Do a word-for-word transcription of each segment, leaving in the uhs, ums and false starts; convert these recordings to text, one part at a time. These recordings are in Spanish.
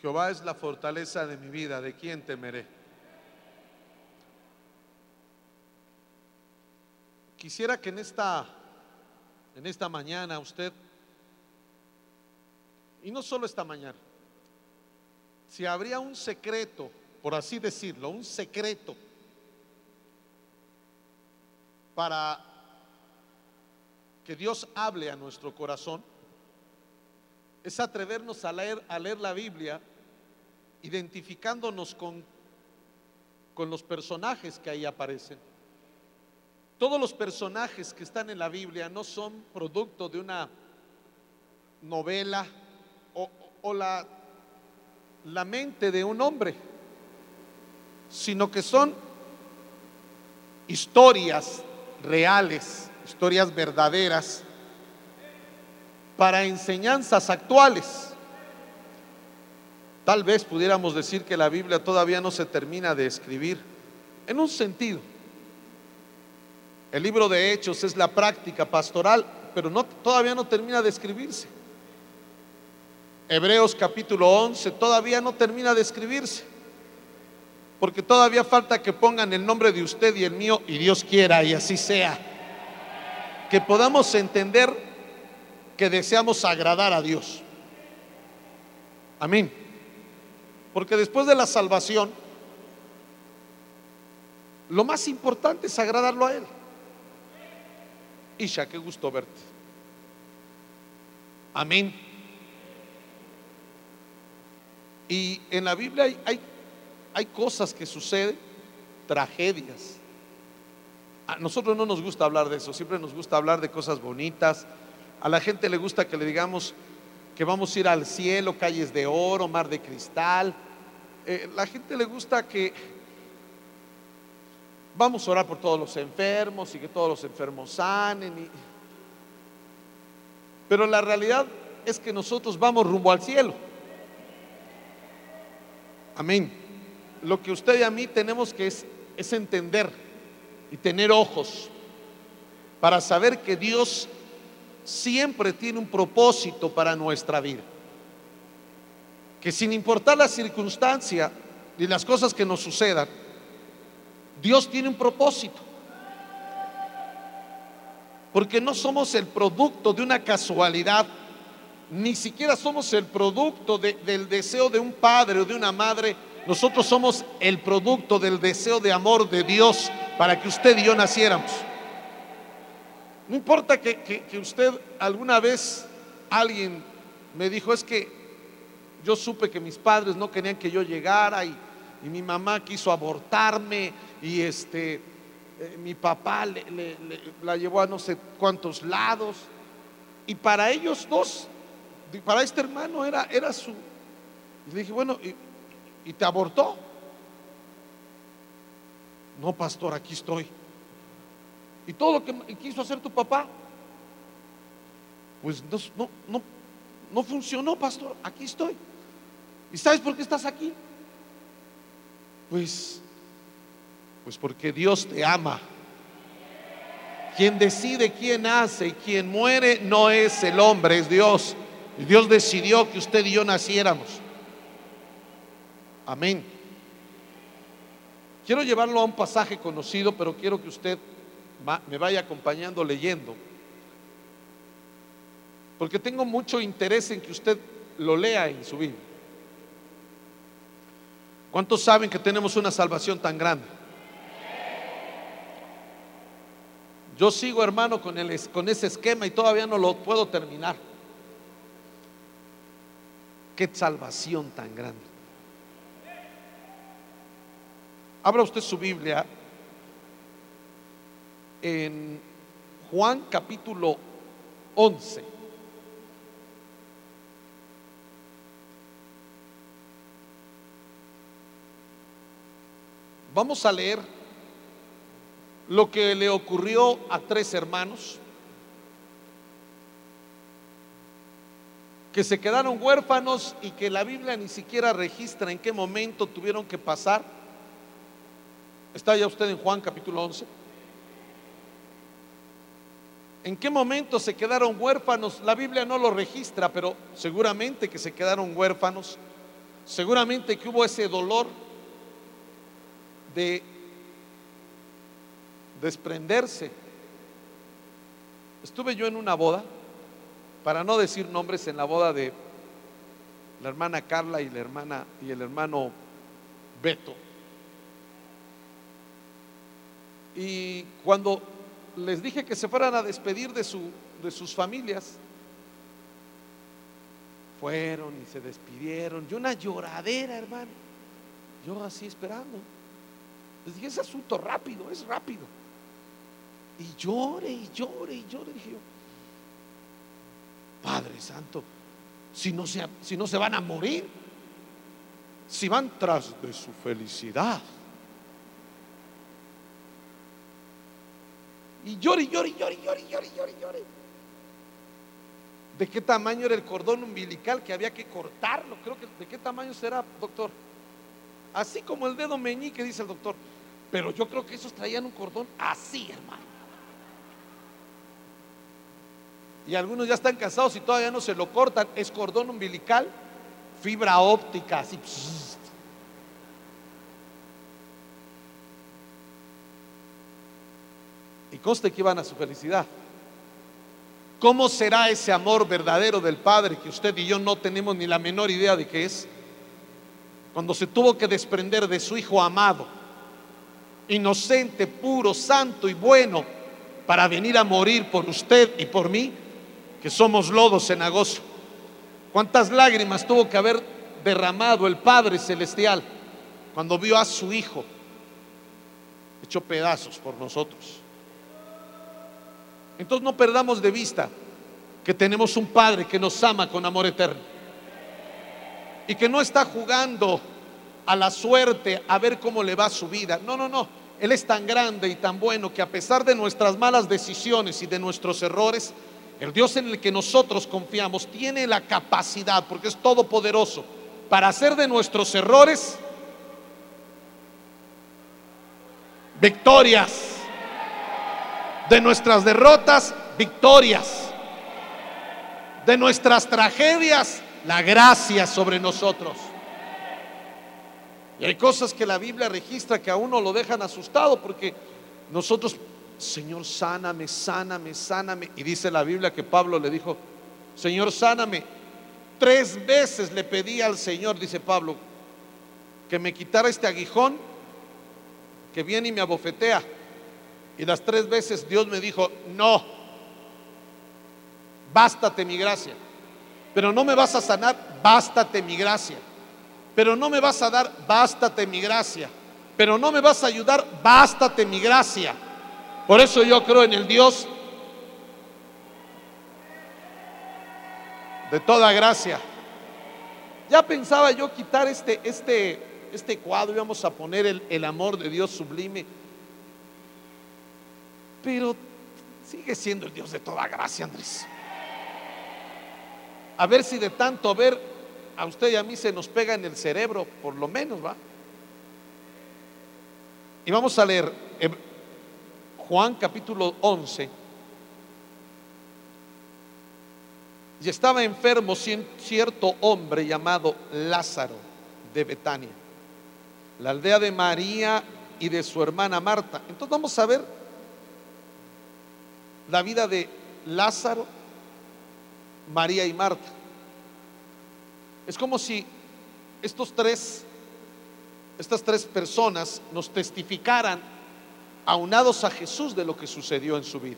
Jehová es la fortaleza de mi vida, ¿de quién temeré? Quisiera que en esta, en esta mañana usted, y no solo esta mañana, si habría un secreto, por así decirlo, un secreto para que Dios hable a nuestro corazón, es atrevernos a leer, a leer la Biblia, identificándonos con, con los personajes que ahí aparecen. Todos los personajes que están en la Biblia no son producto de una novela o, o la, la mente de un hombre, sino que son historias reales, historias verdaderas para enseñanzas actuales. Tal vez pudiéramos decir que la Biblia todavía no se termina de escribir en un sentido. El libro de Hechos es la práctica pastoral, pero no, todavía no termina de escribirse. Hebreos capítulo once todavía no termina de escribirse, porque todavía falta que pongan el nombre de usted y el mío, y Dios quiera y así sea, que podamos entender que deseamos agradar a Dios. Amén. Porque después de la salvación, lo más importante es agradarlo a Él. Isha, qué gusto verte. Amén. Y en la Biblia hay, hay, hay cosas que suceden, tragedias. A nosotros no nos gusta hablar de eso, siempre nos gusta hablar de cosas bonitas. A la gente le gusta que le digamos que vamos a ir al cielo, calles de oro, mar de cristal. Eh, la gente le gusta que vamos a orar por todos los enfermos y que todos los enfermos sanen y... Pero la realidad es que nosotros vamos rumbo al cielo. Amén. Lo que usted y a mí tenemos que es, es entender y tener ojos para saber que Dios siempre tiene un propósito para nuestra vida, que sin importar la circunstancia ni las cosas que nos sucedan, Dios tiene un propósito, porque no somos el producto de una casualidad, ni siquiera somos el producto de, del deseo de un padre o de una madre. Nosotros somos el producto del deseo de amor de Dios para que usted y yo naciéramos. No importa que, que, que usted alguna vez, alguien me dijo, es que yo supe que mis padres no querían que yo llegara y, y mi mamá quiso abortarme y este eh, mi papá le, le, le, la llevó a no sé cuántos lados, y para ellos dos, para este hermano era, era su, y le dije, bueno, ¿y, y te abortó? No, pastor, aquí estoy. ¿Y todo lo que quiso hacer tu papá? Pues no, no, no, no funcionó, pastor, aquí estoy. ¿Y sabes por qué estás aquí? Pues, pues porque Dios te ama. Quien decide quién hace y quién muere no es el hombre, es Dios. Y Dios decidió que usted y yo naciéramos. Amén. Quiero llevarlo a un pasaje conocido, pero quiero que usted me vaya acompañando leyendo, porque tengo mucho interés en que usted lo lea en su Biblia. ¿Cuántos saben que tenemos una salvación tan grande? Yo sigo, hermano, con, el, con ese esquema y todavía no lo puedo terminar. Qué salvación tan grande. Abra usted su Biblia en Juan capítulo once. Vamos a leer lo que le ocurrió a tres hermanos que se quedaron huérfanos y que la Biblia ni siquiera registra en qué momento tuvieron que pasar. ¿Está ya usted en Juan capítulo once? ¿En qué momento se quedaron huérfanos? La Biblia no lo registra, pero seguramente que se quedaron huérfanos. Seguramente que hubo ese dolor de desprenderse. Estuve yo en una boda, para no decir nombres, en la boda de la hermana Carla y la hermana y el hermano Beto. Y cuando les dije que se fueran a despedir de su de sus familias, fueron y se despidieron. Y una lloradera, hermano. Yo así esperando. Les dije, es asunto rápido, es rápido. Y llore y llore y llore. Dije yo, Padre Santo, si no se, si no se van a morir, si van tras de su felicidad. Y llore, llore, llore, llore, llore, llore, llore. ¿De qué tamaño era el cordón umbilical que había que cortarlo? Creo que, ¿de qué tamaño será, doctor? Así como el dedo meñique, dice el doctor. Pero yo creo que esos traían un cordón así, hermano. Y algunos ya están casados y todavía no se lo cortan. Es cordón umbilical, fibra óptica, así. Pss. Y conste que iban a su felicidad. ¿Cómo será ese amor verdadero del Padre que usted y yo no tenemos ni la menor idea de qué es? Cuando se tuvo que desprender de su Hijo amado, inocente, puro, santo y bueno, para venir a morir por usted y por mí, que somos lodo cenagoso. ¿Cuántas lágrimas tuvo que haber derramado el Padre Celestial cuando vio a su Hijo hecho pedazos por nosotros? Entonces no perdamos de vista que tenemos un Padre que nos ama con amor eterno y que no está jugando a la suerte a ver cómo le va su vida. No, no, no. Él es tan grande y tan bueno que a pesar de nuestras malas decisiones y de nuestros errores, el Dios en el que nosotros confiamos tiene la capacidad, porque es todopoderoso, para hacer de nuestros errores victorias, de nuestras derrotas victorias, de nuestras tragedias la gracia sobre nosotros. Y hay cosas que la Biblia registra que a uno lo dejan asustado, porque nosotros, Señor, sáname, sáname, sáname. Y dice la Biblia que Pablo le dijo, Señor, sáname. Tres veces le pedí al Señor, dice Pablo, que me quitara este aguijón que viene y me abofetea. Y las tres veces Dios me dijo, no, bástate mi gracia. Pero no me vas a sanar, bástate mi gracia. Pero no me vas a dar, bástate mi gracia. Pero no me vas a ayudar, bástate mi gracia. Por eso yo creo en el Dios de toda gracia. Ya pensaba yo quitar este, este, este cuadro, íbamos a poner el, el amor de Dios sublime, pero sigue siendo el Dios de toda gracia, Andrés. A ver si de tanto ver a usted y a mí se nos pega en el cerebro, por lo menos, ¿va? Y vamos a leer Juan capítulo once. Y estaba enfermo cierto hombre llamado Lázaro de Betania, la aldea de María y de su hermana Marta. Entonces vamos a ver la vida de Lázaro, María y Marta. Es como si estos tres, estas tres personas nos testificaran, aunados a Jesús, de lo que sucedió en su vida.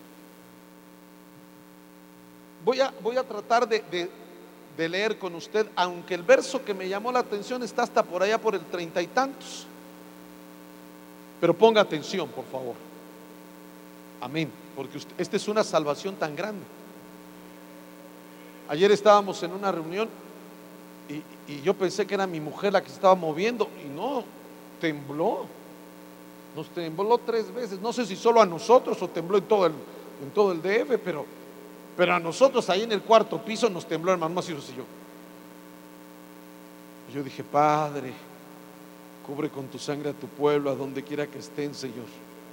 Voy a, voy a tratar de, de, de leer con usted, aunque el verso que me llamó la atención está hasta por allá por el treinta y tantos. Pero ponga atención, por favor. Amén. Porque usted, esta es una salvación tan grande. Ayer estábamos en una reunión y, y yo pensé que era mi mujer la que se estaba moviendo, y no, tembló. Nos tembló tres veces. No sé si solo a nosotros o tembló en todo el, en todo el D F, pero, pero a nosotros ahí en el cuarto piso nos tembló, hermano. Así yo. Yo dije, Padre, cubre con tu sangre a tu pueblo, a donde quiera que estén, Señor.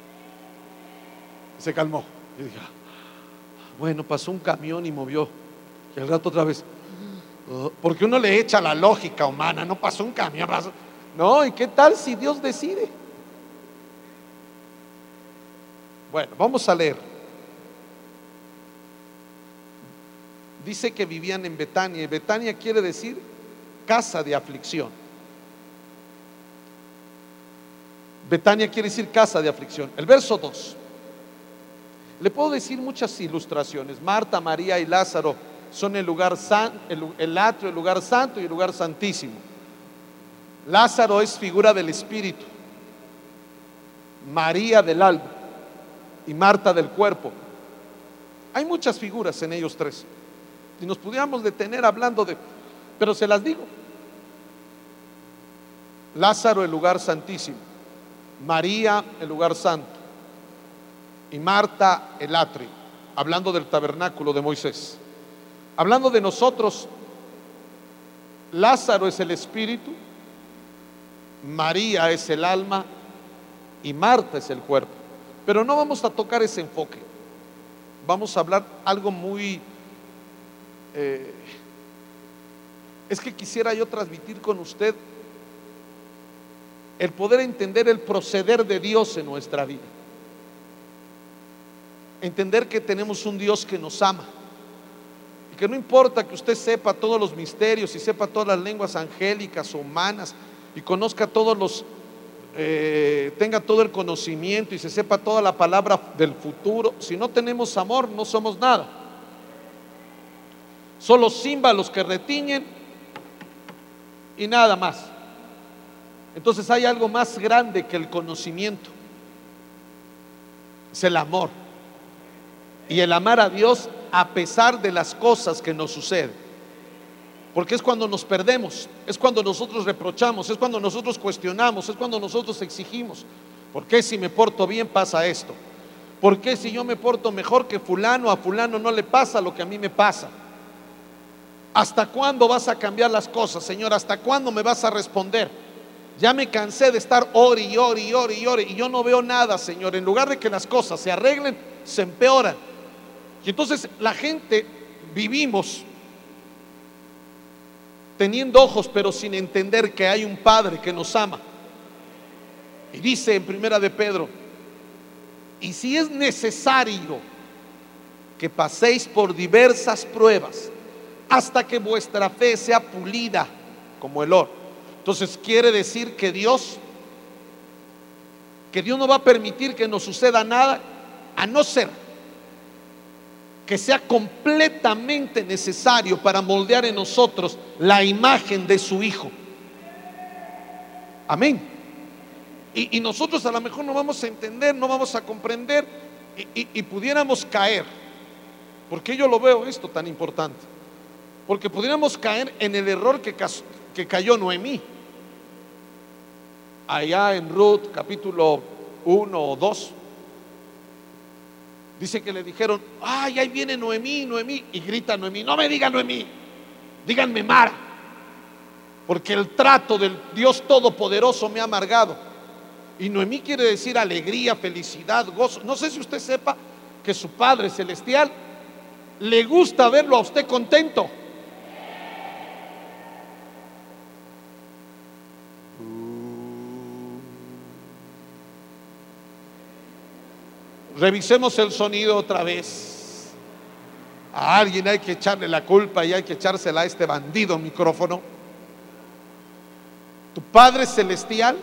Se calmó. Yo dije, bueno, pasó un camión y movió. Y al rato otra vez, Porque uno le echa la lógica humana, no pasó un camión, pasó. No, ¿y qué tal si Dios decide? Bueno, vamos a leer. Dice que vivían en Betania, y Betania quiere decir casa de aflicción. Betania quiere decir casa de aflicción. El verso dos. Le puedo decir muchas ilustraciones. Marta, María y Lázaro son el lugar san, el, el atrio, el lugar santo y el lugar santísimo. Lázaro es figura del espíritu, María del alma y Marta del cuerpo. Hay muchas figuras en ellos tres. Si nos pudiéramos detener hablando de, pero se las digo. Lázaro el lugar santísimo, María el lugar santo y Marta el atrio, hablando del tabernáculo de Moisés. Hablando de nosotros, Lázaro es el espíritu, María es el alma y Marta es el cuerpo. Pero no vamos a tocar ese enfoque. Vamos a hablar algo muy eh, es que quisiera yo transmitir con usted el poder entender el proceder de Dios en nuestra vida. Entender que tenemos un Dios que nos ama y que no importa que usted sepa todos los misterios y sepa todas las lenguas angélicas o humanas y conozca todos los eh, tenga todo el conocimiento y se sepa toda la palabra del futuro, si no tenemos amor no somos nada. Solo címbalos que retiñen y nada más. Entonces hay algo más grande que el conocimiento, es el amor. Y el amar a Dios a pesar de las cosas que nos suceden. Porque es cuando nos perdemos, es cuando nosotros reprochamos, es cuando nosotros cuestionamos, es cuando nosotros exigimos. ¿Por qué si me porto bien pasa esto? ¿Por qué si yo me porto mejor que fulano, a fulano no le pasa lo que a mí me pasa? ¿Hasta cuándo vas a cambiar las cosas, Señor? ¿Hasta cuándo me vas a responder? Ya me cansé de estar ore y ore y ore y ore y yo no veo nada, Señor. En lugar de que las cosas se arreglen, se empeoran. Y entonces la gente vivimos teniendo ojos pero sin entender que hay un Padre que nos ama. Y dice en primera de Pedro: y si es necesario que paséis por diversas pruebas hasta que vuestra fe sea pulida como el oro. Entonces quiere decir que Dios que Dios no va a permitir que nos suceda nada a no ser que sea completamente necesario para moldear en nosotros la imagen de su Hijo. Amén. Y, y nosotros a lo mejor no vamos a entender, no vamos a comprender y, y, y pudiéramos caer. Porque yo lo veo esto tan importante. Porque pudiéramos caer en el error que, que cayó Noemí. Allá en Ruth capítulo uno o dos. Dice que le dijeron: ay, ahí viene Noemí, Noemí. Y grita Noemí: no me digan Noemí, díganme Mara, porque el trato del Dios Todopoderoso me ha amargado. Y Noemí quiere decir alegría, felicidad, gozo. No sé si usted sepa que su Padre Celestial le gusta verlo a usted contento. Revisemos el sonido otra vez. A alguien hay que echarle la culpa y hay que echársela a este bandido micrófono. Tu Padre Celestial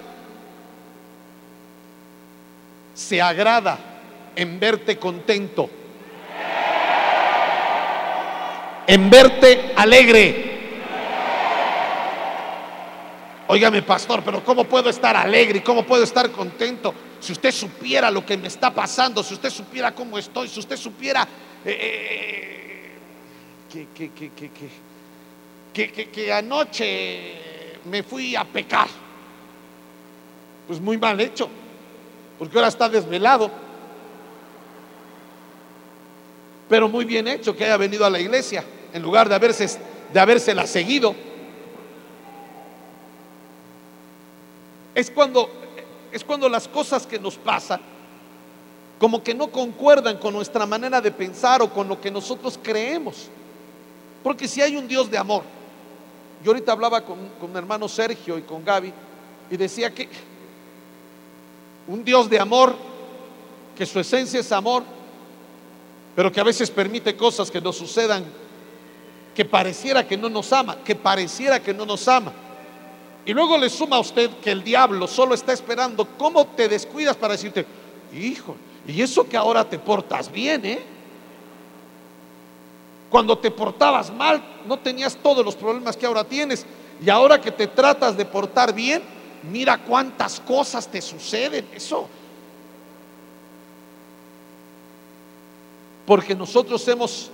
se agrada en verte contento, en verte alegre. Óigame, pastor, pero ¿cómo puedo estar alegre y cómo puedo estar contento? Si usted supiera lo que me está pasando, si usted supiera cómo estoy, si usted supiera eh, que, que, que, que, que, que, que, que anoche me fui a pecar. Pues muy mal hecho, porque ahora está desvelado. Pero muy bien hecho que haya venido a la iglesia en lugar de haberse, de habérsela seguido. Es cuando, es cuando las cosas que nos pasan como que no concuerdan con nuestra manera de pensar o con lo que nosotros creemos. Porque si hay un Dios de amor, Yo ahorita hablaba con, con mi hermano Sergio y con Gaby y decía que un Dios de amor, que su esencia es amor, pero que a veces permite cosas que nos sucedan, que pareciera que no nos ama, que pareciera que no nos ama. Y luego le suma a usted que el diablo solo está esperando cómo te descuidas para decirte, hijo, y eso que ahora te portas bien, ¿eh? Cuando te portabas mal, no tenías todos los problemas que ahora tienes. Y ahora que te tratas de portar bien, mira cuántas cosas te suceden. Eso. Porque nosotros hemos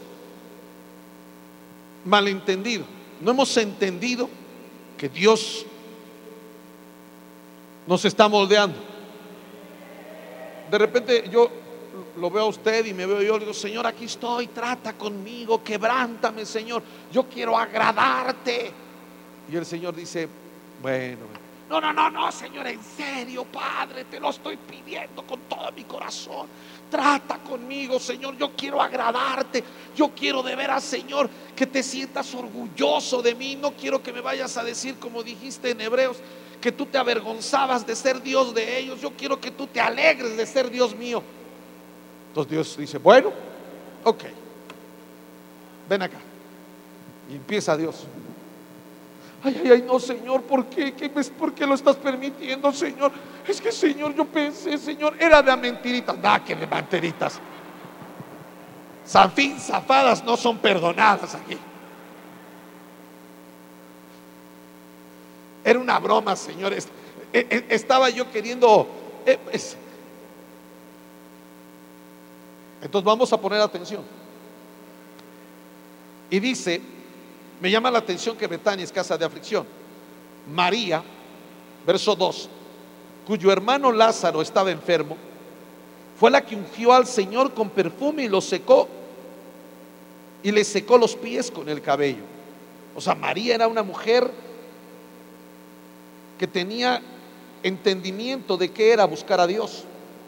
malentendido. No hemos entendido que Dios nos está moldeando. De repente yo lo veo a usted y me veo yo, le digo, Señor, aquí estoy, trata conmigo, quebrántame, Señor, yo quiero agradarte. Y el Señor dice, bueno, no, no, no, no, Señor, en serio, Padre, te lo estoy pidiendo con todo mi corazón. Trata conmigo, Señor, yo quiero agradarte. Yo quiero de veras, Señor, que te sientas orgulloso de mí. No quiero que me vayas a decir, como dijiste en Hebreos, que tú te avergonzabas de ser Dios de ellos. Yo quiero que tú te alegres de ser Dios mío. Entonces Dios dice, bueno, ok, ven acá. Y empieza Dios. Ay, ay, ay, no, Señor, ¿por qué? ¿Qué ves? ¿Por qué lo estás permitiendo, Señor? Es que, Señor, yo pensé, Señor, era de mentiritas. Nada que de mentiritas. Zafín, zafadas no son perdonadas aquí. Era una broma, señores. Estaba yo queriendo. Entonces vamos a poner atención. Y dice, me llama la atención que Betania es casa de aflicción. María, verso dos, cuyo hermano Lázaro estaba enfermo, fue la que ungió al Señor con perfume y lo secó, y le secó los pies con el cabello. O sea, María era una mujer que tenía entendimiento de qué era buscar a Dios.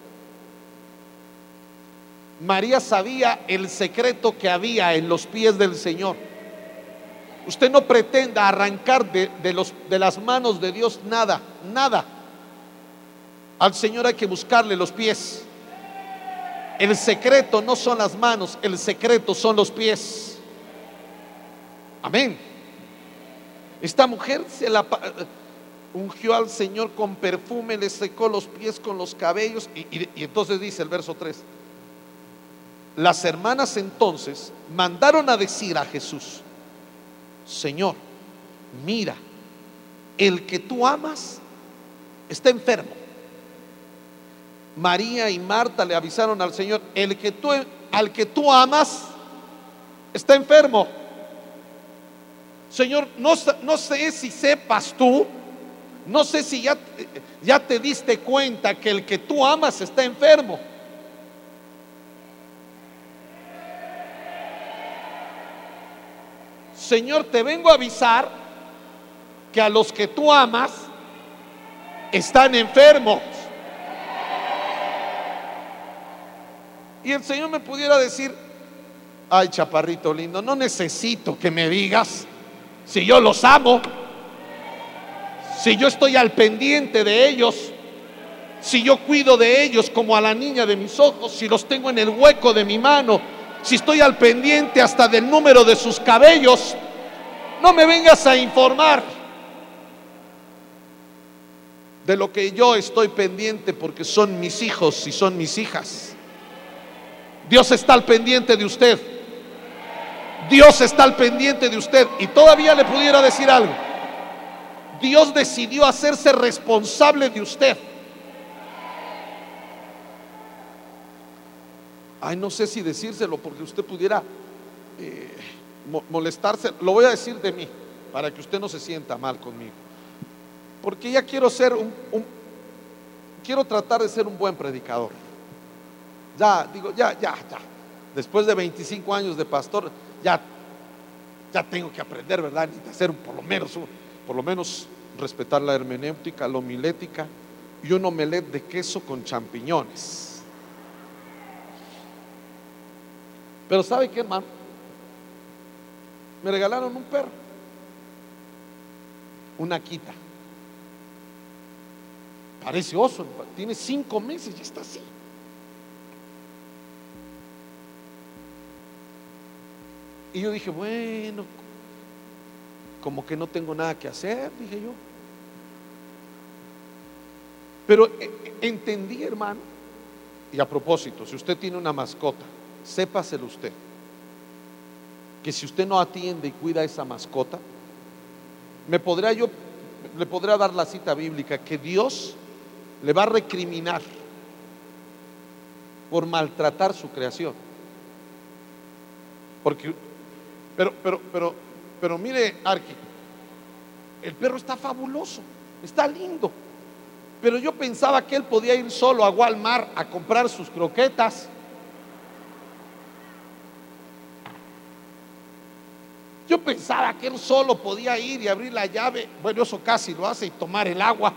María sabía el secreto que había en los pies del Señor. Usted no pretenda arrancar de, de, los, de las manos de Dios nada, nada. Al Señor hay que buscarle los pies. El secreto no son las manos, el secreto son los pies. Amén. Esta mujer se la ungió al Señor con perfume, le secó los pies con los cabellos. Y, y, y entonces dice el verso tres: las hermanas entonces mandaron a decir a Jesús: Señor, mira, el que tú amas está enfermo. María y Marta le avisaron al Señor: el que tú, al que tú amas está enfermo. Señor, no, no sé si sepas tú, no sé si ya, ya te diste cuenta que el que tú amas está enfermo. Señor, te vengo a avisar que a los que tú amas están enfermos. Y el Señor me pudiera decir: ay, chaparrito lindo, no necesito que me digas si yo los amo, si yo estoy al pendiente de ellos, si yo cuido de ellos como a la niña de mis ojos, si los tengo en el hueco de mi mano, si estoy al pendiente hasta del número de sus cabellos. No me vengas a informar de lo que yo estoy pendiente, porque son mis hijos y son mis hijas. Dios está al pendiente de usted. Dios está al pendiente de usted. Y todavía le pudiera decir algo: Dios decidió hacerse responsable de usted. Ay, no sé si decírselo, porque usted pudiera eh, molestarse. Lo voy a decir de mí, para que usted no se sienta mal conmigo, porque ya quiero ser un, un quiero tratar de ser un buen predicador. Ya, digo, ya, ya, ya. Después de veinticinco años de pastor, ya, ya tengo que aprender, ¿verdad? Y hacer por lo menos, por lo menos respetar la hermenéutica, la homilética y un omelette de queso con champiñones. Pero ¿sabe qué, hermano? Me regalaron un perro. una Akita. Parece oso, tiene cinco meses, ya está así. Y yo dije, bueno, como que no tengo nada que hacer, dije yo. Pero entendí, hermano, y a propósito, si usted tiene una mascota, sépaselo usted, que si usted no atiende y cuida a esa mascota, me podría yo, le podría dar la cita bíblica, que Dios le va a recriminar por maltratar su creación. Porque, pero, pero, pero, pero mire, Arqui, el perro está fabuloso, está lindo. Pero yo pensaba que él podía ir solo a Walmart a comprar sus croquetas. Yo pensaba que él solo podía ir y abrir la llave. Bueno, eso casi lo hace, y tomar el agua.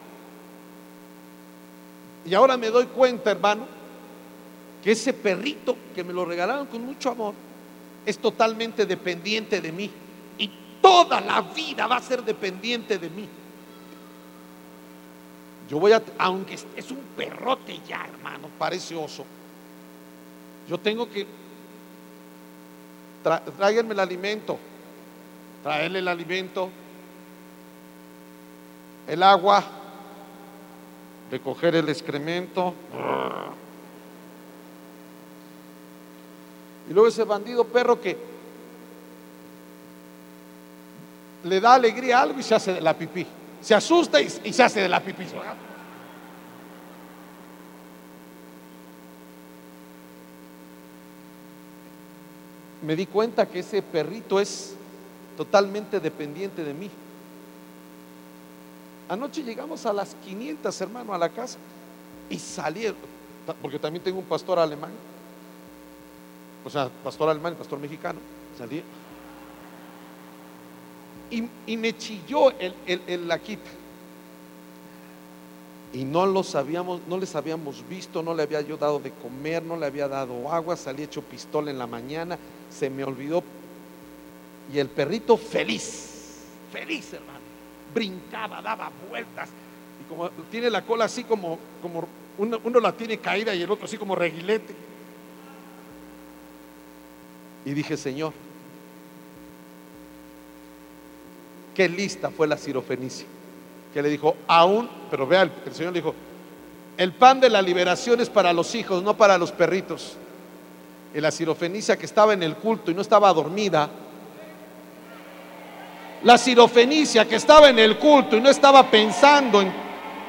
Y ahora me doy cuenta, hermano, que ese perrito que me lo regalaron con mucho amor es totalmente dependiente de mí. Y toda la vida va a ser dependiente de mí. Yo voy a, aunque es un perrote ya, hermano, parece oso, yo tengo que tra, tráiganme el alimento, traerle el alimento, el agua, recoger el excremento. Y luego ese bandido perro que le da alegría a algo y se hace de la pipí. Se asusta y, y se hace de la pipí. Me di cuenta que ese perrito es totalmente dependiente de mí. Anoche llegamos a las quinientas, hermano, a la casa, y salieron, porque también tengo un pastor alemán, o sea, pastor alemán y pastor mexicano. Salí y, y me chilló el, el, el Akita, y no los habíamos, no les habíamos visto, no le había yo dado de comer, no le había dado agua, salí hecho pistola en la mañana, se me olvidó. Y el perrito feliz, feliz, hermano, brincaba, daba vueltas, y como tiene la cola así como, como uno, uno la tiene caída y el otro así como reguilete. Y dije, Señor, qué lista fue la Sirofenicia, que le dijo, aún, pero vea, el, el Señor le dijo, el pan de la liberación es para los hijos, no para los perritos. Y la Sirofenicia, que estaba en el culto y no estaba dormida, la Sirofenicia que estaba en el culto y no estaba pensando en,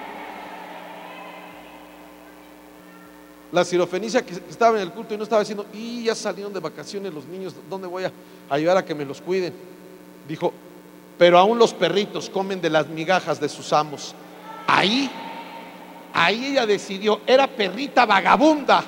la Sirofenicia que estaba en el culto y no estaba diciendo, y ya salieron de vacaciones los niños, ¿dónde voy a ayudar a que me los cuiden? Dijo, pero aún los perritos comen de las migajas de sus amos. Ahí, ahí ella decidió, era perrita vagabunda,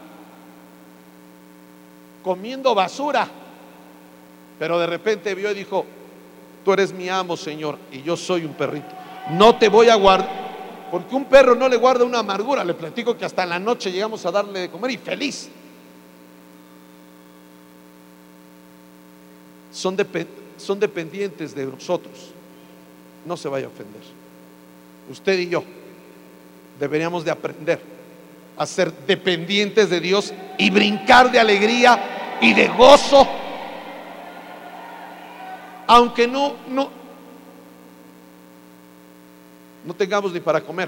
comiendo basura, pero de repente vio y dijo, tú eres mi amo, Señor, y yo soy un perrito, no te voy a guardar. Porque un perro no le guarda una amargura. Le platico que hasta en la noche llegamos a darle de comer y feliz. Son, dep- son dependientes de nosotros. No se vaya a ofender. Usted y yo deberíamos de aprender a ser dependientes de Dios y brincar de alegría y de gozo, aunque no, no no tengamos ni para comer,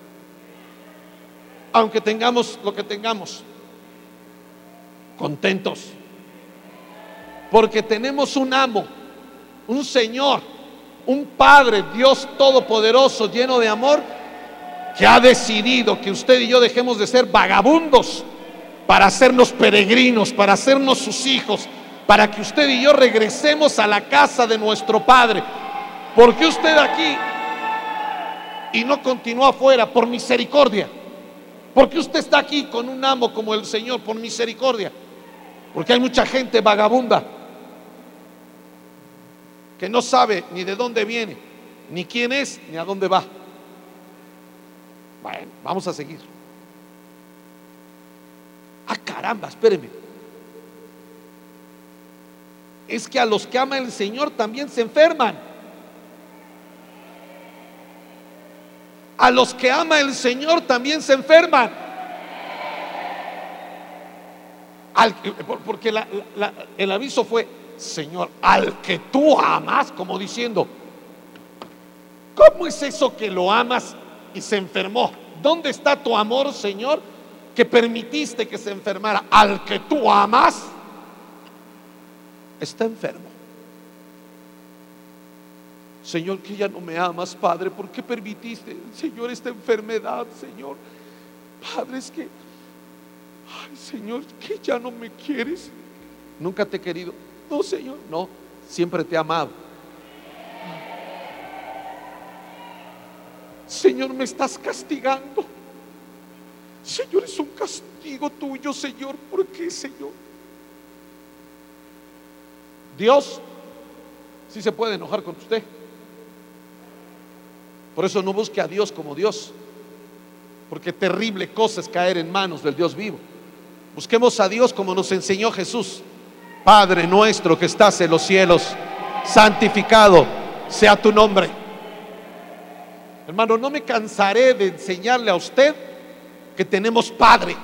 aunque tengamos lo que tengamos, contentos, porque tenemos un amo, un Señor, un Padre, Dios todopoderoso, lleno de amor, que ha decidido que usted y yo dejemos de ser vagabundos para hacernos peregrinos, para hacernos sus hijos, para que usted y yo regresemos a la casa de nuestro Padre. Porque usted aquí y no continúa afuera? Por misericordia. Porque usted está aquí con un amo como el Señor, por misericordia. Porque hay mucha gente vagabunda que no sabe ni de dónde viene, ni quién es, ni a dónde va. Bueno, vamos a seguir. Ah, caramba, espéreme. Es que a los que ama el Señor también se enferman. a los que ama el Señor también se enferman. Al, porque la, la, el aviso fue: Señor, al que tú amas, como diciendo, ¿cómo es eso que lo amas y se enfermó? ¿Dónde está tu amor, Señor, que permitiste que se enfermara? Al que tú amas está enfermo. Señor, que ya no me amas, Padre, ¿por qué permitiste, Señor, esta enfermedad, Señor? Padre, es que, ay, Señor, que ya no me quieres. Nunca te he querido. No, Señor, no, siempre te he amado. Señor, me estás castigando. Señor, es un castigo tuyo, Señor. ¿Por qué, Señor? Dios sí se puede enojar con usted. Por eso no busque a Dios como Dios, porque terrible cosa es caer en manos del Dios vivo. Busquemos a Dios como nos enseñó Jesús: Padre nuestro que estás en los cielos, santificado sea tu nombre. Hermano, no me cansaré de enseñarle a usted que tenemos Padre.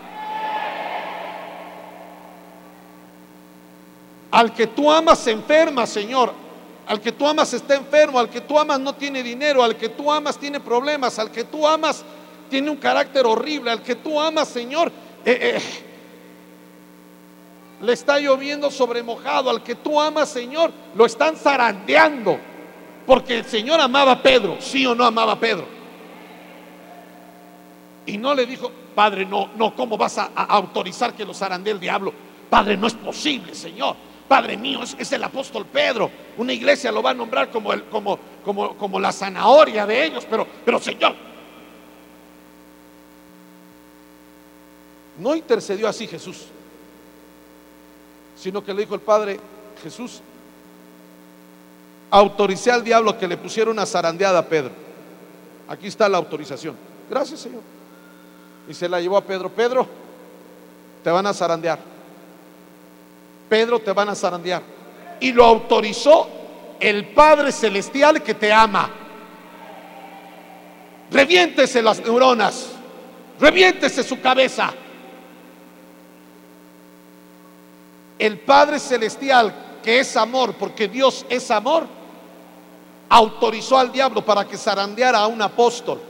Al que tú amas se enferma, Señor. Al que tú amas está enfermo. Al que tú amas no tiene dinero. Al que tú amas tiene problemas. Al que tú amas tiene un carácter horrible. Al que tú amas, Señor, eh, eh, le está lloviendo sobre mojado. Al que tú amas, Señor, lo están zarandeando. Porque el Señor amaba a Pedro, ¿sí o no amaba a Pedro? Y no le dijo: Padre, no, no, ¿cómo vas a, a autorizar que lo zarandee el diablo? Padre, no es posible, Señor. Padre mío, es, es el apóstol Pedro. Una iglesia lo va a nombrar como, el, como, como, como la zanahoria de ellos. Pero, pero Señor, no intercedió así Jesús, sino que le dijo el Padre: Jesús, autoricé al diablo que le pusiera una zarandeada a Pedro. Aquí está la autorización. Gracias, Señor. Y se la llevó a Pedro. Pedro, te van a zarandear. Pedro, te van a zarandear. Y lo autorizó el Padre Celestial que te ama. Reviéntese las neuronas, reviéntese su cabeza. El Padre Celestial, que es amor, porque Dios es amor, autorizó al diablo para que zarandeara a un apóstol.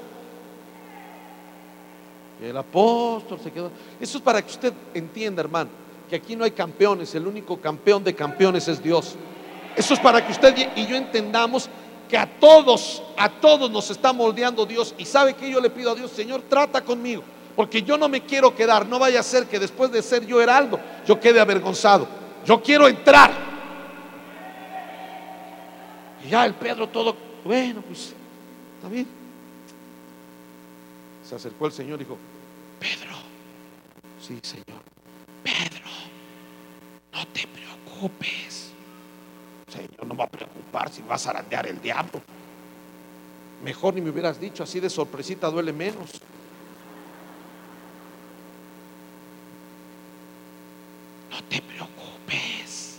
Y el apóstol se quedó. Eso es para que usted entienda, hermano, que aquí no hay campeones. El único campeón de campeones es Dios. Eso es para que usted y yo entendamos que a todos, a todos nos está moldeando Dios. Y sabe que yo le pido a Dios: Señor, trata conmigo, porque yo no me quiero quedar. No vaya a ser que después de ser yo heraldo, yo quede avergonzado. Yo quiero entrar. Y ya el Pedro todo, bueno, pues está bien. Se acercó el Señor y dijo: Pedro, sí, Señor. Pedro, no te preocupes. Señor, no va a preocupar si va a zarandear el diablo. Mejor ni me hubieras dicho, así de sorpresita duele menos. No te preocupes.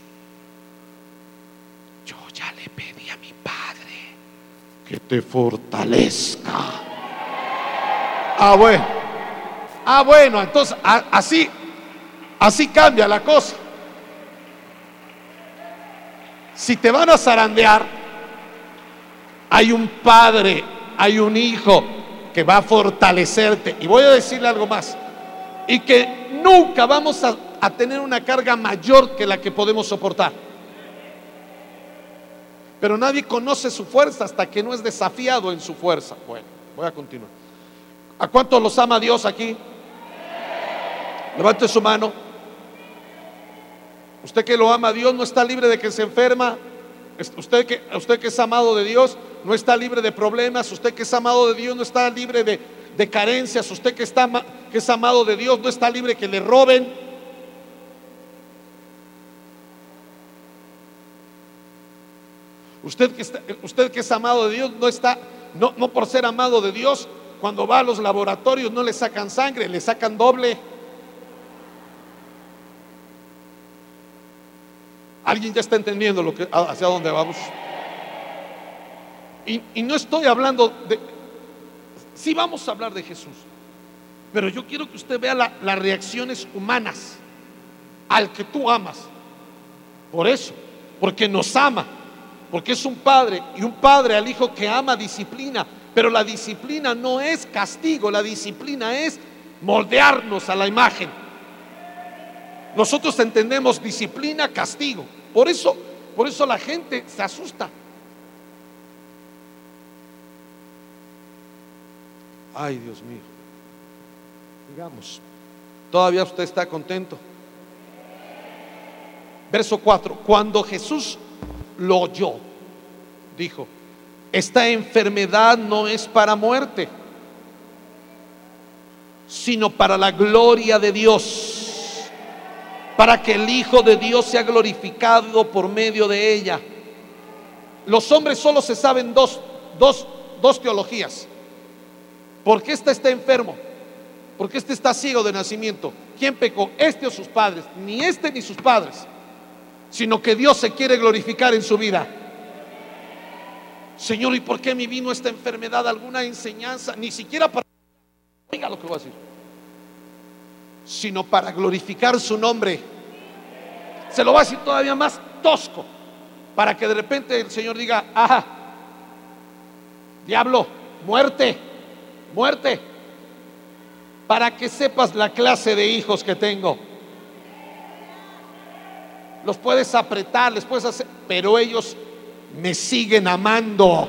Yo ya le pedí a mi Padre que te fortalezca. Ah, bueno. Ah, bueno, entonces a, así, así cambia la cosa. Si te van a zarandear, hay un Padre, hay un Hijo que va a fortalecerte. Y voy a decirle algo más: y que nunca vamos a, a tener una carga mayor que la que podemos soportar. Pero nadie conoce su fuerza hasta que no es desafiado en su fuerza. Bueno, voy a continuar. ¿A cuántos los ama Dios aquí? Levante su mano. Usted que lo ama a Dios no está libre de que se enferma. Usted que, usted que es amado de Dios no está libre de problemas. Usted que es amado de Dios no está libre de, de carencias. Usted que, está, que es amado de Dios no está libre que le roben. Usted que, está, usted que es amado de Dios no está, no, no por ser amado de Dios, cuando va a los laboratorios no le sacan sangre, le sacan doble. ¿Alguien ya está entendiendo lo que, hacia dónde vamos? Y, y no estoy hablando de, Sí vamos a hablar de Jesús, pero yo quiero que usted vea la, las reacciones humanas al que tú amas. Por eso, porque nos ama, porque es un padre, y un padre al hijo que ama disciplina. Pero la disciplina no es castigo, la disciplina es moldearnos a la imagen. Nosotros entendemos disciplina, castigo. Por eso, por eso la gente se asusta. Ay, Dios mío. Digamos, ¿todavía usted está contento? Verso cuatro. Cuando Jesús lo oyó, dijo: esta enfermedad no es para muerte, sino para la gloria de Dios, para que el Hijo de Dios sea glorificado por medio de ella. Los hombres solo se saben dos, dos, dos teologías. ¿Por qué éste está enfermo? ¿Por qué éste está ciego de nacimiento? ¿Quién pecó? ¿Este o sus padres? Ni este ni sus padres, sino que Dios se quiere glorificar en su vida. Señor, ¿y por qué me vino esta enfermedad? ¿Alguna enseñanza? Ni siquiera para, oiga lo que voy a decir, sino para glorificar su nombre. Se lo voy a decir todavía más tosco, para que de repente el Señor diga: ajá, diablo, muerte, muerte, para que sepas la clase de hijos que tengo. Los puedes apretar, les puedes hacer, pero ellos me siguen amando.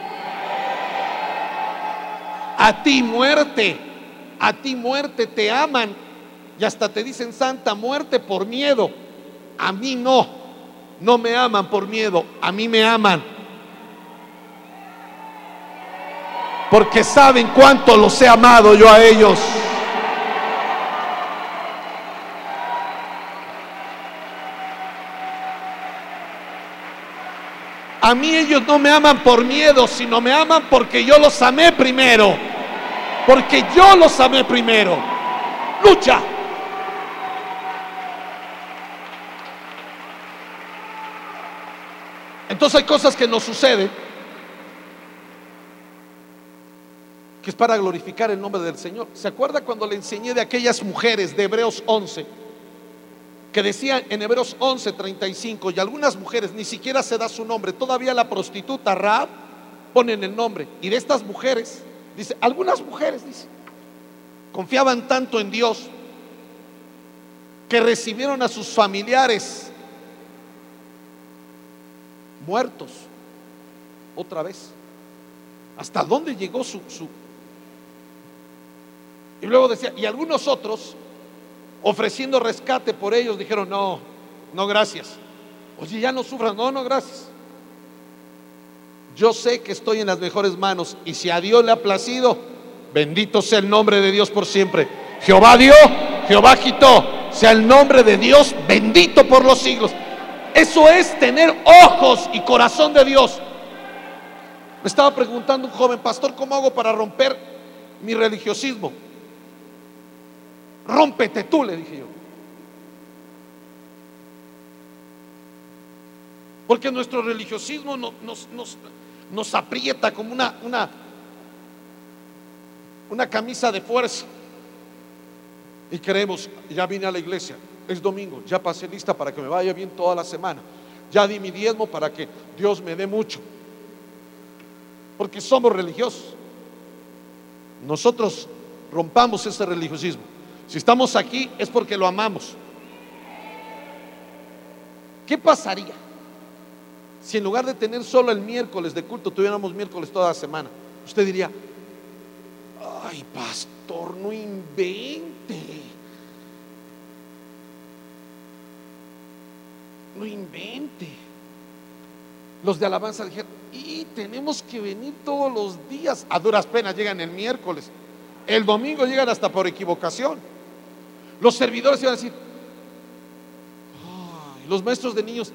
A ti muerte, a ti muerte, te aman y hasta te dicen santa muerte por miedo. A mí no, no me aman por miedo, a mí me aman porque saben cuánto los he amado yo a ellos. A mí ellos no me aman por miedo, sino me aman porque yo los amé primero. Porque yo los amé primero. Lucha. Entonces hay cosas que nos suceden que es para glorificar el nombre del Señor. ¿Se acuerda cuando le enseñé de aquellas mujeres de Hebreos once? Que decía en Hebreos once treinta y cinco, y algunas mujeres, ni siquiera se da su nombre, todavía la prostituta Rahab ponen el nombre. Y de estas mujeres, dice, algunas mujeres, dice, confiaban tanto en Dios que recibieron a sus familiares muertos otra vez. ¿Hasta dónde llegó su, su? Y luego decía, y algunos otros, ofreciendo rescate por ellos, dijeron: no, no gracias. Oye, ya no sufran, no, no gracias. Yo sé que estoy en las mejores manos, y si a Dios le ha placido, bendito sea el nombre de Dios por siempre. Jehová dio, Jehová quitó, sea el nombre de Dios bendito por los siglos. Eso es tener ojos y corazón de Dios. Me estaba preguntando un joven: pastor, ¿cómo hago para romper mi religiosismo? Rómpete tú, le dije yo. Porque nuestro religiosismo nos, nos, nos, nos aprieta como una, una, una camisa de fuerza. Y creemos: ya vine a la iglesia, es domingo, ya pasé lista para que me vaya bien toda la semana, ya di mi diezmo para que Dios me dé mucho. Porque somos religiosos. Nosotros rompamos ese religiosismo. Si estamos aquí es porque lo amamos. ¿Qué pasaría si en lugar de tener solo el miércoles de culto, tuviéramos miércoles toda la semana? Usted diría: ay, pastor, no invente, no invente. Los de alabanza dijeron: y tenemos que venir todos los días. A duras penas llegan el miércoles, el domingo llegan hasta por equivocación. Los servidores iban a decir: ay, los maestros de niños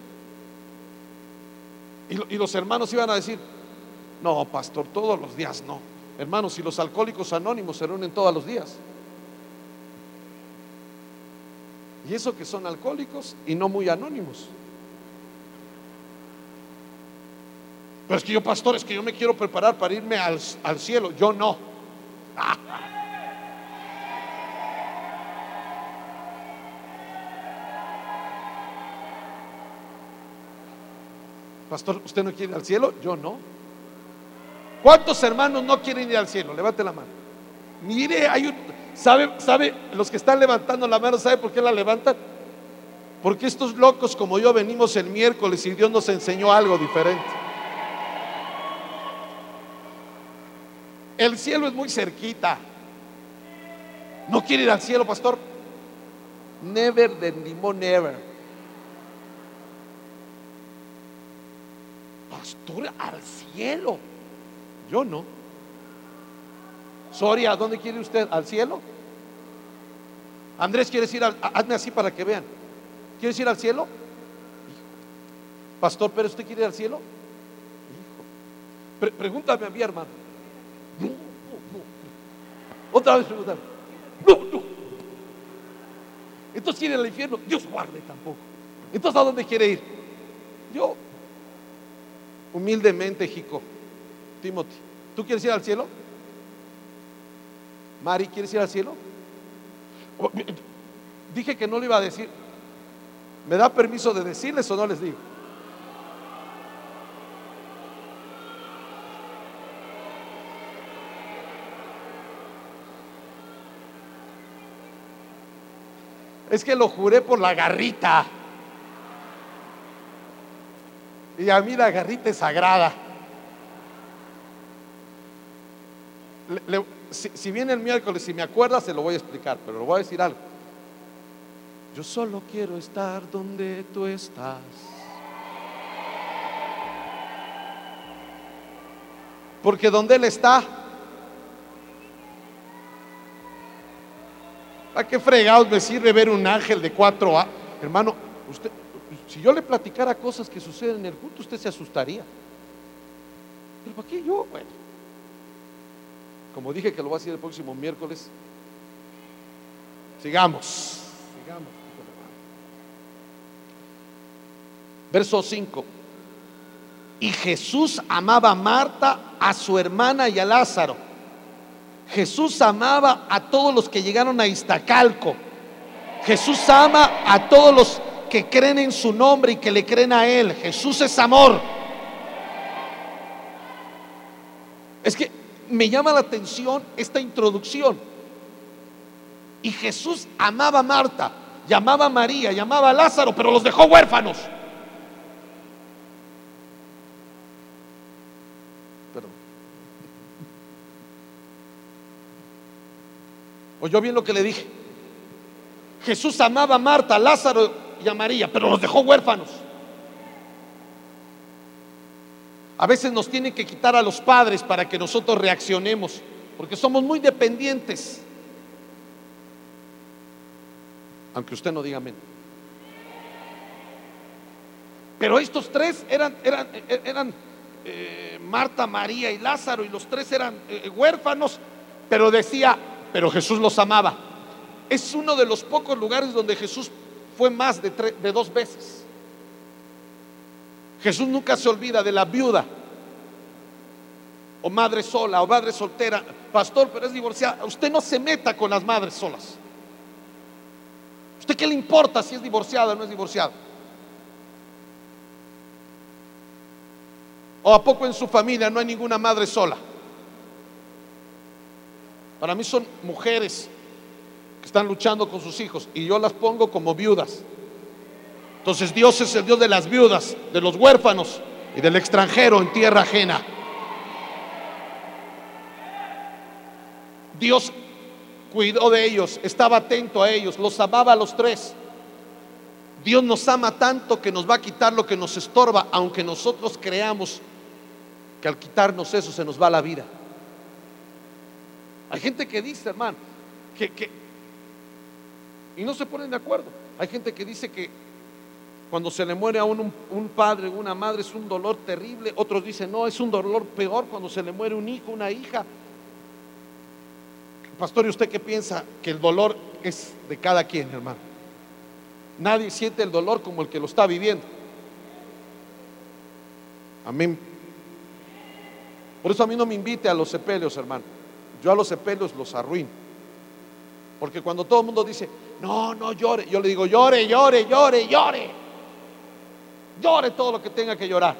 y, y los hermanos iban a decir: no, pastor, todos los días no. Hermanos, si los alcohólicos anónimos se reúnen todos los días. Y eso que son alcohólicos y no muy anónimos. Pero es que yo, pastor, es que yo me quiero preparar para irme al, al cielo. Yo no. Ah. Pastor, ¿usted no quiere ir al cielo? Yo no. ¿Cuántos hermanos no quieren ir al cielo? Levante la mano. Mire, hay un, ¿sabe, sabe, los que están levantando la mano, ¿sabe por qué la levantan? Porque estos locos como yo venimos el miércoles y Dios nos enseñó algo diferente. El cielo es muy cerquita. ¿No quiere ir al cielo, pastor? Never the limón, never. Pastor, al cielo. Yo no. Soria, ¿a dónde quiere usted? ¿Al cielo? Andrés, ¿quieres ir al, hazme así para que vean? ¿Quieres ir al cielo? Pastor, ¿pero usted quiere ir al cielo? Hijo. Pre pregúntame a mi hermano. No, no, no. Otra vez pregúntame. No, no. Entonces quiere ir al infierno. Dios guarde tampoco. Entonces, ¿a dónde quiere ir? Yo, humildemente, Jico. Timothy, ¿tú quieres ir al cielo? Mari, ¿quieres ir al cielo? Dije que no le iba a decir. ¿Me da permiso de decirles o no les digo? Es que lo juré por la garrita. Y a mí la garrita es sagrada. Le, le, si, si viene el miércoles, si me acuerda, se lo voy a explicar, pero le voy a decir algo. Yo solo quiero estar donde tú estás. Porque donde Él está, ¿a qué fregados me sirve ver un ángel de cuatro A? Hermano, usted, si yo le platicara cosas que suceden en el culto, usted se asustaría. ¿Pero para qué yo? Bueno, como dije que lo voy a decir el próximo miércoles, sigamos. Sigamos. Verso cinco. Y Jesús amaba a Marta, a su hermana y a Lázaro. Jesús amaba a todos los que llegaron a Iztacalco. Jesús ama a todos los que creen en su nombre y que le creen a Él. Jesús es amor. Es que me llama la atención esta introducción. Y Jesús amaba a Marta, llamaba a María, llamaba a Lázaro, pero los dejó huérfanos. Perdón. ¿Oyó bien lo que le dije? Jesús amaba a Marta, a Lázaro y a María, pero los dejó huérfanos. A veces nos tienen que quitar a los padres para que nosotros reaccionemos, porque somos muy dependientes. Aunque usted no diga amén. Pero estos tres eran, eran, eran eh, Marta, María y Lázaro, y los tres eran eh, huérfanos, pero decía, pero Jesús los amaba. Es uno de los pocos lugares donde Jesús fue más de, tres, de dos veces. Jesús nunca se olvida de la viuda, o madre sola, o madre soltera. Pastor, pero es divorciada. Usted no se meta con las madres solas. ¿Usted qué le importa si es divorciada o no es divorciada? ¿O a poco en su familia no hay ninguna madre sola? Para mí son mujeres que están luchando con sus hijos, y yo las pongo como viudas. Entonces Dios es el Dios de las viudas, de los huérfanos y del extranjero en tierra ajena. Dios cuidó de ellos, estaba atento a ellos, los amaba a los tres. Dios nos ama tanto que nos va a quitar lo que nos estorba, aunque nosotros creamos que al quitarnos eso se nos va la vida. Hay gente que dice, hermano, que, que y no se ponen de acuerdo. Hay gente que dice que cuando se le muere a un, un, un padre o una madre es un dolor terrible. Otros dicen, no, es un dolor peor cuando se le muere un hijo, una hija. Pastor, ¿y usted qué piensa? Que el dolor es de cada quien, hermano. Nadie siente el dolor como el que lo está viviendo. Amén. Por eso a mí no me invite a los sepelios, hermano. Yo a los sepelios los arruino. Porque cuando todo el mundo dice, no, no llore, yo le digo, llore, llore, llore, llore. Llore todo lo que tenga que llorar.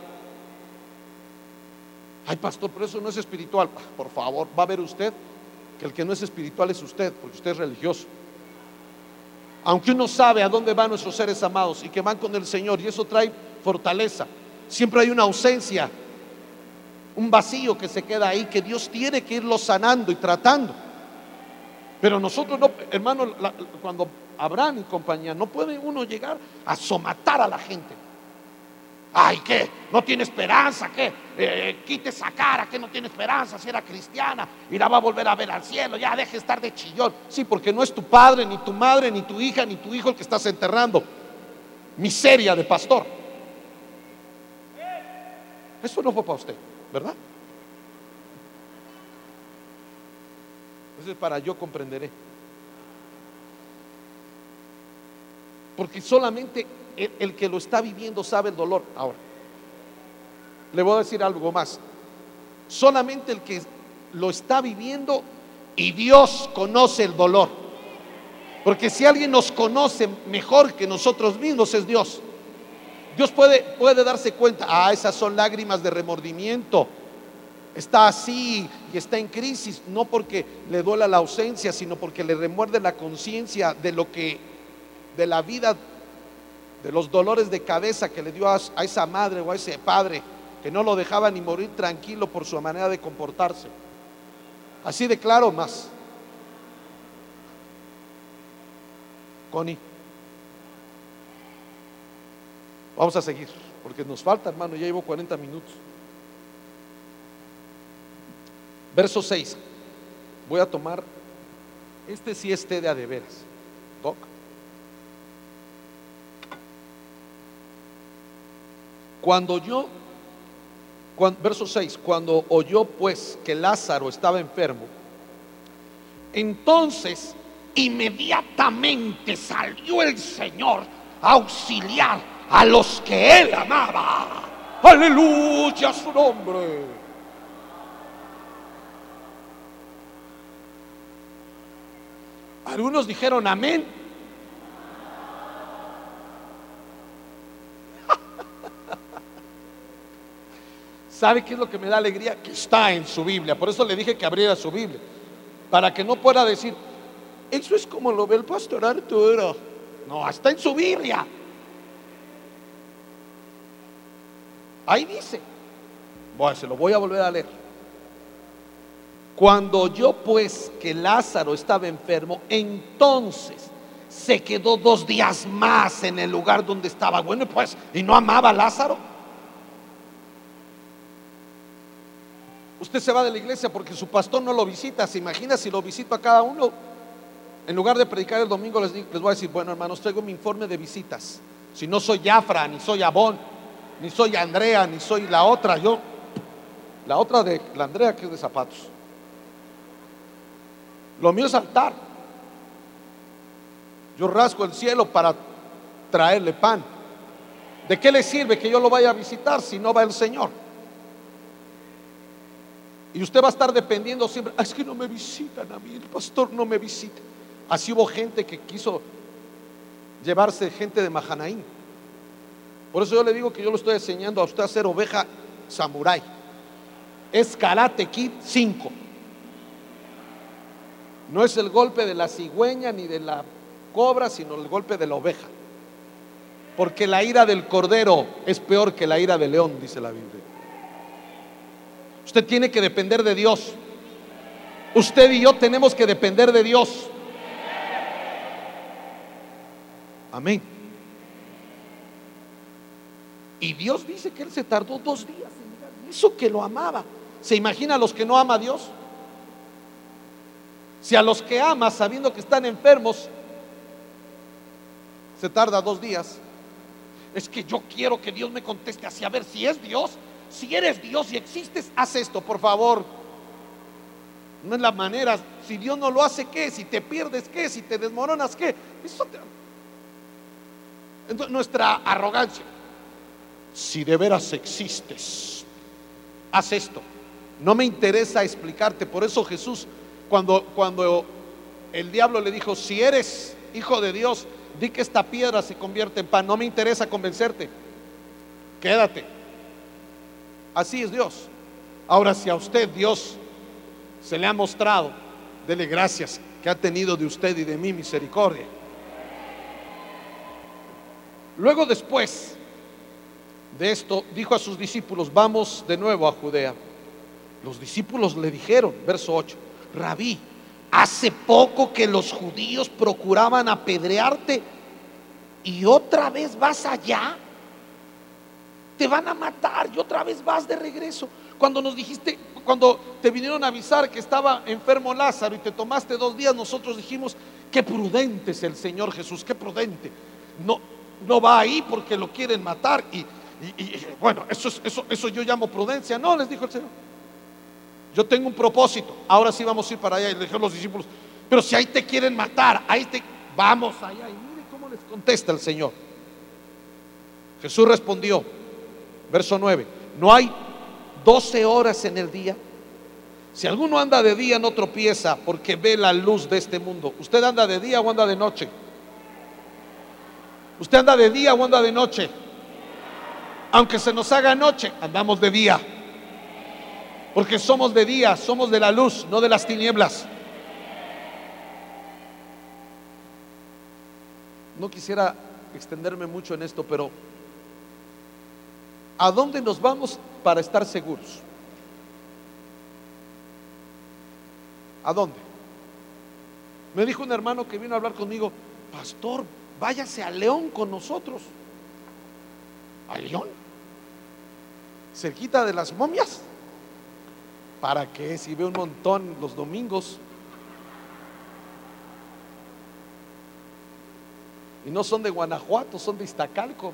Ay, pastor, pero eso no es espiritual. Por favor, va a ver usted que el que no es espiritual es usted, porque usted es religioso. Aunque uno sabe a dónde van nuestros seres amados y que van con el Señor, y eso trae fortaleza, siempre hay una ausencia, un vacío que se queda ahí, que Dios tiene que irlo sanando y tratando. Pero nosotros no, hermano, la, cuando Abraham y compañía, no puede uno llegar a somatar a la gente. Ay, ¿qué? ¿No tiene esperanza? ¿Qué? Eh, quite esa cara, que no tiene esperanza, si era cristiana y la va a volver a ver al cielo, ya deje de estar de chillón. Sí, porque no es tu padre, ni tu madre, ni tu hija, ni tu hijo el que estás enterrando. Miseria de pastor. Eso no fue para usted, ¿verdad? Eso es para yo comprenderé. Porque solamente el, el que lo está viviendo sabe el dolor. Ahora, le voy a decir algo más. Solamente el que lo está viviendo y Dios conoce el dolor. Porque si alguien nos conoce mejor que nosotros mismos es Dios. Dios puede, puede darse cuenta, ah, esas son lágrimas de remordimiento. Está así y está en crisis, no porque le duela la ausencia, sino porque le remuerde la conciencia de lo que, de la vida, de los dolores de cabeza que le dio a, a esa madre o a ese padre, que no lo dejaba ni morir tranquilo por su manera de comportarse. Así de claro más. Connie, vamos a seguir, porque nos falta, hermano, ya llevo cuarenta minutos. Verso seis. Voy a tomar, este sí es té de a de veras, Doc. Cuando yo, cuando, verso seis, cuando oyó pues que Lázaro estaba enfermo, entonces inmediatamente salió el Señor a auxiliar a los que Él amaba. Aleluya a su nombre. Algunos dijeron amén. ¿Sabe qué es lo que me da alegría? Que está en su Biblia. Por eso le dije que abriera su Biblia, para que no pueda decir, eso es como lo ve el pastor Arturo. No, está en su Biblia. Ahí dice. Bueno, se lo voy a volver a leer. Cuando oyó pues que Lázaro estaba enfermo, entonces se quedó dos días más en el lugar donde estaba. Bueno, pues, ¿y no amaba a Lázaro? Usted se va de la iglesia porque su pastor no lo visita. ¿Se imagina si lo visito a cada uno? En lugar de predicar el domingo les, digo, les voy a decir, bueno, hermanos, traigo mi informe de visitas. Si no soy Jafra, ni soy Abón, ni soy Andrea, ni soy la otra, yo, la otra de la Andrea que es de zapatos. Lo mío es altar. Yo rasco el cielo para traerle pan. ¿De qué le sirve que yo lo vaya a visitar si no va el Señor? Y usted va a estar dependiendo siempre. Ah, es que no me visitan a mí, el pastor no me visita. Así hubo gente que quiso llevarse gente de Mahanaim. Por eso yo le digo que yo lo estoy enseñando a usted a ser oveja samurái. Es Karate Kid cinco. No es el golpe de la cigüeña ni de la cobra, sino el golpe de la oveja. Porque la ira del cordero es peor que la ira del león, dice la Biblia. Usted tiene que depender de Dios. Usted y yo tenemos que depender de Dios. Amén. Y Dios dice que Él se tardó dos días en llegar. Eso que lo amaba. ¿Se imagina a los que no ama a Dios? Si a los que ama, sabiendo que están enfermos, se tarda dos días. Es que yo quiero que Dios me conteste así. A ver, si es Dios, si eres Dios y existes, haz esto, por favor. No es la manera. Si Dios no lo hace, ¿qué? Si te pierdes, ¿qué? Si te desmoronas, ¿qué? Eso te... Entonces, nuestra arrogancia. Si de veras existes, haz esto. No me interesa explicarte. Por eso Jesús, cuando, cuando el diablo le dijo, si eres hijo de Dios, di que esta piedra se convierte en pan. No me interesa convencerte, quédate. Así es Dios. Ahora, si a usted Dios se le ha mostrado, dele gracias que ha tenido de usted y de mí misericordia. Luego, después de esto, dijo a sus discípulos, vamos de nuevo a Judea. Los discípulos le dijeron, verso ocho, Rabí, hace poco que los judíos procuraban apedrearte y otra vez vas allá. Te van a matar y otra vez vas de regreso. Cuando nos dijiste, cuando te vinieron a avisar que estaba enfermo Lázaro y te tomaste dos días, nosotros dijimos, qué prudente es el Señor Jesús, qué prudente. No, no va ahí porque lo quieren matar. Y, y, y bueno, eso, es, eso, eso yo llamo prudencia. No, les dijo el Señor, yo tengo un propósito, ahora sí vamos a ir para allá. Y le dijeron los discípulos, pero si ahí te quieren matar, ahí te, vamos allá. Y mire cómo les contesta el Señor. Jesús respondió, verso nueve, no hay doce horas en el día. Si alguno anda de día no tropieza porque ve la luz de este mundo. ¿Usted anda de día o anda de noche? ¿Usted anda de día o anda de noche? Aunque se nos haga noche, andamos de día, porque somos de día, somos de la luz, no de las tinieblas. No quisiera extenderme mucho en esto, pero ¿a dónde nos vamos para estar seguros? ¿A dónde? Me dijo un hermano que vino a hablar conmigo, pastor, váyase a León con nosotros. ¿A León? ¿Cerquita de las momias? ¿Para qué? Si ve un montón los domingos. Y no son de Guanajuato, son de Iztacalco.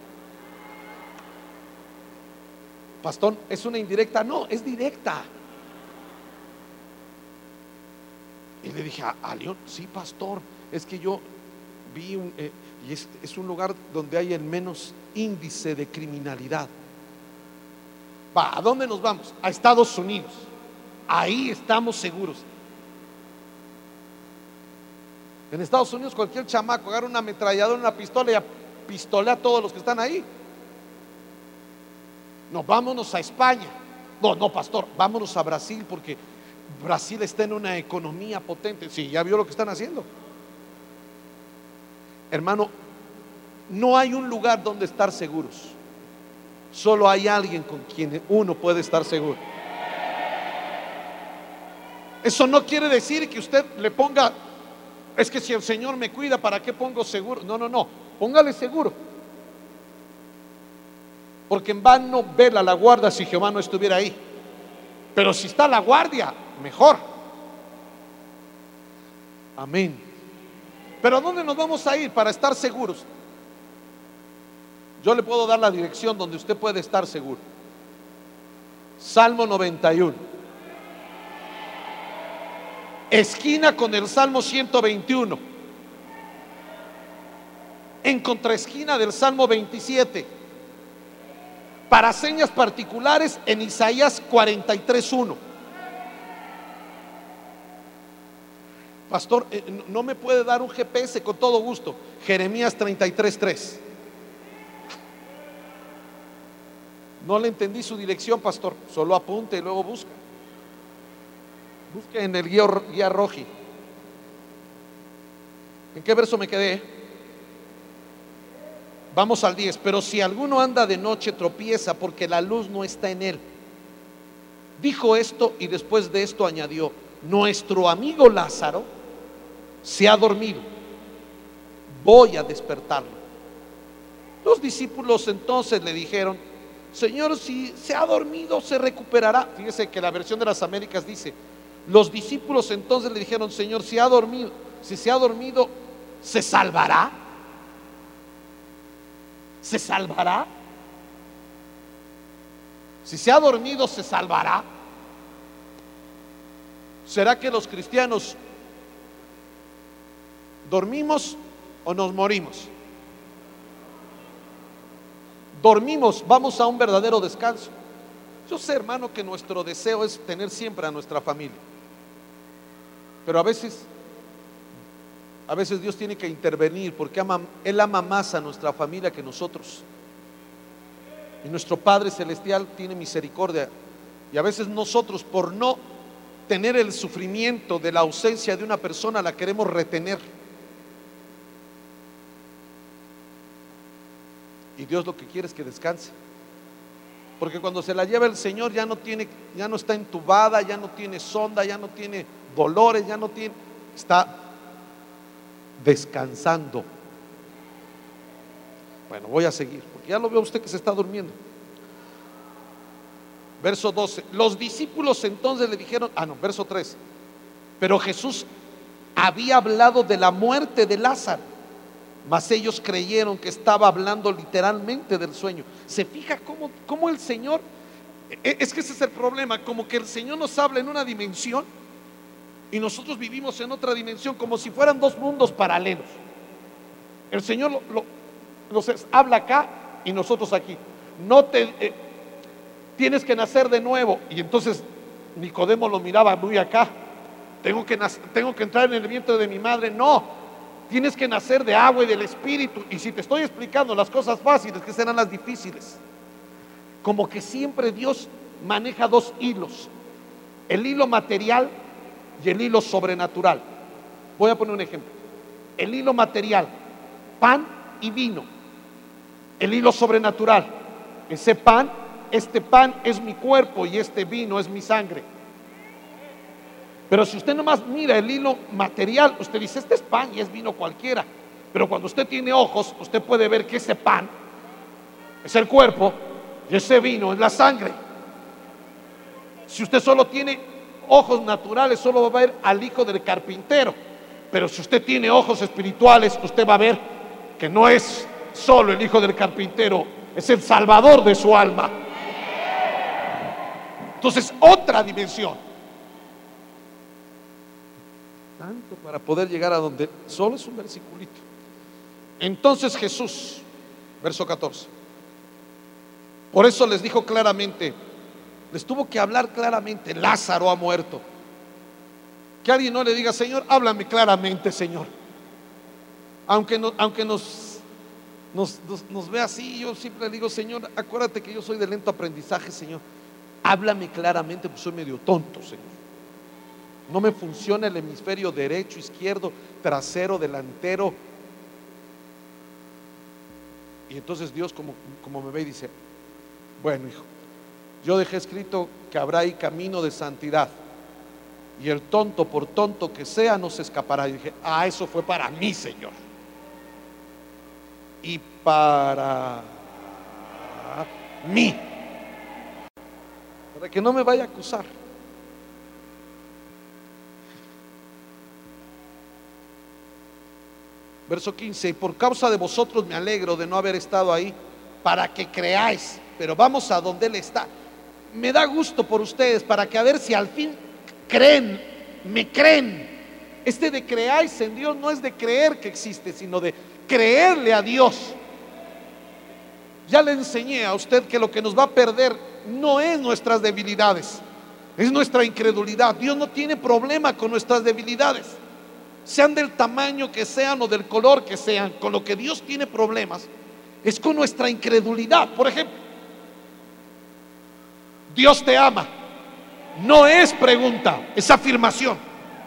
Pastor, ¿es una indirecta? No, es directa. Y le dije, ¿a, a León? Sí, pastor, es que yo vi un, eh, y es, es un lugar donde hay el menos índice de criminalidad. Va, ¿a dónde nos vamos? A Estados Unidos. Ahí estamos seguros. En Estados Unidos cualquier chamaco agarra una ametralladora, una pistola y pistolea a todos los que están ahí. No, vámonos a España. No, no, pastor, vámonos a Brasil porque Brasil está en una economía potente. Sí, ya vio lo que están haciendo. Hermano, no hay un lugar donde estar seguros. Solo hay alguien con quien uno puede estar seguro. Eso no quiere decir que usted le ponga, es que si el Señor me cuida, ¿para qué pongo seguro? No, no, no, póngale seguro. Porque en vano vela la guardia si Jehová no estuviera ahí. Pero si está la guardia, mejor. Amén. Pero ¿a dónde nos vamos a ir para estar seguros? Yo le puedo dar la dirección donde usted puede estar seguro. Salmo noventa y uno, esquina con el Salmo ciento veintiuno, en contraesquina del Salmo veintisiete, para señas particulares en Isaías cuarenta y tres uno. Pastor, no me puede dar un G P S, con todo gusto. Jeremías treinta y tres tres. No le entendí su dirección, pastor. Solo apunte y luego busca. Busque en el guía, guía roji. ¿En qué verso me quedé? Vamos al diez. Pero si alguno anda de noche, tropieza porque la luz no está en él. Dijo esto y después de esto añadió: nuestro amigo Lázaro se ha dormido, voy a despertarlo. Los discípulos entonces le dijeron: Señor, si se ha dormido, se recuperará. Fíjese que la versión de las Américas dice: los discípulos entonces le dijeron: Señor, si ha dormido, si se ha dormido, ¿se salvará? ¿Se salvará? Si se ha dormido, ¿se salvará? ¿Será que los cristianos dormimos o nos morimos? Dormimos, vamos a un verdadero descanso. Yo sé, hermano, que nuestro deseo es tener siempre a nuestra familia, pero a veces, a veces Dios tiene que intervenir porque ama, Él ama más a nuestra familia que nosotros. Y nuestro Padre Celestial tiene misericordia. Y a veces nosotros, por no tener el sufrimiento de la ausencia de una persona, la queremos retener. Y Dios lo que quiere es que descanse. Porque cuando se la lleva el Señor ya no tiene, ya no está entubada, ya no tiene sonda, ya no tiene dolores, ya no tiene, está descansando. Bueno, voy a seguir, porque ya lo veo usted que se está durmiendo. Verso doce. Los discípulos entonces le dijeron, ah no, verso tres. Pero Jesús había hablado de la muerte de Lázaro, mas ellos creyeron que estaba hablando literalmente del sueño. ¿Se fija cómo, cómo el Señor? Es que ese es el problema, como que el Señor nos habla en una dimensión y nosotros vivimos en otra dimensión, como si fueran dos mundos paralelos. El Señor lo, lo, nos habla acá y nosotros aquí. No te eh, tienes que nacer de nuevo. Y entonces Nicodemo lo miraba muy acá. Tengo que, nacer, tengo que entrar en el vientre de mi madre. No, tienes que nacer de agua y del Espíritu. Y si te estoy explicando las cosas fáciles, ¿qué serán las difíciles? Como que siempre Dios maneja dos hilos: el hilo material y el hilo sobrenatural. Voy a poner un ejemplo. El hilo material, pan y vino. El hilo sobrenatural, ese pan, este pan es mi cuerpo y este vino es mi sangre. Pero si usted nomás mira el hilo material, usted dice, este es pan y es vino cualquiera. Pero cuando usted tiene ojos, usted puede ver que ese pan es el cuerpo y ese vino es la sangre. Si usted solo tiene ojos naturales, solo va a ver al hijo del carpintero. Pero si usted tiene ojos espirituales, usted va a ver que no es solo el hijo del carpintero, es el salvador de su alma. Entonces, otra dimensión. Tanto para poder llegar a donde solo es un versiculito. Entonces Jesús, verso catorce, por eso les dijo claramente, les tuvo que hablar claramente: Lázaro ha muerto. Que alguien no le diga, Señor, háblame claramente, Señor. Aunque, no, aunque nos, nos, nos, nos vea así, yo siempre le digo, Señor, acuérdate que yo soy de lento aprendizaje, Señor. Háblame claramente, pues soy medio tonto, Señor. No me funciona el hemisferio derecho, izquierdo, trasero, delantero. Y entonces Dios como, como me ve y dice, bueno, hijo, yo dejé escrito que habrá ahí camino de santidad, y el tonto, por tonto que sea, no se escapará. Y dije, ah, eso fue para mí, Señor. Y para mí, para que no me vaya a acusar. Verso quince, y por causa de vosotros me alegro de no haber estado ahí, para que creáis. Pero vamos a donde Él está. Me da gusto por ustedes, para que a ver si al fin creen, me creen. Este de creáis en Dios no es de creer que existe, sino de creerle a Dios. Ya le enseñé a usted que lo que nos va a perder no es nuestras debilidades, es nuestra incredulidad. Dios no tiene problema con nuestras debilidades, sean del tamaño que sean o del color que sean. Con lo que Dios tiene problemas es con nuestra incredulidad. Por ejemplo, Dios te ama. No es pregunta, es afirmación.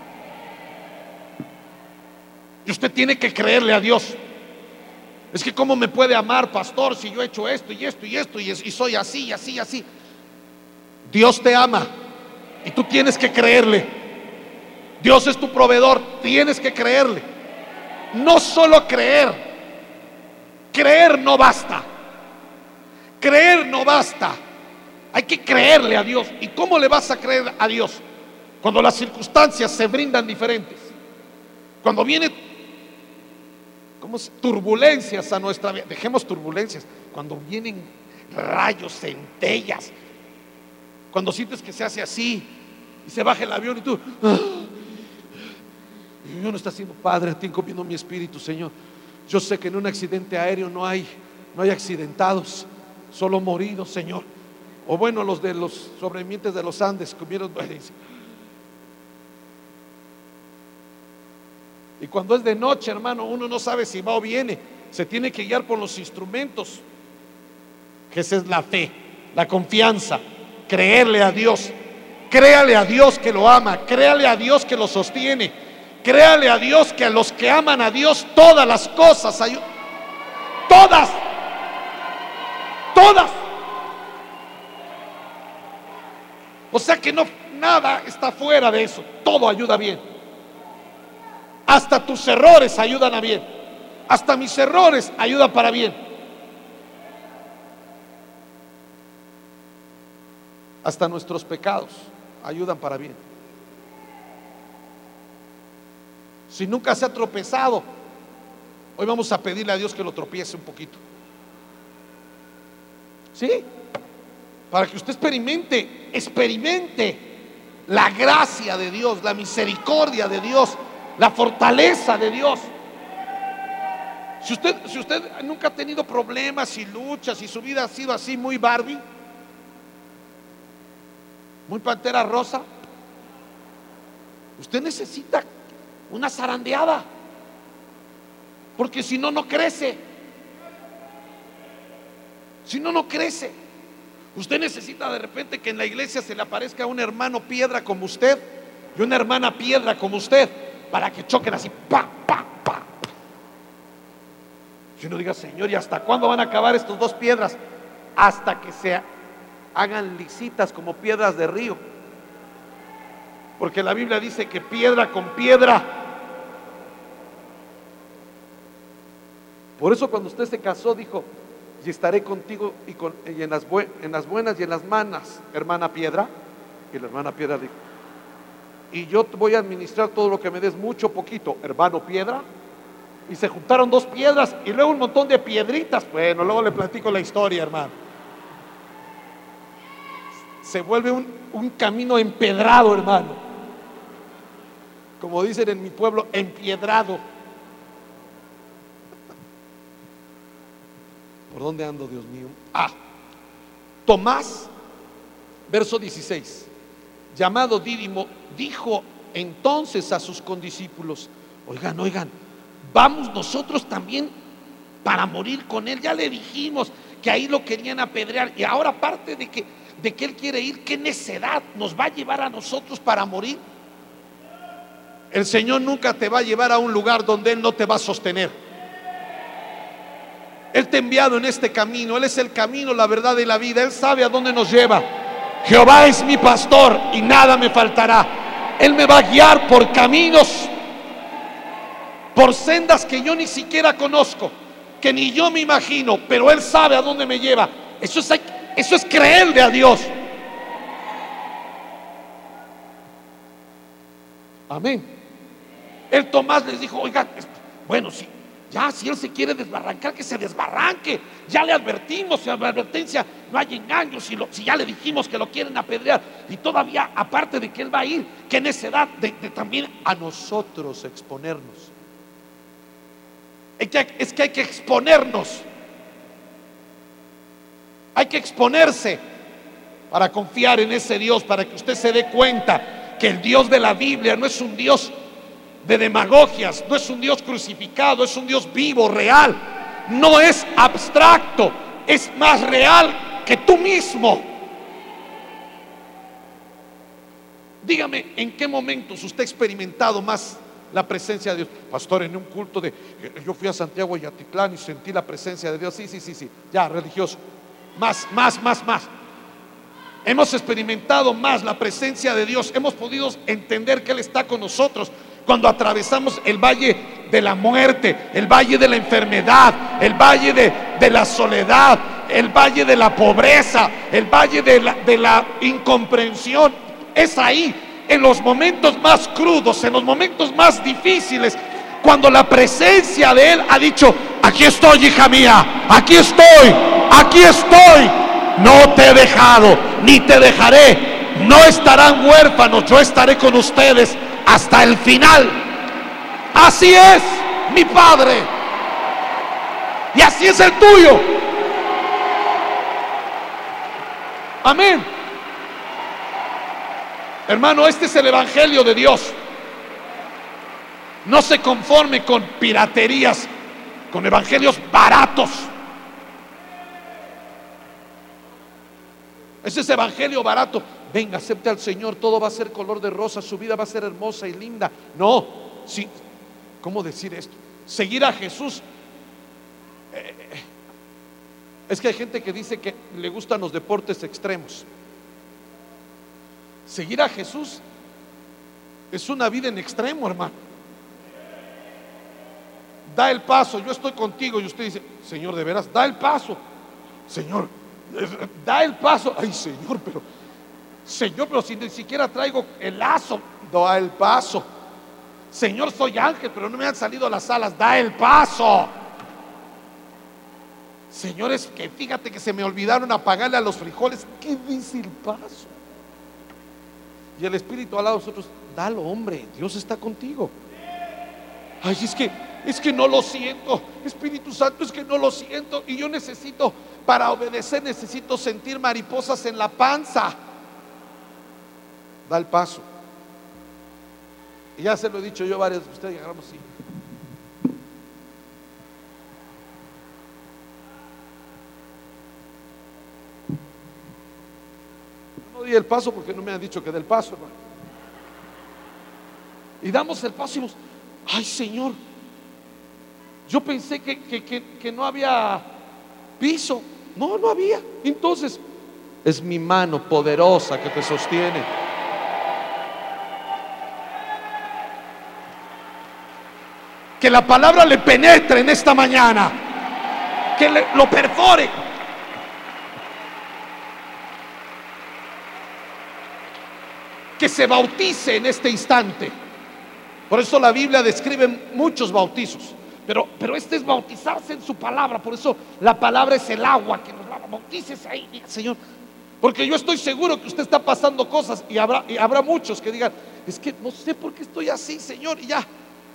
Y usted tiene que creerle a Dios. Es que ¿cómo me puede amar, pastor, si yo he hecho esto y esto y esto y, y soy así y así y así? Dios te ama y tú tienes que creerle. Dios es tu proveedor, tienes que creerle. No solo creer, creer no basta. Creer no basta. Hay que creerle a Dios. ¿Y cómo le vas a creer a Dios? Cuando las circunstancias se brindan diferentes, cuando vienen ¿cómo se? turbulencias a nuestra vida. Dejemos turbulencias. Cuando vienen rayos, centellas, cuando sientes que se hace así y se baja el avión y tú ¡ah! Y yo no está haciendo, Padre, a ti encomiendo mi espíritu, Señor. Yo sé que en un accidente aéreo no hay, no hay accidentados, solo moridos, Señor. O bueno, los de los sobrevivientes de los Andes comieron. Y cuando es de noche, hermano, uno no sabe si va o viene. Se tiene que guiar por los instrumentos. Que esa es la fe, la confianza, creerle a Dios. Créale a Dios que lo ama, créale a Dios que lo sostiene, créale a Dios que a los que aman a Dios todas las cosas ayudan. Todas, todas. O sea que no, nada está fuera de eso, todo ayuda bien. Hasta tus errores ayudan a bien, hasta mis errores ayudan para bien. Hasta nuestros pecados ayudan para bien. Si nunca se ha tropezado, hoy vamos a pedirle a Dios que lo tropiece un poquito. ¿Sí? Para que usted experimente, experimente la gracia de Dios, la misericordia de Dios, la fortaleza de Dios. Si usted, si usted nunca ha tenido problemas y luchas y su vida ha sido así muy Barbie, muy pantera rosa, usted necesita una zarandeada, porque si no, no crece. Si no, no crece. Usted necesita de repente que en la iglesia se le aparezca un hermano piedra como usted y una hermana piedra como usted, para que choquen así, pa, pa, pa. Si uno diga, Señor, ¿y hasta cuándo van a acabar estos dos piedras? Hasta que se hagan lisitas como piedras de río. Porque la Biblia dice que piedra con piedra. Por eso cuando usted se casó dijo, y estaré contigo y, con, y en, las bu en las buenas y en las malas, hermana piedra. Y la hermana piedra dijo, y yo te voy a administrar todo lo que me des, mucho o poquito, hermano piedra. Y se juntaron dos piedras y luego un montón de piedritas. Bueno, luego le platico la historia, hermano. Se vuelve un, un camino empedrado, hermano. Como dicen en mi pueblo, empiedrado. ¿Por dónde ando, Dios mío? Ah, Tomás, verso dieciséis, llamado Dídimo, dijo entonces a sus condiscípulos, oigan, oigan, vamos nosotros también para morir con él. Ya le dijimos que ahí lo querían apedrear, y ahora aparte de que, de que él quiere ir, ¿qué necedad nos va a llevar a nosotros para morir? El Señor nunca te va a llevar a un lugar donde Él no te va a sostener. Él te ha enviado en este camino. Él es el camino, la verdad y la vida. Él sabe a dónde nos lleva. Jehová es mi pastor y nada me faltará. Él me va a guiar por caminos, por sendas que yo ni siquiera conozco, que ni yo me imagino, pero Él sabe a dónde me lleva. Eso es, eso es creerle a Dios. Amén. El Tomás les dijo, oigan, bueno, sí, ya si él se quiere desbarrancar, que se desbarranque. Ya le advertimos, si la advertencia no hay engaño, si, lo, si ya le dijimos que lo quieren apedrear, y todavía aparte de que él va a ir, qué necedad de, de también a nosotros exponernos. Es que, es que hay que exponernos, hay que exponerse para confiar en ese Dios, para que usted se dé cuenta que el Dios de la Biblia no es un Dios de demagogias, no es un Dios crucificado, es un Dios vivo, real, no es abstracto, es más real que tú mismo. Dígame, ¿en qué momentos usted ha experimentado más la presencia de Dios? Pastor, en un culto de, yo fui a Santiago y Atitlán y sentí la presencia de Dios. Sí, sí, sí, sí, ya, religioso. Más, más, más, más. Hemos experimentado más la presencia de Dios, hemos podido entender que Él está con nosotros cuando atravesamos el valle de la muerte, el valle de la enfermedad, el valle de, de la soledad, el valle de la pobreza, el valle de la, de la incomprensión. Es ahí, en los momentos más crudos, en los momentos más difíciles, cuando la presencia de Él ha dicho, aquí estoy, hija mía, aquí estoy, aquí estoy, no te he dejado, ni te dejaré, no estarán huérfanos, yo estaré con ustedes hasta el final. Así es mi Padre, y así es el tuyo. Amén. Hermano, este es el evangelio de Dios. No se conforme con piraterías, con evangelios baratos. Ese es evangelio barato. Venga, acepte al Señor, todo va a ser color de rosa, su vida va a ser hermosa y linda. No, sí, ¿cómo decir esto? Seguir a Jesús. Eh, es que hay gente que dice que le gustan los deportes extremos. Seguir a Jesús es una vida en extremo, hermano. Da el paso, yo estoy contigo, y usted dice: Señor, de veras, da el paso. Señor, da el paso. Ay, Señor, pero Señor, pero si ni siquiera traigo el lazo. Da el paso. Señor, soy ángel, pero no me han salido las alas. Da el paso. Señor, es que fíjate que se me olvidaron apagarle a los frijoles. ¿Qué dice el paso? Y el Espíritu al lado de nosotros: dalo, hombre, Dios está contigo. Ay, es que, es que no lo siento, Espíritu Santo, es que no lo siento. Y yo necesito, para obedecer, necesito sentir mariposas en la panza. Da el paso. Y ya se lo he dicho yo varias veces, ustedes agarramos así. No di el paso porque no me han dicho que dé el paso, hermano. Y damos el paso y nos, ay, Señor, yo pensé que, que, que, que no había piso. No, no había. Entonces, es mi mano poderosa que te sostiene. Que la palabra le penetre en esta mañana, que le, lo perfore. Que se bautice en este instante. Por eso la Biblia describe muchos bautizos, pero, pero este es bautizarse en su palabra. Por eso la palabra es el agua que nos lava. Bautícese ahí, diga: Señor, porque yo estoy seguro que usted está pasando cosas, y habrá, y habrá muchos que digan: es que no sé por qué estoy así, Señor, y ya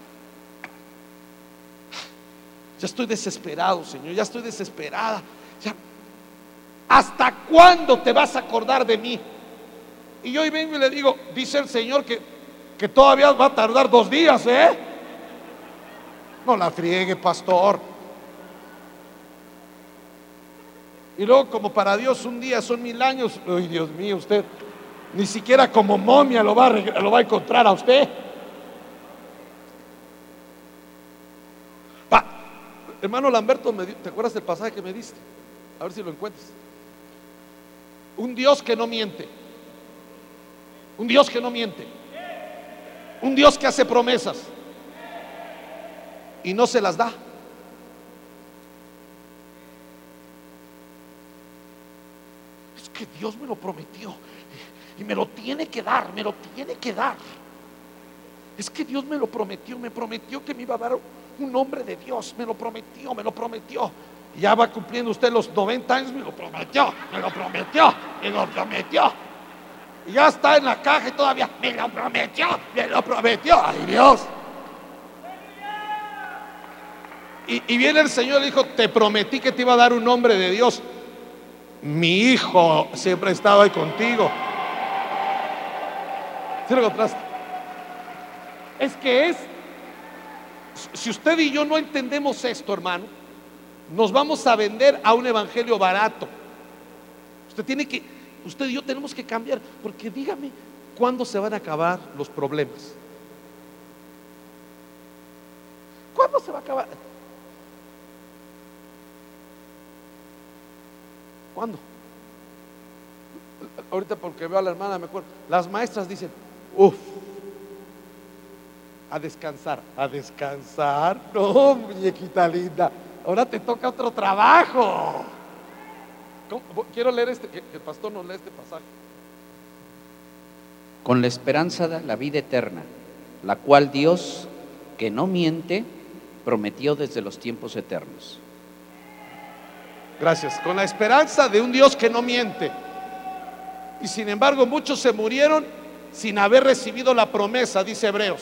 Ya estoy desesperado, Señor, ya estoy desesperada. Ya. ¿Hasta cuándo te vas a acordar de mí? Y yo hoy vengo y le digo: dice el Señor que, que todavía va a tardar dos días, ¿eh? No la friegue, pastor. Y luego, como para Dios un día son mil años. Ay, Dios mío, usted ni siquiera como momia lo va a, lo va a encontrar a usted. Pa, hermano Lamberto, me, ¿te acuerdas del pasaje que me diste? A ver si lo encuentras. Un Dios que no miente. Un Dios que no miente. Un Dios que hace promesas y no se las da. Es que Dios me lo prometió y me lo tiene que dar, me lo tiene que dar. Es que Dios me lo prometió, me prometió que me iba a dar un hombre de Dios, me lo prometió, me lo prometió. Y ya va cumpliendo usted los noventa años, me lo prometió, me lo prometió, me lo prometió. Y ya está en la caja y todavía me lo prometió, me lo prometió. Ay, Dios. Y, y viene el Señor y le dijo: te prometí que te iba a dar un hombre de Dios. Mi hijo siempre ha estado ahí contigo. ¿Sí lo encontraste? Es que es, si usted y yo no entendemos esto, hermano, nos vamos a vender a un evangelio barato. Usted tiene que, usted y yo tenemos que cambiar, porque dígame, ¿cuándo se van a acabar los problemas? ¿Cuándo se va a acabar? ¿Cuándo? Ahorita, porque veo a la hermana, me acuerdo, las maestras dicen: uff, a descansar, a descansar. No, muñequita linda, ahora te toca otro trabajo. ¿Cómo? Quiero leer este, que el pastor nos lee este pasaje. Con la esperanza de la vida eterna, la cual Dios, que no miente, prometió desde los tiempos eternos. Gracias. Con la esperanza de un Dios que no miente. Y sin embargo, muchos se murieron sin haber recibido la promesa, dice Hebreos.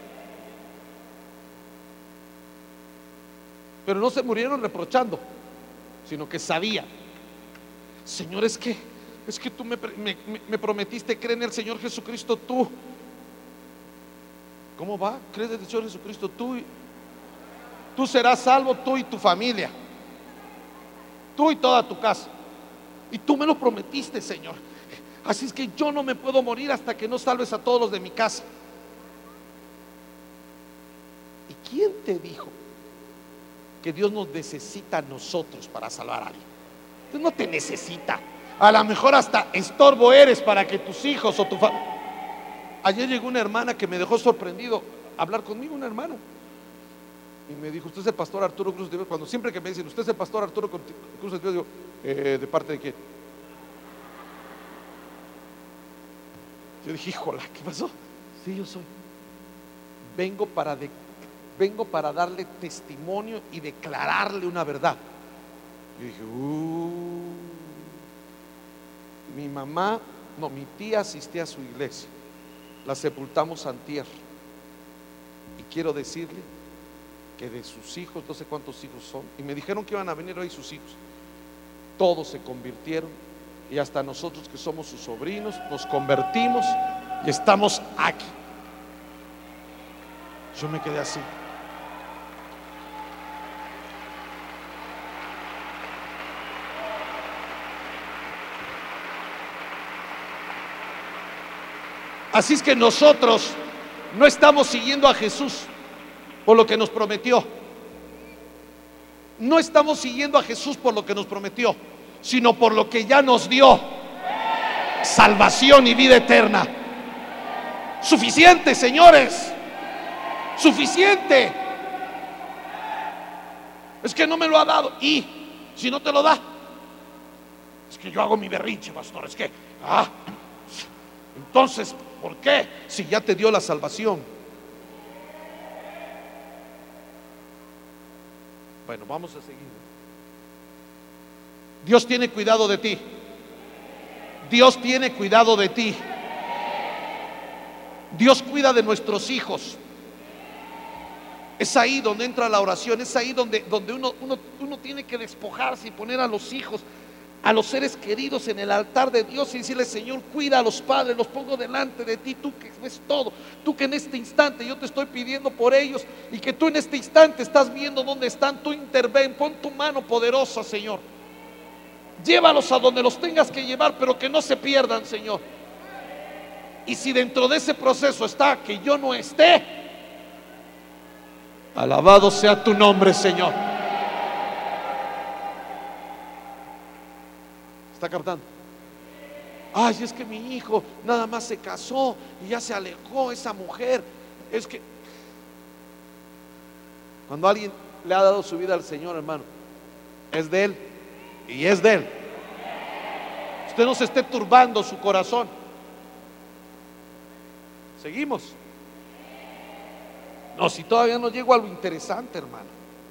Pero no se murieron reprochando, sino que sabían: Señor, es que es que tú me, me, me prometiste creer en el Señor Jesucristo, tú. ¿Cómo va? ¿Crees en el Señor Jesucristo? Tú, y, tú serás salvo, tú y tu familia, tú y toda tu casa. Y tú me lo prometiste, Señor. Así es que yo no me puedo morir hasta que no salves a todos los de mi casa. ¿Y quién te dijo que Dios nos necesita a nosotros para salvar a alguien? Dios no te necesita. A lo mejor hasta estorbo eres para que tus hijos o tu familia. Ayer llegó una hermana que me dejó sorprendido a hablar conmigo, una hermana, y me dijo: ¿usted es el pastor Arturo Cruz de Dios? Cuando siempre que me dicen: ¿usted es el pastor Arturo Cruz de Dios? Digo: eh, ¿de parte de quién? Yo dije: híjola, ¿qué pasó? Sí, yo soy. Vengo para, de, vengo para darle testimonio y declararle una verdad. Yo dije: uh, mi mamá, no, mi tía asistía a su iglesia. La sepultamos antier. Y quiero decirle que de sus hijos, no sé cuántos hijos son, y me dijeron que iban a venir hoy sus hijos, todos se convirtieron. Y hasta nosotros que somos sus sobrinos nos convertimos y estamos aquí. Yo me quedé así. Así es que nosotros no estamos siguiendo a Jesús por lo que nos prometió. No estamos siguiendo a Jesús por lo que nos prometió, sino por lo que ya nos dio: salvación y vida eterna. Suficiente, señores, suficiente. Es que no me lo ha dado. Y si no te lo da, es que yo hago mi berrinche, pastor. Es que, ah, entonces, ¿por qué? Si ya te dio la salvación. Bueno, vamos a seguir. Dios tiene cuidado de ti. Dios tiene cuidado de ti. Dios cuida de nuestros hijos. Es ahí donde entra la oración. Es ahí donde, donde uno, uno, uno tiene que despojarse y poner a los hijos, a los seres queridos en el altar de Dios y decirle: Señor, cuida a los padres, los pongo delante de ti, tú que ves todo, tú que en este instante yo te estoy pidiendo por ellos, y que tú en este instante estás viendo dónde están. Tú interven, pon tu mano poderosa, Señor. Llévalos a donde los tengas que llevar, pero que no se pierdan, Señor. Y si dentro de ese proceso está que yo no esté, alabado sea tu nombre, Señor. ¿Está captando? Ay, es que mi hijo nada más se casó y ya se alejó esa mujer. Es que cuando alguien le ha dado su vida al Señor, hermano, es de Él y es de Él. Usted no se esté turbando su corazón. Seguimos. No, si todavía no llego a lo interesante, hermano.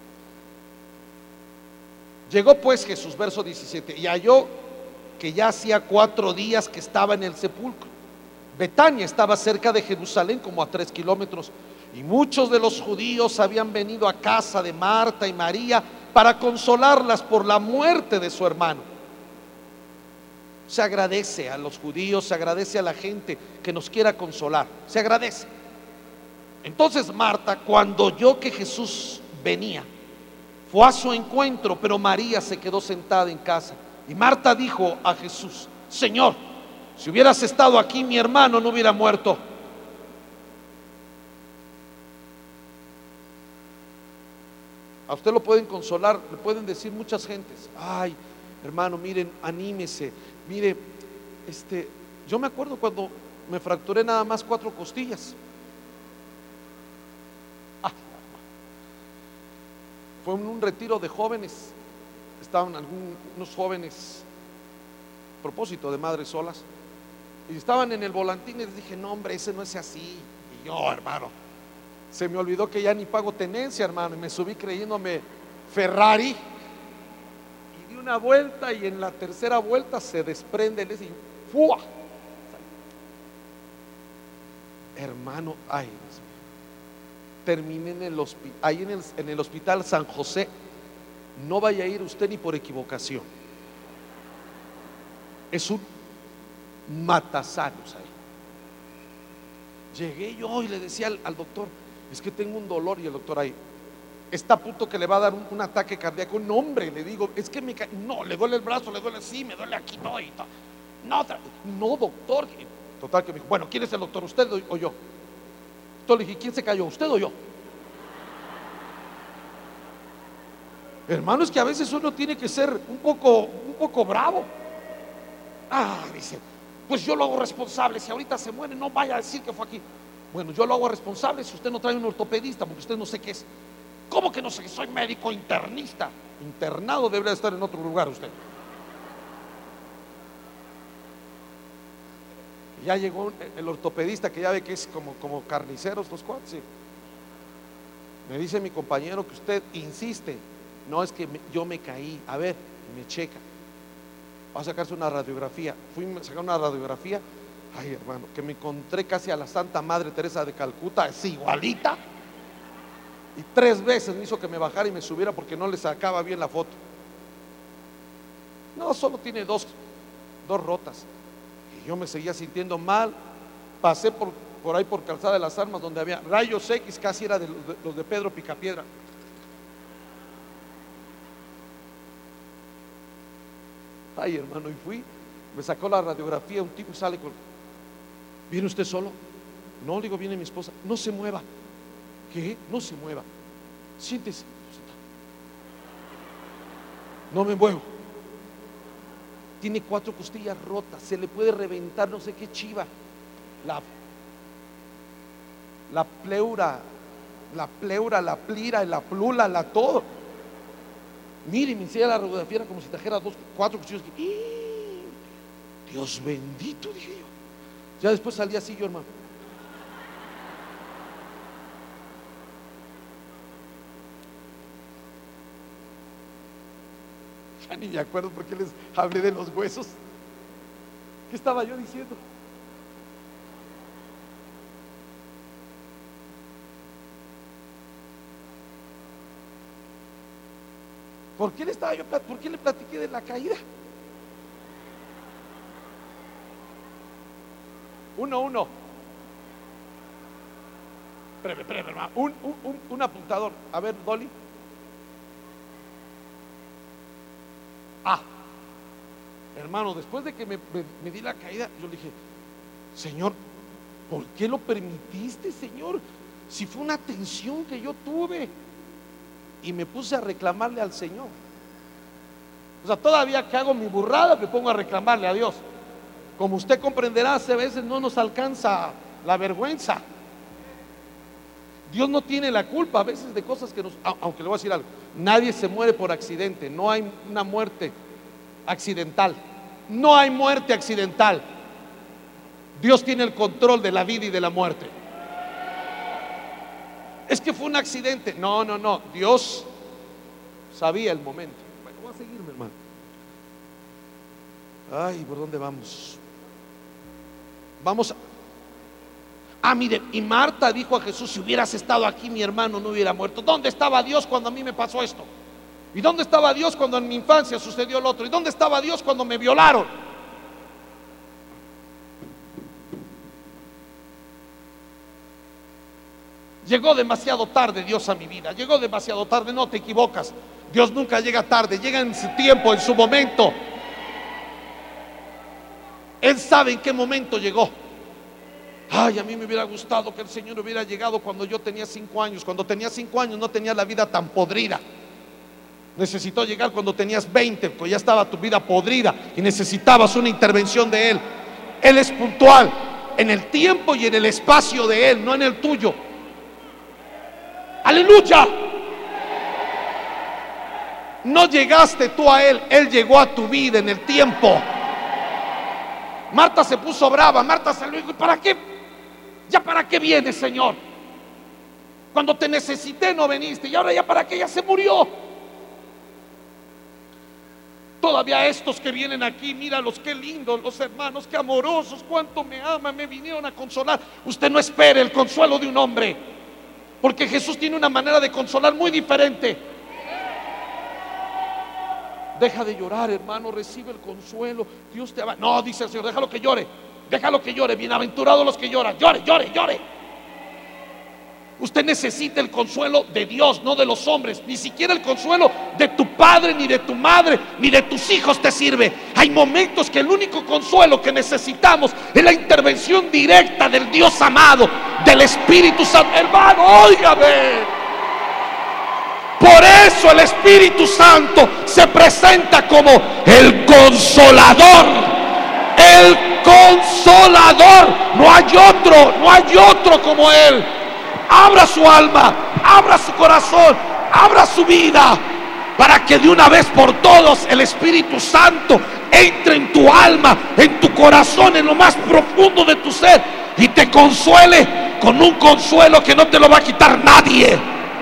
Llegó pues Jesús, verso diecisiete, y halló que ya hacía cuatro días que estaba en el sepulcro. Betania estaba cerca de Jerusalén, como a tres kilómetros, y muchos de los judíos habían venido a casa de Marta y María para consolarlas por la muerte de su hermano. Se agradece a los judíos, se agradece a la gente que nos quiera consolar, se agradece. Entonces Marta, cuando oyó que Jesús venía, fue a su encuentro, pero María se quedó sentada en casa. Y Marta dijo a Jesús: Señor, si hubieras estado aquí, mi hermano no hubiera muerto. A usted lo pueden consolar, le pueden decir muchas gentes: ay, hermano, miren, anímese. Mire, este, yo me acuerdo cuando me fracturé nada más cuatro costillas. Ah, fue en un retiro de jóvenes. Estaban algunos jóvenes, a propósito de madres solas, y estaban en el volantín y les dije: no, hombre, ese no es así. Y yo, hermano, se me olvidó que ya ni pago tenencia, hermano, y me subí creyéndome Ferrari, y di una vuelta, y en la tercera vuelta se desprende el ese y ¡fua! Hermano, ay, terminé en el hospital, ahí en el, en el hospital San José. No vaya a ir usted ni por equivocación. Es un matasanos ahí. Llegué yo y le decía al, al doctor, es que tengo un dolor, y el doctor ahí, está a punto que le va a dar un, un ataque cardíaco. No, hombre, le digo, es que me ca... no, le duele el brazo, le duele, sí, me duele aquí, no, y todo. No, no, doctor. Total que me dijo, bueno, ¿quién es el doctor, usted o yo? Entonces le dije, ¿quién se cayó, usted o yo? Hermano, es que a veces uno tiene que ser un poco, un poco bravo. Ah, dice, pues yo lo hago responsable. Si ahorita se muere, no vaya a decir que fue aquí. Bueno, yo lo hago responsable si usted no trae un ortopedista, porque usted no sé qué es. ¿Cómo que no sé? Soy médico internista. Internado debería estar en otro lugar usted. Ya llegó el ortopedista, que ya ve que es como, como carniceros los cuates. Me dice mi compañero que usted insiste. No, es que me, yo me caí. A ver, me checa. Va a sacarse una radiografía. Fui a sacar una radiografía. Ay, hermano, que me encontré casi a la Santa Madre Teresa de Calcuta. Es igualita. Y tres veces me hizo que me bajara y me subiera porque no le sacaba bien la foto. No, solo tiene dos, dos rotas. Y yo me seguía sintiendo mal. Pasé por, por ahí por Calzada de las Armas, donde había rayos X, casi era de los de, los de Pedro Picapiedra. Ay, hermano, y fui, me sacó la radiografía, un tipo sale con, ¿viene usted solo? No, le digo, viene mi esposa. No se mueva. ¿Qué? No se mueva. Siéntese. No me muevo. Tiene cuatro costillas rotas, se le puede reventar no sé qué chiva. La, la pleura, la pleura, la plira, la plula, la todo. Mire, me enseña la radiografía, era como si trajera dos, cuatro cuchillos. ¡Ih! Dios bendito, dije yo. Ya después salí así yo, hermano. Ya ni me acuerdo por qué les hablé de los huesos. ¿Qué estaba yo diciendo? ¿Por qué le estaba yo, por qué le platiqué de la caída? Uno, uno. Espérame, espérame, hermano. Un, un, un, un apuntador. A ver, Dolly. Ah, hermano, después de que me, me, me di la caída, yo le dije, Señor, ¿por qué lo permitiste, Señor? Si fue una tensión que yo tuve. Y me puse a reclamarle al Señor. O sea, todavía que hago mi burrada, me pongo a reclamarle a Dios. Como usted comprenderá, a veces no nos alcanza la vergüenza. Dios no tiene la culpa a veces de cosas que nos... Aunque le voy a decir algo, nadie se muere por accidente. No hay una muerte accidental. No hay muerte accidental. Dios tiene el control de la vida y de la muerte. Es que fue un accidente. No, no, no. Dios sabía el momento. Bueno, voy a seguirme, hermano. Ay, ¿por dónde vamos? Vamos a... Ah, mire, y Marta dijo a Jesús, si hubieras estado aquí, mi hermano no hubiera muerto. ¿Dónde estaba Dios cuando a mí me pasó esto? ¿Y dónde estaba Dios cuando en mi infancia sucedió lo otro? ¿Y dónde estaba Dios cuando me violaron? Llegó demasiado tarde Dios a mi vida. Llegó demasiado tarde, no te equivocas. Dios nunca llega tarde, llega en su tiempo, en su momento. Él sabe en qué momento llegó. Ay, a mí me hubiera gustado que el Señor hubiera llegado cuando yo tenía cinco años. Cuando tenía cinco años no tenía la vida tan podrida. Necesitó llegar cuando tenías veinte, porque ya estaba tu vida podrida y necesitabas una intervención de Él. Él es puntual en el tiempo y en el espacio de Él, no en el tuyo. Aleluya. No llegaste tú a Él, Él llegó a tu vida en el tiempo. Marta se puso brava, Marta se lo dijo, ¿y para qué? ¿Ya para qué vienes, Señor? Cuando te necesité no viniste, y ahora ya para qué, ya se murió. Todavía estos que vienen aquí, míralos, qué lindos los hermanos, qué amorosos, cuánto me aman, me vinieron a consolar. Usted no espere el consuelo de un hombre, porque Jesús tiene una manera de consolar muy diferente. Deja de llorar, hermano, recibe el consuelo. Dios te ama. No, dice el Señor, déjalo que llore. Déjalo que llore. Bienaventurados los que lloran. Llore, llore, llore. Usted necesita el consuelo de Dios, no de los hombres. Ni siquiera el consuelo de tu padre, ni de tu madre, ni de tus hijos te sirve. Hay momentos que el único consuelo que necesitamos es la intervención directa del Dios amado, del Espíritu Santo. Hermano, óigame. Por eso el Espíritu Santo se presenta como el Consolador. El Consolador. No hay otro, no hay otro como Él. Abra su alma, abra su corazón, abra su vida, para que de una vez por todos el Espíritu Santo entre en tu alma, en tu corazón, en lo más profundo de tu ser, y te consuele con un consuelo que no te lo va a quitar nadie.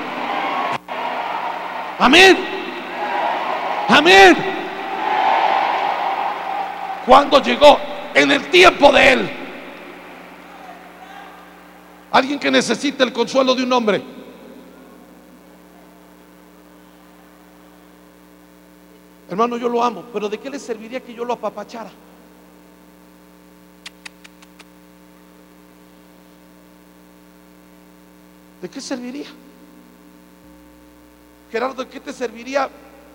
Amén. Amén. Cuando llegó en el tiempo de Él. Alguien que necesite el consuelo de un hombre. Hermano, yo lo amo, pero ¿de qué le serviría que yo lo apapachara? ¿De qué serviría? Gerardo, ¿de qué te serviría?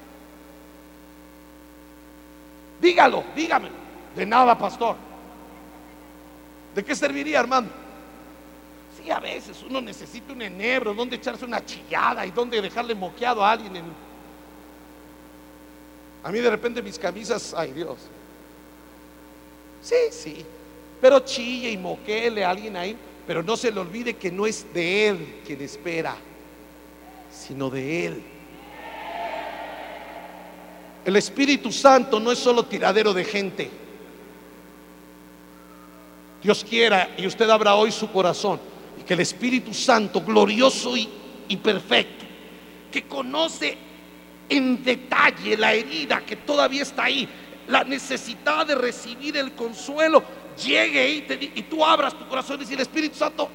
Dígalo, dígamelo. De nada, pastor. ¿De qué serviría, hermano? Sí, a veces uno necesita un enebro, donde echarse una chillada y donde dejarle moqueado a alguien en... A mí de repente mis camisas, ay Dios. Sí, sí, pero chille y moquele a alguien ahí, pero no se le olvide que no es de Él quien espera, sino de Él. El Espíritu Santo no es solo tiradero de gente. Dios quiera y usted abra hoy su corazón, y que el Espíritu Santo glorioso y, y perfecto, que conoce en detalle la herida que todavía está ahí, la necesidad de recibir el consuelo, llegue y, te, y tú abras tu corazón y decir: Espíritu Santo,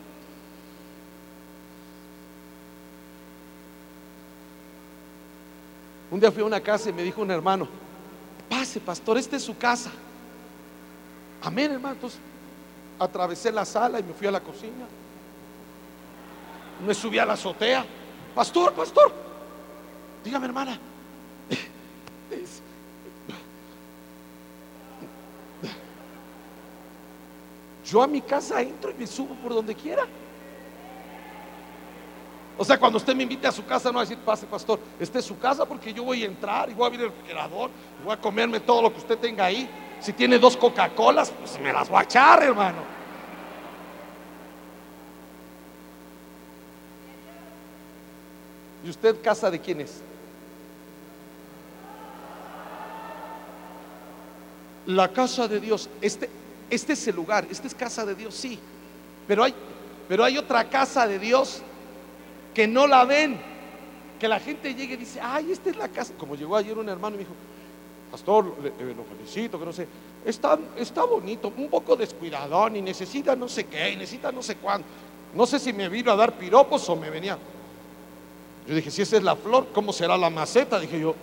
un día fui a una casa y me dijo un hermano: pase, pastor, esta es su casa. Amén, hermano. Entonces atravesé la sala y me fui a la cocina, me subí a la azotea. Pastor, pastor, dígame, hermana. Yo a mi casa entro y me subo por donde quiera. O sea, cuando usted me invite a su casa, no va a decir: pase, pastor, esta es su casa, porque yo voy a entrar y voy a abrir el refrigerador y voy a comerme todo lo que usted tenga ahí. Si tiene dos Coca-Colas, pues me las voy a echar, hermano. ¿Y usted, casa de quién es? La casa de Dios. Este, este es el lugar, esta es casa de Dios, sí. Pero hay, pero hay otra casa de Dios que no la ven, que la gente llegue y dice: ay, esta es la casa. Como llegó ayer un hermano y me dijo: pastor, le, le, lo felicito, que no sé, está, está bonito, un poco descuidadón y necesita no sé qué, y necesita no sé cuándo. No sé si me vino a dar piropos o me venía. Yo dije: si esa es la flor, ¿cómo será la maceta? Dije yo.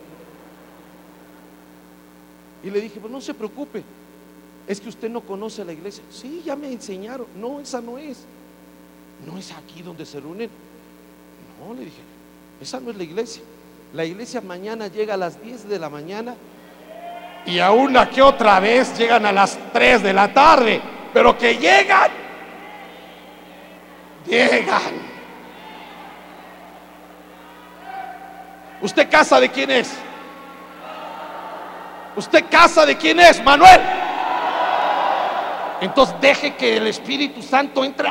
Y le dije: pues no se preocupe, es que usted no conoce la iglesia. Sí, ya me enseñaron. No, esa no es. No es aquí donde se reúnen. No, le dije, esa no es la iglesia. La iglesia mañana llega a las diez de la mañana y a una que otra vez llegan a las tres de la tarde, pero que llegan, llegan. ¿Usted casa de quién es? ¿Usted casa de quién es, Manuel? Entonces deje que el Espíritu Santo entre,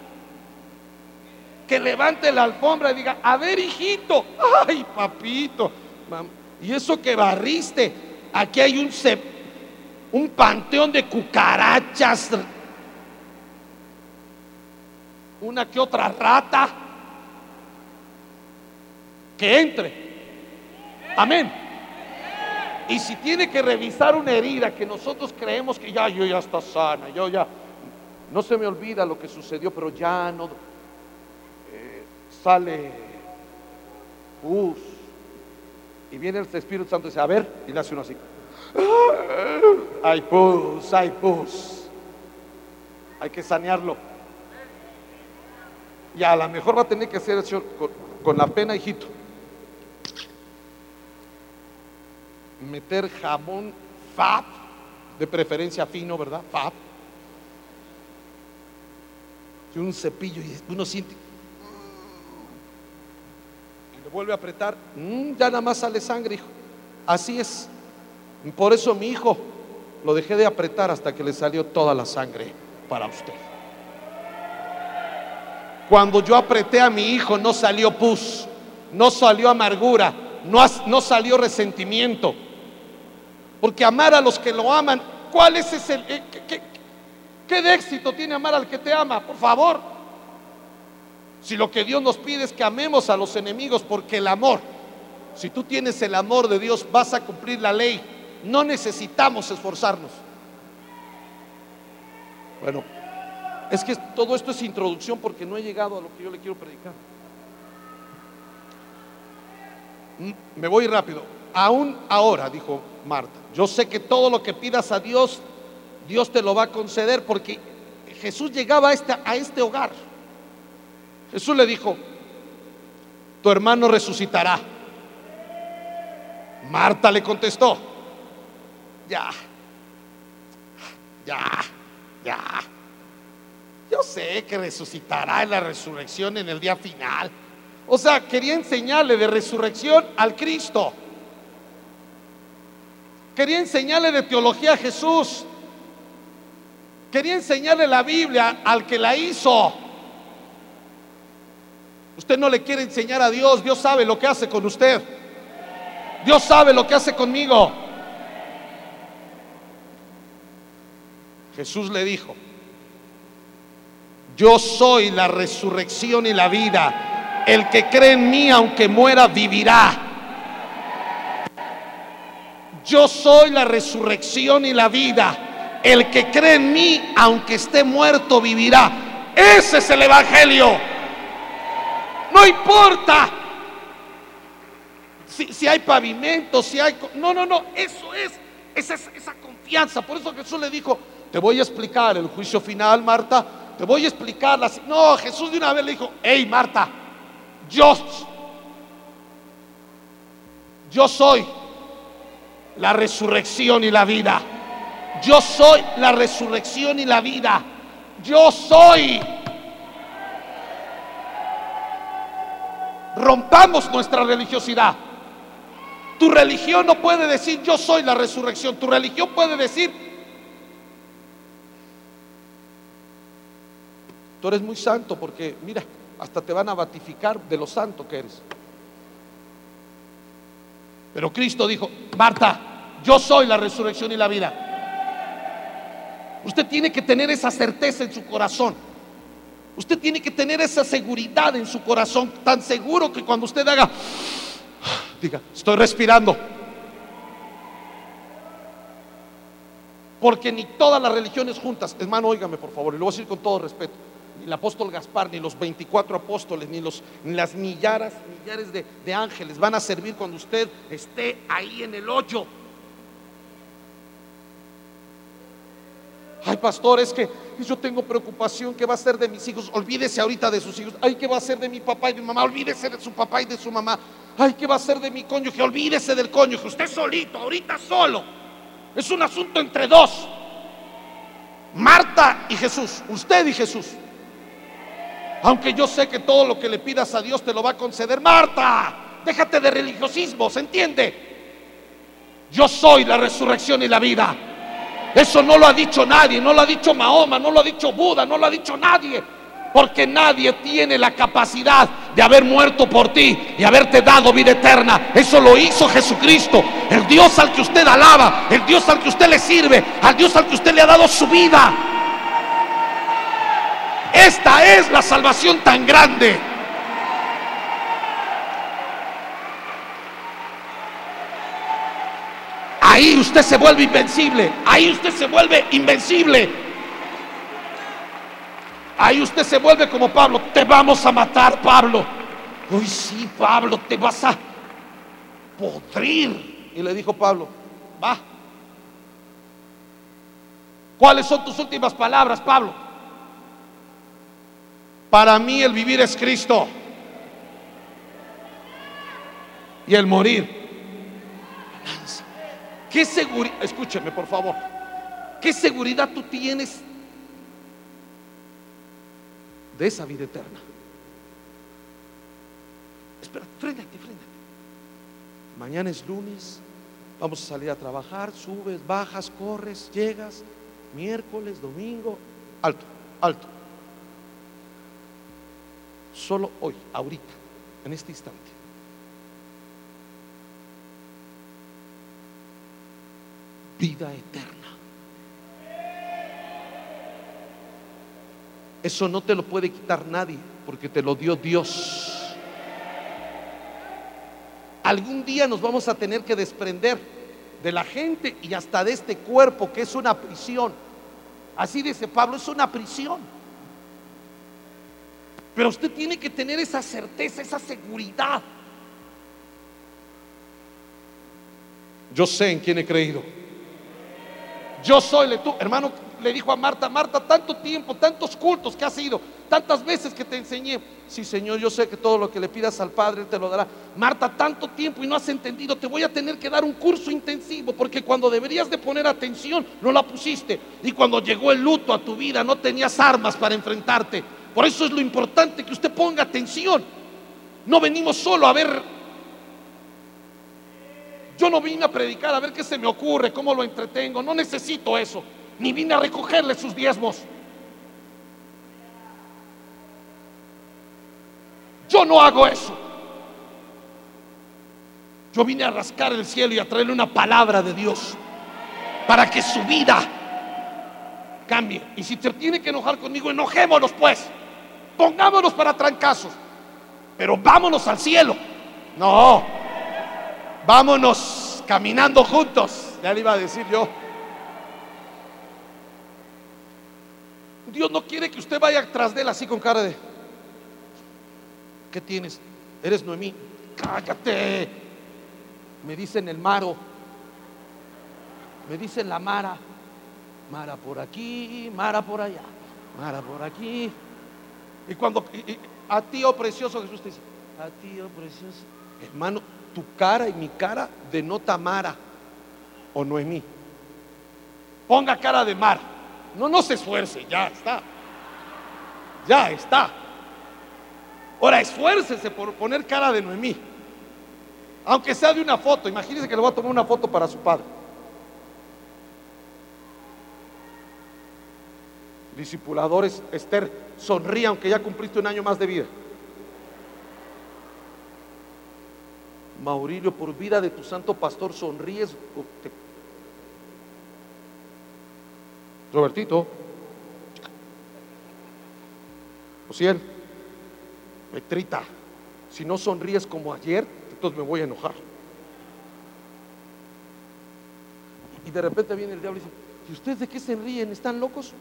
que levante la alfombra y diga: a ver, hijito, ay, papito, mam, y eso que barriste, aquí hay un, un panteón de cucarachas, una que otra rata, que entre. Amén. Y si tiene que revisar una herida que nosotros creemos que ya, yo ya está sana, yo ya, no se me olvida lo que sucedió, pero ya no eh, sale pus, Y viene el Espíritu Santo y dice, a ver, y le hace uno así. Ay, pus, ay, pus. Hay que sanearlo. Y a lo mejor va a tener que hacer eso con, con la pena, hijito. Meter jabón Fab, de preferencia fino, ¿verdad? Fab. Y un cepillo y uno siente. Y le vuelve a apretar. Mm, ya nada más sale sangre, hijo. Así es. Por eso mi hijo lo dejé de apretar hasta que le salió toda la sangre para usted. Cuando yo apreté a mi hijo no salió pus, no salió amargura, no, no salió resentimiento. Porque amar a los que lo aman, ¿cuál es ese? Eh, ¿qué, qué, ¿Qué de éxito tiene amar al que te ama? Por favor. Si lo que Dios nos pide es que amemos a los enemigos, porque el amor, si tú tienes el amor de Dios, vas a cumplir la ley. No necesitamos esforzarnos. Bueno, es que todo esto es introducción porque no he llegado a lo que yo le quiero predicar. Me voy rápido. Aún ahora, dijo Marta, yo sé que todo lo que pidas a Dios, Dios te lo va a conceder, porque Jesús llegaba a este, a este hogar. Jesús le dijo, tu hermano resucitará. Marta le contestó, ya, ya, ya. Yo sé que resucitará en la resurrección en el día final. O sea, quería enseñarle de resurrección al Cristo. Quería enseñarle de teología a Jesús. Quería enseñarle la Biblia al que la hizo. Usted no le quiere enseñar a Dios. Dios sabe lo que hace con usted. Dios sabe lo que hace conmigo. Jesús le dijo, yo soy la resurrección y la vida. El que cree en mí, aunque muera, vivirá. Yo soy la resurrección y la vida. El que cree en mí, aunque esté muerto, vivirá. Ese es el evangelio. No importa si, si hay pavimento, si hay... No, no, no, eso es, esa es esa confianza. Por eso Jesús le dijo, te voy a explicar el juicio final, Marta. Te voy a explicar la... No, Jesús de una vez le dijo, hey, Marta, yo Yo soy la resurrección y la vida. Yo soy la resurrección y la vida. Yo soy. Rompamos nuestra religiosidad. Tu religión no puede decir yo soy la resurrección. Tu religión puede decir tú eres muy santo, porque mira, hasta te van a batificar de lo santo que eres. Pero Cristo dijo, Marta, yo soy la resurrección y la vida. Usted tiene que tener esa certeza en su corazón. Usted tiene que tener esa seguridad en su corazón, tan seguro que cuando usted haga, diga, estoy respirando. Porque ni todas las religiones juntas, hermano, óigame por favor, y lo voy a decir con todo respeto, ni el apóstol Gaspar, ni los veinticuatro apóstoles, ni, los, ni las millares, millares de, de ángeles van a servir cuando usted esté ahí en el hoyo. Ay, pastor, es que yo tengo preocupación. ¿Qué va a ser de mis hijos? Olvídese ahorita de sus hijos. Ay, ¿qué va a ser de mi papá y de mi mamá? Olvídese de su papá y de su mamá. Ay, ¿qué va a ser de mi cónyuge? Olvídese del cónyuge. Usted solito, ahorita solo. Es un asunto entre dos. Marta y Jesús, usted y Jesús. Aunque yo sé que todo lo que le pidas a Dios te lo va a conceder. Marta, déjate de religiosismo, ¿se entiende? Yo soy la resurrección y la vida. Eso no lo ha dicho nadie, no lo ha dicho Mahoma, no lo ha dicho Buda, no lo ha dicho nadie. Porque nadie tiene la capacidad de haber muerto por ti y haberte dado vida eterna. Eso lo hizo Jesucristo, el Dios al que usted alaba, el Dios al que usted le sirve, al Dios al que usted le ha dado su vida. Esta es la salvación tan grande. Ahí usted se vuelve invencible. Ahí usted se vuelve invencible. Ahí usted se vuelve como Pablo. Te vamos a matar, Pablo. Uy, sí, Pablo, te vas a... podrir. Y le dijo Pablo: va. ¿Cuáles son tus últimas palabras, Pablo? Para mí el vivir es Cristo y el morir. ¿Qué seguridad? Escúcheme, por favor. ¿Qué seguridad tú tienes de esa vida eterna? Espera, frénate, frénate. Mañana es lunes, vamos a salir a trabajar, subes, bajas, corres, llegas, miércoles, domingo, alto, alto. Solo hoy, ahorita, en este instante. Vida eterna. Eso no te lo puede quitar nadie, porque te lo dio Dios. Algún día nos vamos a tener que desprender de la gente y hasta de este cuerpo, que es una prisión. Así dice Pablo, es una prisión. Pero usted tiene que tener esa certeza, esa seguridad. Yo sé en quién he creído. Yo soy, le tú, hermano, le dijo a Marta: Marta, tanto tiempo, tantos cultos que has ido, tantas veces que te enseñé. Sí, Señor, yo sé que todo lo que le pidas al Padre, Él te lo dará. Marta, tanto tiempo y no has entendido, te voy a tener que dar un curso intensivo, porque cuando deberías de poner atención, no la pusiste. Y cuando llegó el luto a tu vida, no tenías armas para enfrentarte. Por eso es lo importante que usted ponga atención. No venimos solo a ver. Yo no vine a predicar a ver qué se me ocurre, cómo lo entretengo. No necesito eso. Ni vine a recogerle sus diezmos. Yo no hago eso. Yo vine a rascar el cielo y a traerle una palabra de Dios para que su vida cambie. Y si te tiene que enojar conmigo, enojémonos pues. Pongámonos para trancazos, pero vámonos al cielo. No, vámonos caminando juntos. Ya le iba a decir yo. Dios no quiere que usted vaya tras de él así con cara de: ¿qué tienes? Eres Noemí. Cállate. Me dicen el Maro, me dicen la Mara. Mara por aquí, Mara por allá, Mara por aquí. Y cuando y, y, a ti, oh precioso Jesús, te dice: a ti, oh precioso. Hermano, tu cara y mi cara denota Mara o Noemí. Ponga cara de Mar. No, no se esfuerce, ya está. Ya está. Ahora esfuércese por poner cara de Noemí, aunque sea de una foto. Imagínese que le voy a tomar una foto para su padre. Discipuladores, Esther, sonríe aunque ya cumpliste un año más de vida. Maurilio, por vida de tu santo pastor, sonríes. Robertito, Osiel, Petrita, si no sonríes como ayer, entonces me voy a enojar. Y de repente viene el diablo y dice: ¿y ustedes de qué se ríen? ¿Están locos?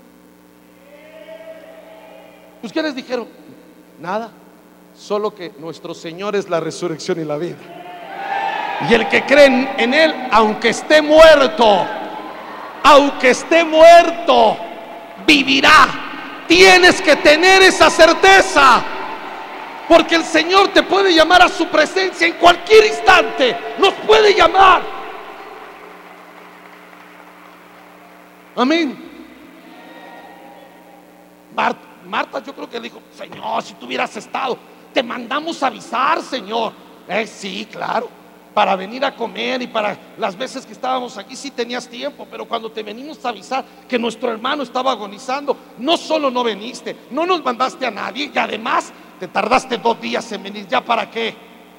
Pues ¿qué les dijeron? Nada, solo que nuestro Señor es la resurrección y la vida. Y el que cree en, en Él, aunque esté muerto, aunque esté muerto, vivirá. Tienes que tener esa certeza, porque el Señor te puede llamar a su presencia en cualquier instante. Nos puede llamar. Amén. Marta, Marta yo creo que le dijo: Señor, si tú hubieras estado, te mandamos a avisar, Señor. Eh, sí, claro, para venir a comer, y para las veces que estábamos aquí sí tenías tiempo, pero cuando te venimos a avisar que nuestro hermano estaba agonizando, no solo no viniste, no nos mandaste a nadie, y además te tardaste dos días en venir. ¿Ya para qué?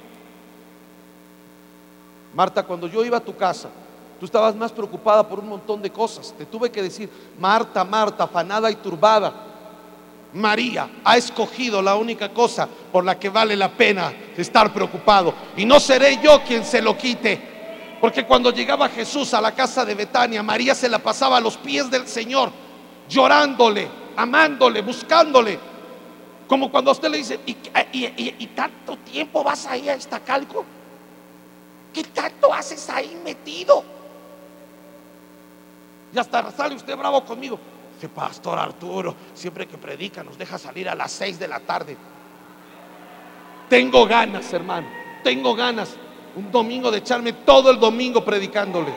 Marta, cuando yo iba a tu casa, tú estabas más preocupada por un montón de cosas. Te tuve que decir: Marta, Marta, afanada y turbada, María ha escogido la única cosa por la que vale la pena estar preocupado, y no seré yo quien se lo quite. Porque cuando llegaba Jesús a la casa de Betania, María se la pasaba a los pies del Señor, llorándole, amándole, buscándole. Como cuando a usted le dice: ¿y, y, y, y tanto tiempo vas a ir a Iztacalco? ¿Qué tanto haces ahí metido? Y hasta sale usted bravo conmigo. Dice, pastor Arturo, siempre que predica nos deja salir a las seis de la tarde. Tengo ganas, hermano, tengo ganas un domingo de echarme todo el domingo predicándole.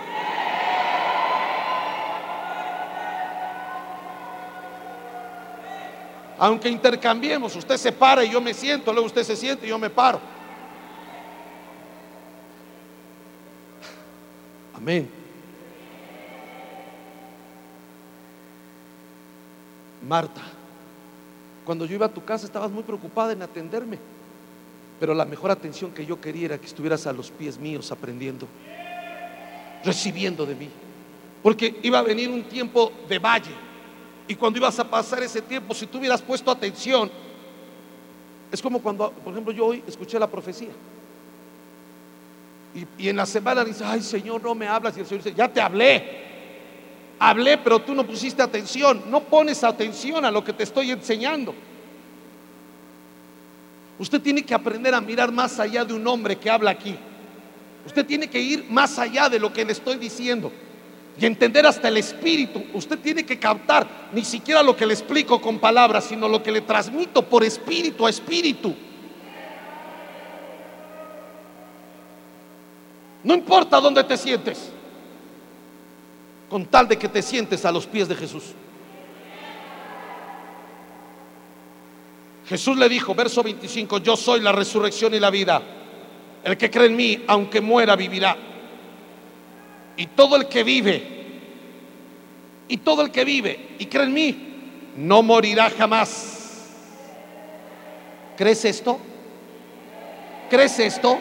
Aunque intercambiemos, usted se para y yo me siento, luego usted se siente y yo me paro. Amén. Marta, cuando yo iba a tu casa estabas muy preocupada en atenderme, pero la mejor atención que yo quería era que estuvieras a los pies míos aprendiendo, recibiendo de mí, porque iba a venir un tiempo de valle, y cuando ibas a pasar ese tiempo, si tú hubieras puesto atención, es como cuando, por ejemplo, yo hoy escuché la profecía y, y en la semana dice, ay Señor, no me hablas, y el Señor dice, ya te hablé. Hablé, pero tú no pusiste atención. No pones atención a lo que te estoy enseñando. Usted tiene que aprender a mirar más allá de un hombre que habla aquí. Usted tiene que ir más allá de lo que le estoy diciendo y entender hasta el espíritu. Usted tiene que captar ni siquiera lo que le explico con palabras, sino lo que le transmito por espíritu a espíritu. No importa dónde te sientes, con tal de que te sientes a los pies de Jesús. Jesús le dijo, verso veinticinco, yo soy la resurrección y la vida. El que cree en mí, aunque muera, vivirá. Y todo el que vive, y todo el que vive y cree en mí, no morirá jamás. ¿Crees esto? ¿Crees esto?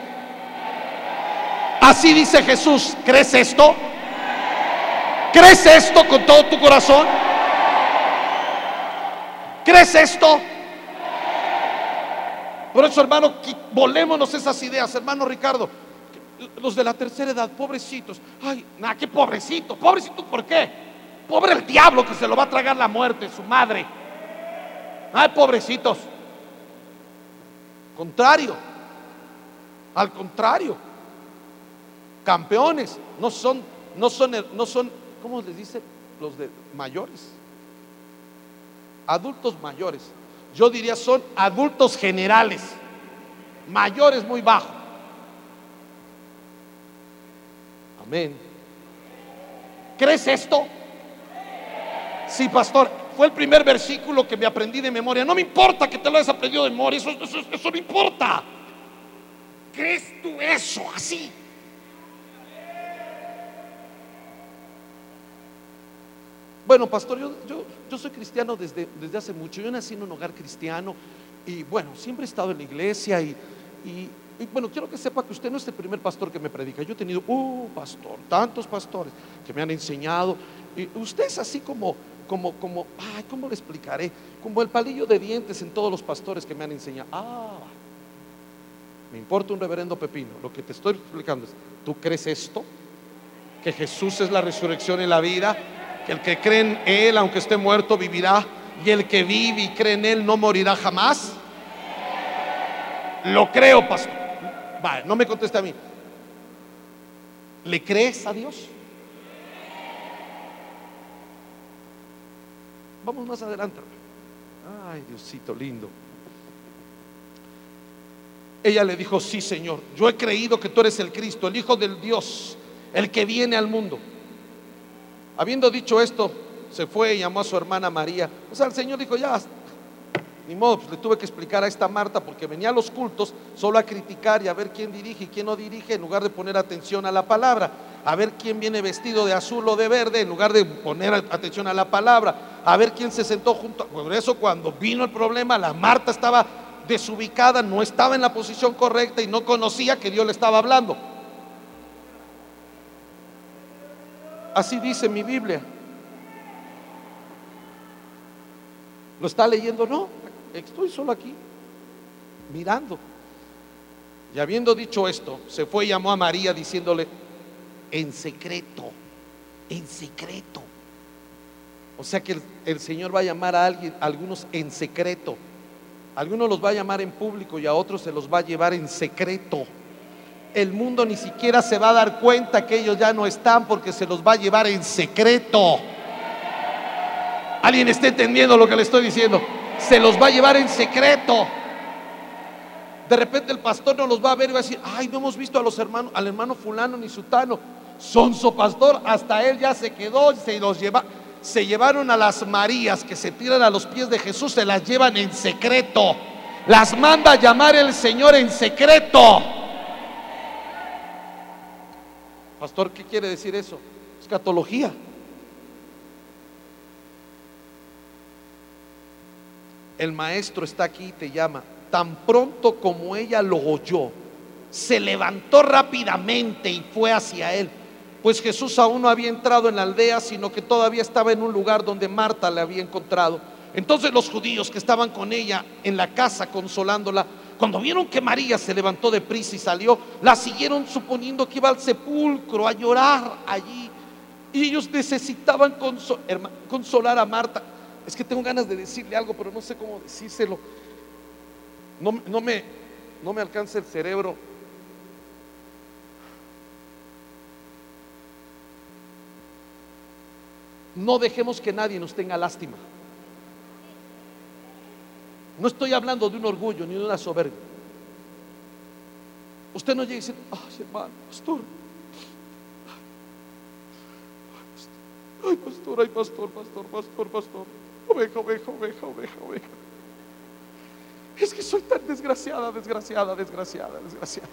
Así dice Jesús, ¿crees esto? ¿Crees esto con todo tu corazón? ¿Crees esto? Por eso, hermano, volémonos esas ideas, hermano Ricardo. Los de la tercera edad, pobrecitos. Ay, nada, qué pobrecito. Pobrecito, ¿por qué? Pobre el diablo que se lo va a tragar la muerte, su madre. Ay, pobrecitos. Contrario. Al contrario. Campeones. No son, no son, no son, ¿cómo les dicen los de mayores? Adultos mayores. Yo diría son adultos generales. Mayores muy bajo. Amén. ¿Crees esto? Sí, pastor, fue el primer versículo que me aprendí de memoria. No me importa que te lo hayas aprendido de memoria, eso, eso, eso no importa. ¿Crees tú eso así? Bueno, pastor, yo, yo, yo soy cristiano desde, desde hace mucho. Yo nací en un hogar cristiano y bueno, siempre he estado en la iglesia y, y, y bueno, quiero que sepa que usted no es el primer pastor que me predica. Yo he tenido, uh, pastor, tantos pastores que me han enseñado. Y usted es así como, como, como, ay, ¿cómo le explicaré? Como el palillo de dientes en todos los pastores que me han enseñado. Ah, me importa un reverendo pepino. Lo que te estoy explicando es, ¿tú crees esto? Que Jesús es la resurrección y la vida, que el que cree en Él, aunque esté muerto, vivirá, y el que vive y cree en Él no morirá jamás. Lo creo, pastor. Vale, no me conteste a mí. ¿Le crees a Dios? Vamos más adelante. Ay, Diosito lindo. Ella le dijo, sí, Señor, yo he creído que tú eres el Cristo, el Hijo del Dios, el que viene al mundo. Habiendo dicho esto, se fue y llamó a su hermana María. O sea, el Señor dijo, ya, ni modo, pues le tuve que explicar a esta Marta, porque venía a los cultos solo a criticar y a ver quién dirige y quién no dirige, en lugar de poner atención a la palabra, a ver quién viene vestido de azul o de verde, en lugar de poner atención a la palabra, a ver quién se sentó junto a... Por eso cuando vino el problema, la Marta estaba desubicada, no estaba en la posición correcta y no conocía que Dios le estaba hablando. Así dice mi Biblia. ¿Lo está leyendo? No, estoy solo aquí mirando. Y habiendo dicho esto, se fue y llamó a María diciéndole, en secreto, en secreto. O sea que el, el Señor va a llamar a alguien, a algunos en secreto. Algunos los va a llamar en público y a otros se los va a llevar en secreto. el mundo ni siquiera se va a dar cuenta que ellos ya no están, porque se los va a llevar en secreto. ¿Alguien está entendiendo lo que le estoy diciendo? Se los va a llevar en secreto. De repente el pastor no los va a ver y va a decir: ay, no hemos visto a los hermanos, al hermano fulano ni sutano. Sonso pastor, hasta él ya se quedó y se los lleva. Se llevaron a las Marías que se tiran a los pies de Jesús, se las llevan en secreto. Las manda a llamar el Señor en secreto. Pastor, ¿qué quiere decir eso? Escatología. El maestro está aquí y te llama. Tan pronto como ella lo oyó, se levantó rápidamente y fue hacia él, pues Jesús aún no había entrado en la aldea, sino que todavía estaba en un lugar donde Marta le había encontrado. Entonces los judíos que estaban con ella en la casa consolándola, cuando vieron que María se levantó deprisa y salió, la siguieron suponiendo que iba al sepulcro a llorar allí. Y ellos necesitaban consol- consolar a Marta. Es que tengo ganas de decirle algo, pero no sé cómo decírselo. No, no, me, no me alcanza el cerebro. No dejemos que nadie nos tenga lástima. No estoy hablando de un orgullo ni de una soberbia. Usted no llega y dice: ay, hermano, pastor, ay, pastor, ay, pastor, pastor, pastor, pastor, oveja, oveja, oveja, oveja, oveja. Es que soy tan desgraciada, desgraciada, desgraciada, desgraciada.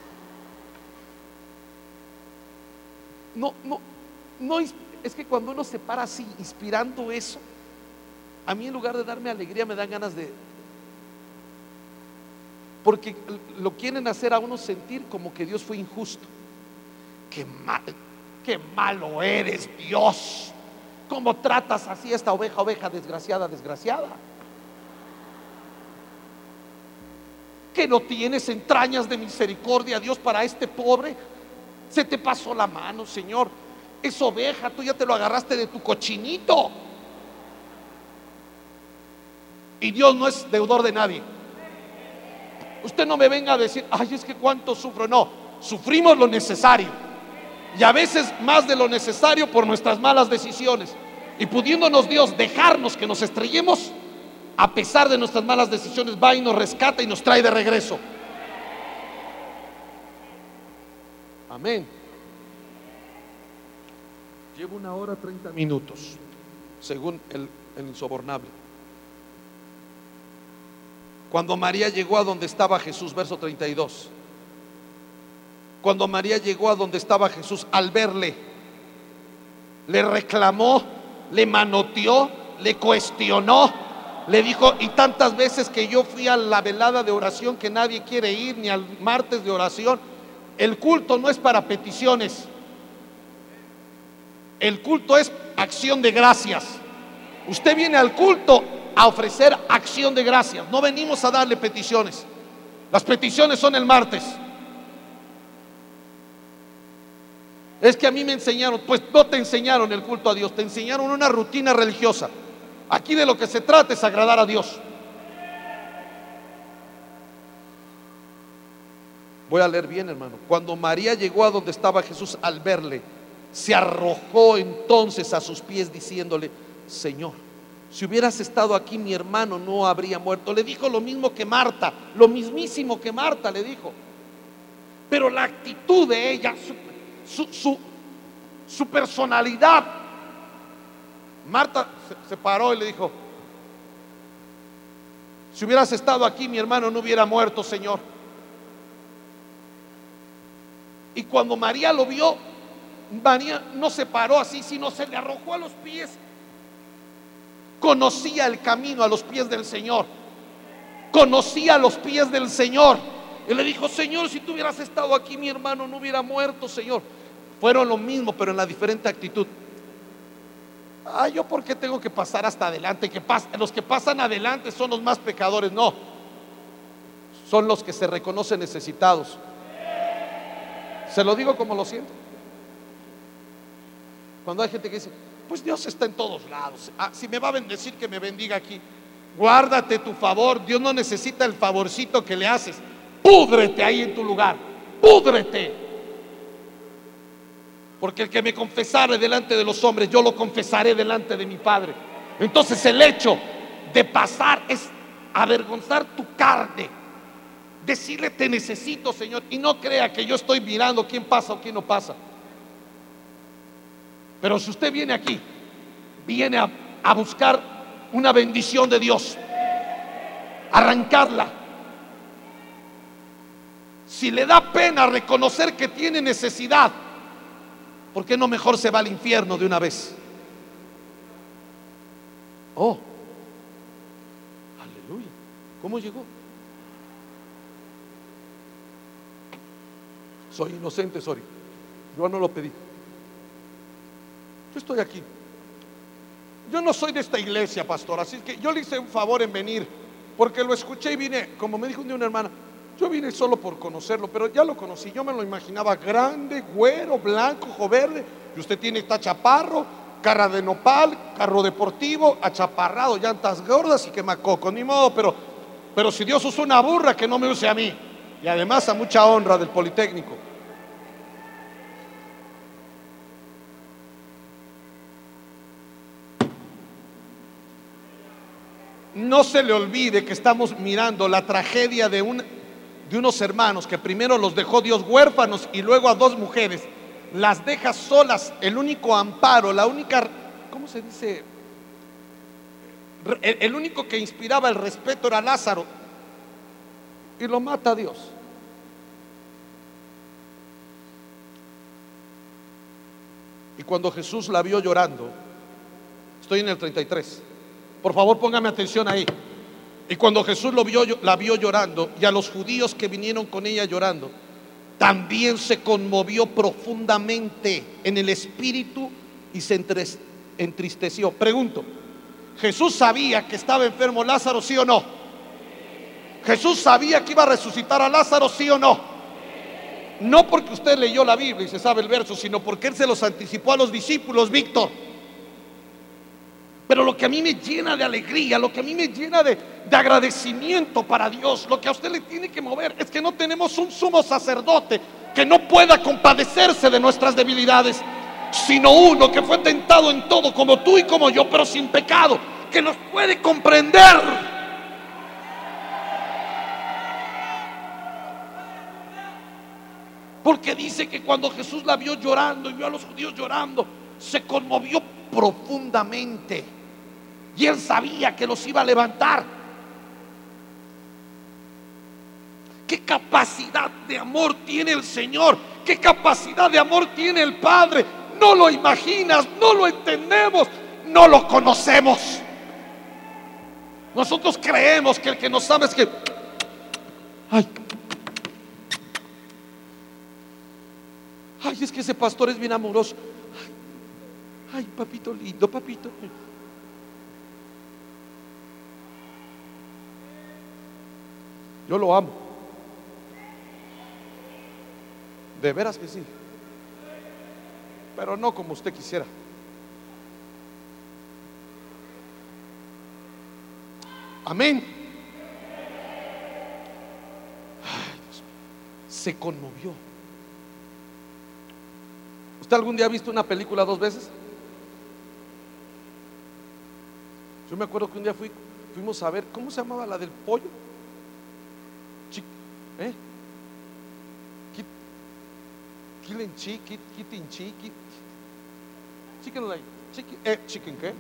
No, no, no, es que cuando uno se para así, inspirando eso, a mí en lugar de darme alegría me dan ganas de... Porque lo quieren hacer a uno sentir como que Dios fue injusto. Qué mal, qué malo eres, Dios. ¿Cómo tratas así a esta oveja, oveja desgraciada, desgraciada? Que no tienes entrañas de misericordia, Dios, para este pobre. Se te pasó la mano, Señor. Es oveja, tú ya te lo agarraste de tu cochinito. Y Dios no es deudor de nadie. Usted no me venga a decir: ay, es que cuánto sufro. No, sufrimos lo necesario, y a veces más de lo necesario por nuestras malas decisiones. Y pudiéndonos Dios dejarnos que nos estrellemos, a pesar de nuestras malas decisiones, va y nos rescata y nos trae de regreso. Amén. Llevo una hora treinta minutos, según el, el insobornable. Cuando María llegó a donde estaba Jesús, verso treinta y dos. Cuando María llegó a donde estaba Jesús, al verle, le reclamó, le manoteó, le cuestionó, le dijo: y tantas veces que yo fui a la velada de oración que nadie quiere ir, ni al martes de oración. El culto no es para peticiones, el culto es acción de gracias. Usted viene al culto a ofrecer acción de gracias, no venimos a darle peticiones. Las peticiones son el martes. Es que a mí me enseñaron. Pues no te enseñaron el culto a Dios, te enseñaron una rutina religiosa. Aquí de lo que se trata es agradar a Dios. Voy a leer bien, hermano. Cuando María llegó a donde estaba Jesús, al verle, se arrojó entonces a sus pies diciéndole: Señor, si hubieras estado aquí, mi hermano no habría muerto. Le dijo lo mismo que Marta, lo mismísimo que Marta le dijo. Pero la actitud de ella, su, su, su, su personalidad. Marta se, se paró y le dijo: si hubieras estado aquí, mi hermano no hubiera muerto, Señor. Y cuando María lo vio, María no se paró así, sino se le arrojó a los pies. Conocía el camino a los pies del Señor, conocía los pies del Señor, y le dijo: Señor, si tú hubieras estado aquí, mi hermano no hubiera muerto, Señor. Fueron lo mismo, pero en la diferente actitud. Ah, yo por qué tengo que pasar hasta adelante, que pas- los que pasan adelante son los más pecadores. No, son los que se reconocen necesitados. Se lo digo como lo siento. Cuando hay gente que dice: pues Dios está en todos lados, ah, si me va a bendecir, que me bendiga aquí. Guárdate tu favor. Dios no necesita el favorcito que le haces. Púdrete ahí en tu lugar, púdrete. Porque el que me confesare delante de los hombres, yo lo confesaré delante de mi Padre. Entonces el hecho de pasar es avergonzar tu carne, decirle te necesito, Señor, y no crea que yo estoy mirando quién pasa o quién no pasa. Pero si usted viene aquí, viene a, a buscar una bendición de Dios, arrancarla. Si le da pena reconocer que tiene necesidad, ¿por qué no mejor se va al infierno de una vez? Oh, aleluya. ¿Cómo llegó? Soy inocente, sorry. Yo no lo pedí. Yo estoy aquí. Yo no soy de esta iglesia, pastor, así que yo le hice un favor en venir, porque lo escuché y vine, como me dijo un día una hermana, yo vine solo por conocerlo, pero ya lo conocí, yo me lo imaginaba grande, güero, blanco, ojo verde, y usted tiene esta chaparro, cara de nopal, carro deportivo, achaparrado, llantas gordas y quemacoco, ni modo, pero, pero si Dios usa una burra, que no me use a mí, y además a mucha honra del Politécnico. No se le olvide que estamos mirando la tragedia de, un, de unos hermanos que primero los dejó Dios huérfanos y luego a dos mujeres las deja solas. El único amparo, la única, ¿cómo se dice? El, el único que inspiraba el respeto era Lázaro, y lo mata Dios. Y cuando Jesús la vio llorando, estoy en el treinta y tres. Por favor, póngame atención ahí. Y cuando Jesús lo vio, la vio llorando, y a los judíos que vinieron con ella llorando, también se conmovió profundamente en el espíritu y se entristeció. Pregunto, ¿Jesús sabía que estaba enfermo Lázaro, sí o no? ¿Jesús sabía que iba a resucitar a Lázaro, sí o no? No porque usted leyó la Biblia y se sabe el verso, sino porque Él se los anticipó a los discípulos, Víctor. Pero lo que a mí me llena de alegría, lo que a mí me llena de, de agradecimiento para Dios, lo que a usted le tiene que mover, es que no tenemos un sumo sacerdote que no pueda compadecerse de nuestras debilidades, sino uno que fue tentado en todo como tú y como yo, pero sin pecado, que nos puede comprender. Porque dice que cuando Jesús la vio llorando y vio a los judíos llorando, se conmovió profundamente. Y Él sabía que los iba a levantar. ¿Qué capacidad de amor tiene el Señor? ¿Qué capacidad de amor tiene el Padre? No lo imaginas, no lo entendemos, no lo conocemos. Nosotros creemos que el que nos ama es que, ay, ay, es que ese pastor es bien amoroso. Ay, ay, papito lindo, papito. Yo lo amo. De veras que sí. Pero no como usted quisiera. Amén. Ay, Dios mío. Se conmovió. ¿Usted algún día ha visto una película dos veces? Yo me acuerdo que un día fui, fuimos a ver, ¿cómo se llamaba la del pollo? Chick, ¿eh? Kit, Killing Chicken, Kitting Chicken, Chicken Light, Chicken, eh, Chicken ¿qué?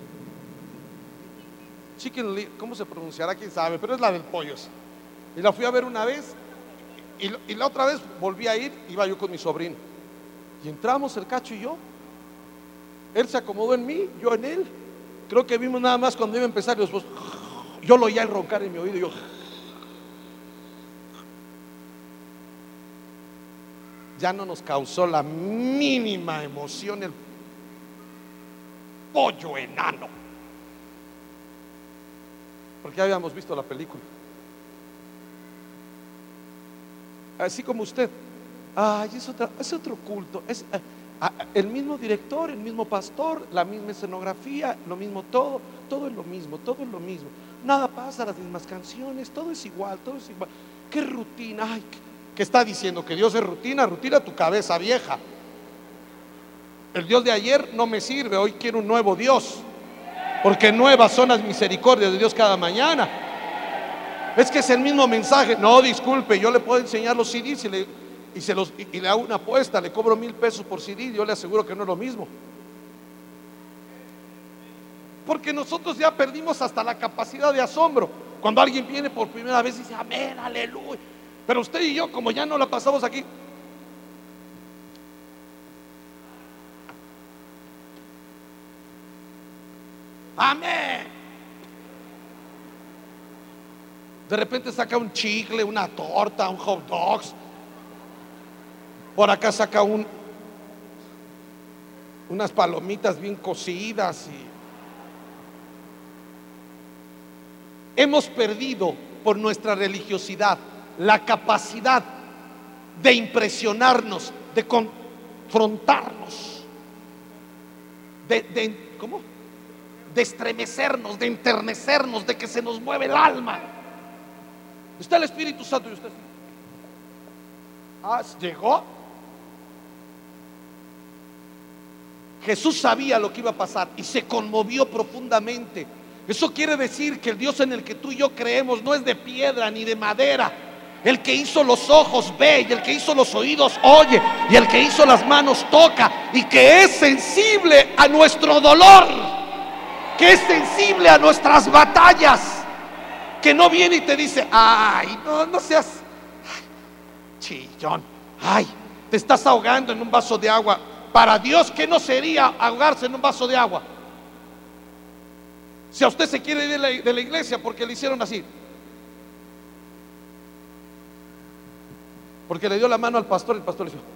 Chicken Light, ¿cómo se pronunciará? Quién sabe, pero es la del pollo. Y la fui a ver una vez, y, y la otra vez volví a ir, iba yo con mi sobrino. Y entramos el Cacho y yo. Él se acomodó en mí, yo en él. Creo que vimos nada más cuando iba a empezar. Y después, yo lo oía roncar en mi oído. Y yo, ya no nos causó la mínima emoción el pollo enano, porque ya habíamos visto la película. Así como usted. Ay, es, otra, es otro culto, es eh, el mismo director, el mismo pastor, la misma escenografía, lo mismo todo, todo es lo mismo, todo es lo mismo, nada pasa, las mismas canciones, todo es igual, todo es igual. Qué rutina. Ay, ¿qué está diciendo? ¿Que Dios es rutina? Rutina tu cabeza vieja. El Dios de ayer no me sirve, hoy quiero un nuevo Dios, porque nuevas son las misericordias de Dios cada mañana. Es que es el mismo mensaje. No, disculpe, yo le puedo enseñar los C Ds y le, y se los, y, y le hago una apuesta, le cobro mil pesos por C D, yo le aseguro que no es lo mismo. Porque nosotros ya perdimos hasta la capacidad de asombro. Cuando alguien viene por primera vez y dice amén, aleluya. Pero usted y yo, como ya no la pasamos aquí, amén. De repente saca un chicle, una torta, un hot dogs. Por acá saca un, unas palomitas bien cocidas. Y hemos perdido por nuestra religiosidad la capacidad de impresionarnos, de confrontarnos, de, de ¿cómo? De estremecernos, de enternecernos, de que se nos mueve el alma. Está el Espíritu Santo y usted, ah, llegó. Jesús sabía lo que iba a pasar y se conmovió profundamente. Eso quiere decir que el Dios en el que tú y yo creemos no es de piedra ni de madera. El que hizo los ojos ve, y el que hizo los oídos oye, y el que hizo las manos toca, y que es sensible a nuestro dolor, que es sensible a nuestras batallas. Que no viene y te dice, ay, no, no seas chillón, ay, te estás ahogando en un vaso de agua. Para Dios, ¿qué no sería ahogarse en un vaso de agua? Si a usted se quiere ir de la, de la iglesia porque le hicieron así, porque le dio la mano al pastor, el pastor le dijo,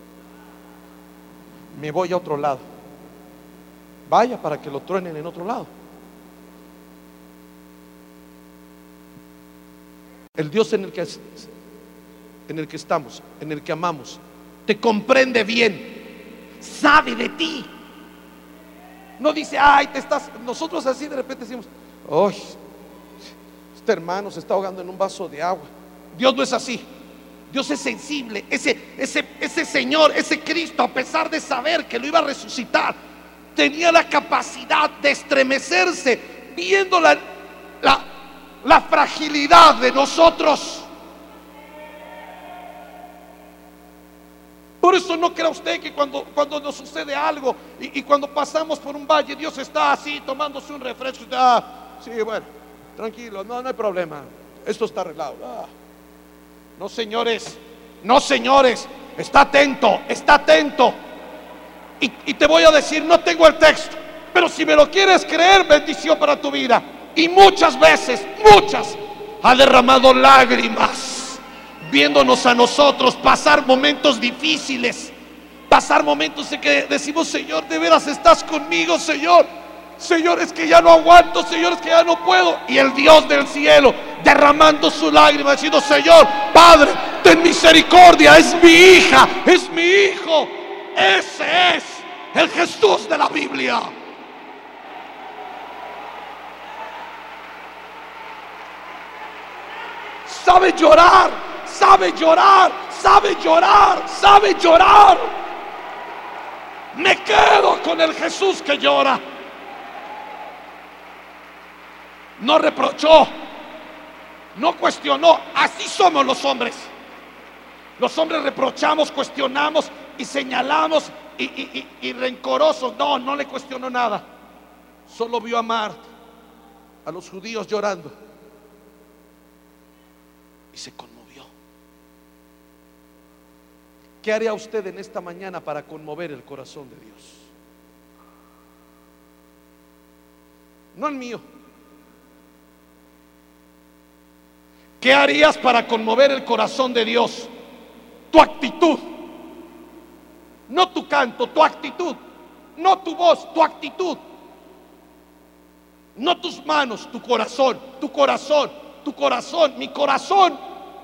me voy a otro lado. Vaya para que lo truenen en otro lado. El Dios en el que en el que estamos, en el que amamos, te comprende bien, sabe de ti. No dice, ay, te estás. Nosotros así de repente decimos, ay, este hermano se está ahogando en un vaso de agua. Dios no es así. Dios es sensible. Ese, ese, ese Señor, ese Cristo, a pesar de saber que lo iba a resucitar, tenía la capacidad de estremecerse viendo la, la La fragilidad de nosotros. Por eso no crea usted que cuando, cuando nos sucede algo y, y cuando pasamos por un valle, Dios está así tomándose un refresco. Ah, sí, bueno, tranquilo, no, no hay problema, esto está arreglado. Ah. No, señores, no, señores, está atento, está atento. Y, y te voy a decir, no tengo el texto, pero si me lo quieres creer, bendición para tu vida. Y muchas veces, muchas, ha derramado lágrimas viéndonos a nosotros pasar momentos difíciles, pasar momentos en que decimos, Señor, de veras estás conmigo, Señor. Señor, es que ya no aguanto, Señor, es que ya no puedo. Y el Dios del cielo derramando su lágrima, diciendo, Señor, Padre, ten misericordia, es mi hija, es mi hijo. Ese es el Jesús de la Biblia. Sabe llorar, sabe llorar, sabe llorar, sabe llorar. Me quedo con el Jesús que llora. No reprochó, no cuestionó. Así somos los hombres. Los hombres reprochamos, cuestionamos y señalamos y, y, y, y rencorosos. No, no le cuestionó nada. Solo vio a Marta, a los judíos llorando, y se conmovió. ¿Qué haría usted en esta mañana para conmover el corazón de Dios? No el mío. ¿Qué harías para conmover el corazón de Dios? Tu actitud. No tu canto, tu actitud. No tu voz, tu actitud. No tus manos, tu corazón, tu corazón. Tu corazón, mi corazón.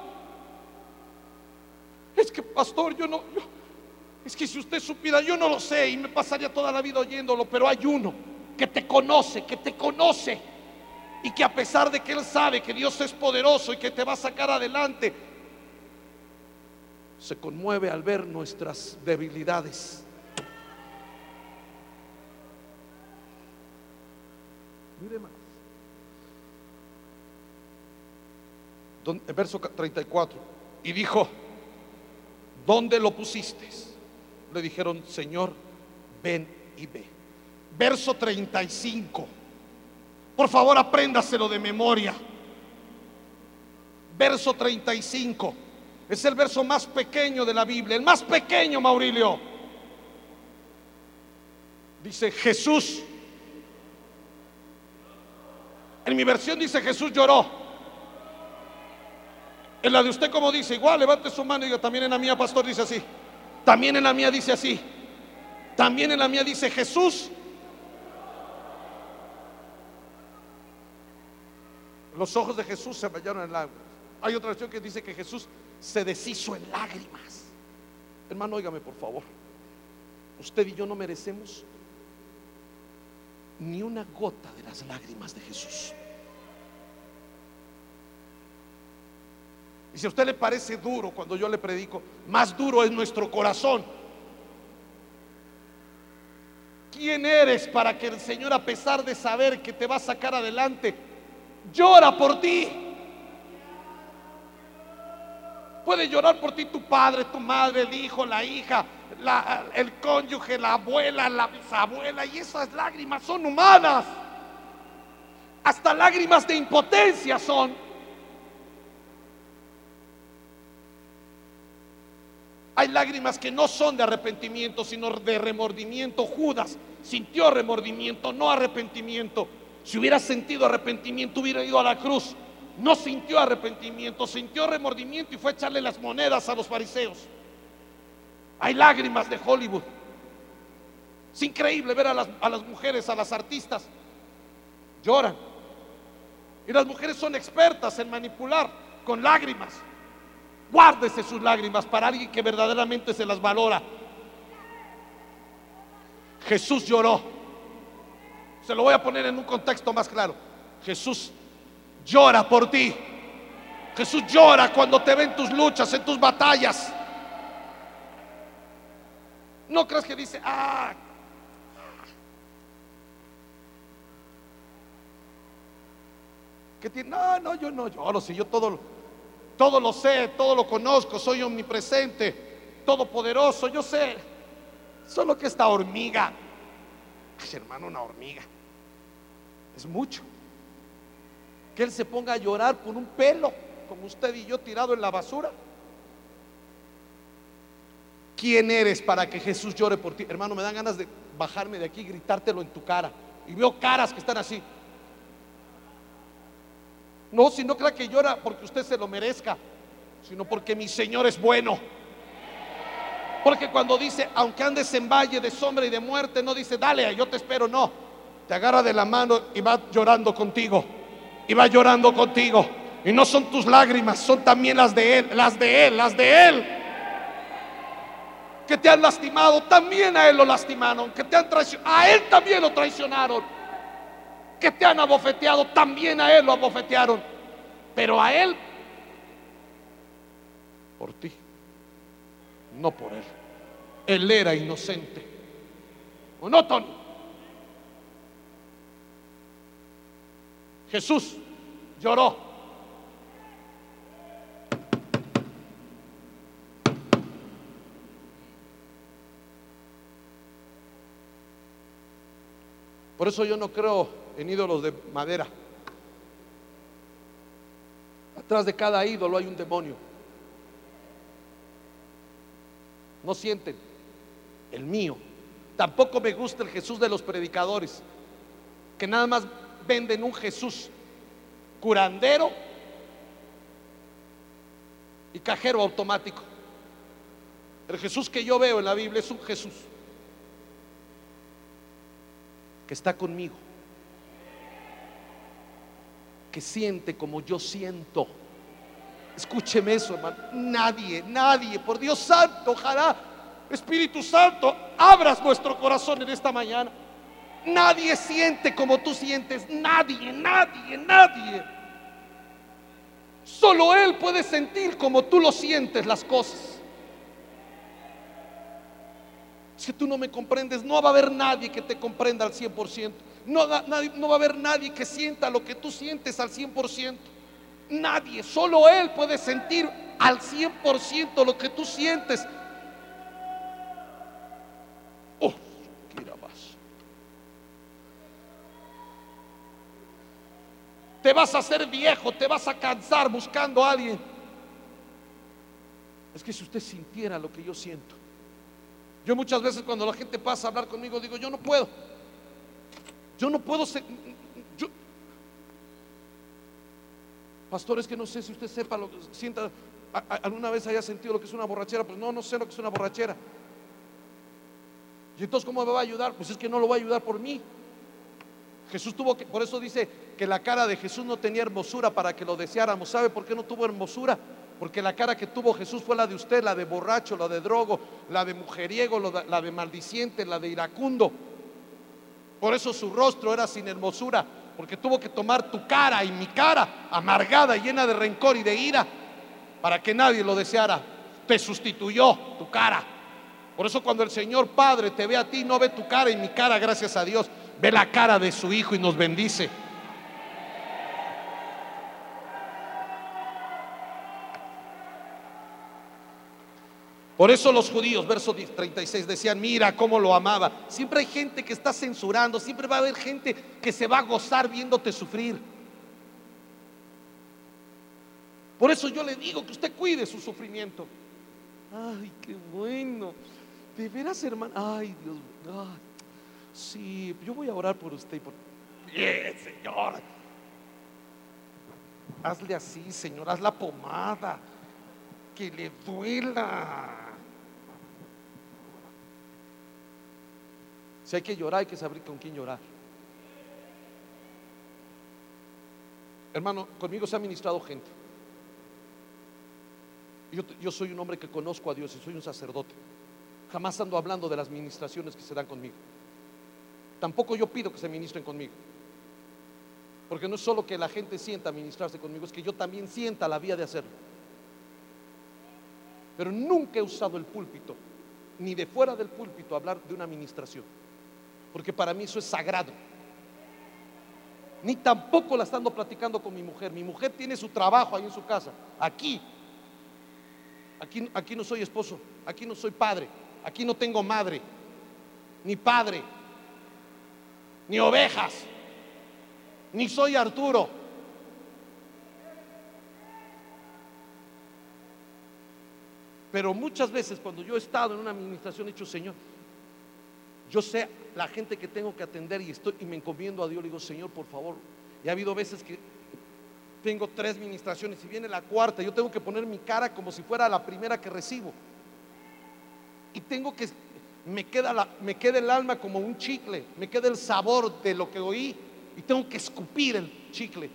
Es que, pastor, yo no yo, es que si usted supiera, yo no lo sé y me pasaría toda la vida oyéndolo, pero hay uno que te conoce, que te conoce, y que a pesar de que Él sabe que Dios es poderoso y que te va a sacar adelante, se conmueve al ver nuestras debilidades verso treinta y cuatro, y dijo: ¿dónde lo pusiste? Le dijeron: Señor, ven y ve. Verso treinta y cinco, por favor apréndaselo de memoria. Verso treinta y cinco es el verso más pequeño de la Biblia, el más pequeño, Maurilio. Dice: Jesús, en mi versión dice Jesús lloró. En la de usted, como dice, igual levante su mano y diga: también en la mía, pastor, dice así. También en la mía dice así. También en la mía dice Jesús. Los ojos de Jesús se bañaron en lágrimas. Hay otra versión que dice que Jesús se deshizo en lágrimas. Hermano, óigame por favor, usted y yo no merecemos ni una gota de las lágrimas de Jesús. Y si a usted le parece duro cuando yo le predico, más duro es nuestro corazón. ¿Quién eres para que el Señor, a pesar de saber que te va a sacar adelante, llora por ti? Puede llorar por ti tu padre, tu madre, el hijo, la hija, la, el cónyuge, la abuela, la bisabuela, y esas lágrimas son humanas. Hasta lágrimas de impotencia son. Hay lágrimas que no son de arrepentimiento, sino de remordimiento. Judas sintió remordimiento, no arrepentimiento. Si hubiera sentido arrepentimiento, hubiera ido a la cruz. No sintió arrepentimiento, sintió remordimiento y fue a echarle las monedas a los fariseos. Hay lágrimas de Hollywood. Es increíble ver a las, a las mujeres, a las artistas, lloran. Y las mujeres son expertas en manipular con lágrimas. Guárdese sus lágrimas para alguien que verdaderamente se las valora. Jesús lloró. Se lo voy a poner en un contexto más claro. Jesús llora por ti. Jesús llora cuando te ve en tus luchas, en tus batallas. No creas que dice: ah, que tiene. No, no, yo no lloro. Si yo todo, todo lo sé, todo lo conozco, soy omnipresente, todopoderoso, yo sé. Solo que esta hormiga, ay, hermano, una hormiga es mucho. Que él se ponga a llorar por un pelo, como usted y yo tirado en la basura. ¿Quién eres para que Jesús llore por ti? Hermano, me dan ganas de bajarme de aquí y gritártelo en tu cara. Y veo caras que están así. No, si no crea que llora porque usted se lo merezca, sino porque mi Señor es bueno. Porque cuando dice: aunque andes en valle de sombra y de muerte, no dice: dale, yo te espero. No, te agarra de la mano y va llorando contigo. Y va llorando contigo. Y no son tus lágrimas, son también las de Él. Las de Él, las de Él. Que te han lastimado, también a Él lo lastimaron. Que te han traicionado, a Él también lo traicionaron. Que te han abofeteado, también a Él lo abofetearon. Pero a Él, por ti, no por Él. Él era inocente. ¿O no, Tony? Jesús lloró. Por eso yo no creo en ídolos de madera. Atrás de cada ídolo hay un demonio. No sienten el mío. Tampoco me gusta el Jesús de los predicadores, que nada más venden un Jesús curandero y cajero automático. El Jesús que yo veo en la Biblia es un Jesús que está conmigo, que siente como yo siento. Escúcheme eso, hermano. Nadie, nadie, por Dios santo, ojalá Espíritu Santo abras nuestro corazón en esta mañana. Nadie siente como tú sientes. Nadie, nadie, nadie. Solo Él puede sentir como tú lo sientes las cosas. Si tú no me comprendes, no va a haber nadie que te comprenda al cien por ciento. No, nadie, no va a haber nadie que sienta lo que tú sientes al cien por ciento. Nadie, solo Él puede sentir al cien por ciento lo que tú sientes. Oh, te vas a hacer viejo, te vas a cansar buscando a alguien. Es que si usted sintiera lo que yo siento. Yo muchas veces cuando la gente pasa a hablar conmigo digo, yo no puedo. Yo no puedo ser, yo, pastor, es que no sé si usted sepa lo que sienta, a, a, alguna vez haya sentido lo que es una borrachera. Pues no, no sé lo que es una borrachera. Y entonces, ¿cómo me va a ayudar? Pues es que no lo va a ayudar por mí. Jesús tuvo que, por eso dice que la cara de Jesús no tenía hermosura para que lo deseáramos. ¿Sabe por qué no tuvo hermosura? Porque la cara que tuvo Jesús fue la de usted, la de borracho, la de drogo, la de mujeriego, la de maldiciente, la de iracundo. Por eso su rostro era sin hermosura, porque tuvo que tomar tu cara y mi cara, amargada, llena de rencor y de ira, para que nadie lo deseara. Te sustituyó tu cara. Por eso cuando el Señor Padre te ve a ti, no ve tu cara y mi cara, gracias a Dios, ve la cara de su Hijo y nos bendice. Por eso los judíos, verso treinta y seis, decían, mira cómo lo amaba. Siempre hay gente que está censurando, siempre va a haber gente que se va a gozar viéndote sufrir. Por eso yo le digo que usted cuide su sufrimiento. Ay, qué bueno. De veras, hermano. Ay, Dios. Ay, sí, yo voy a orar por usted. Por... Bien, Señor. Hazle así, Señor, haz la pomada, que le duela. Si hay que llorar, hay que saber con quién llorar. Hermano, conmigo se ha ministrado gente. Yo, yo soy un hombre que conozco a Dios y soy un sacerdote. Jamás ando hablando de las ministraciones que se dan conmigo. Tampoco yo pido que se ministren conmigo, porque no es solo que la gente sienta ministrarse conmigo, es que yo también sienta la vía de hacerlo. Pero nunca he usado el púlpito, ni de fuera del púlpito, hablar de una ministración, porque para mí eso es sagrado. Ni tampoco la estando platicando con mi mujer. Mi mujer tiene su trabajo ahí en su casa. Aquí Aquí, aquí no soy esposo, aquí no soy padre, aquí no tengo madre, ni padre, ni ovejas, ni soy Arturo. Pero muchas veces cuando yo he estado en una administración he dicho, Señor, yo sé la gente que tengo que atender y, estoy, y me encomiendo a Dios, le digo, Señor, por favor. Y ha habido veces que tengo tres ministraciones y viene la cuarta, yo tengo que poner mi cara como si fuera la primera que recibo. Y tengo que, me queda, la, me queda el alma como un chicle, me queda el sabor de lo que oí y tengo que escupir el chicle.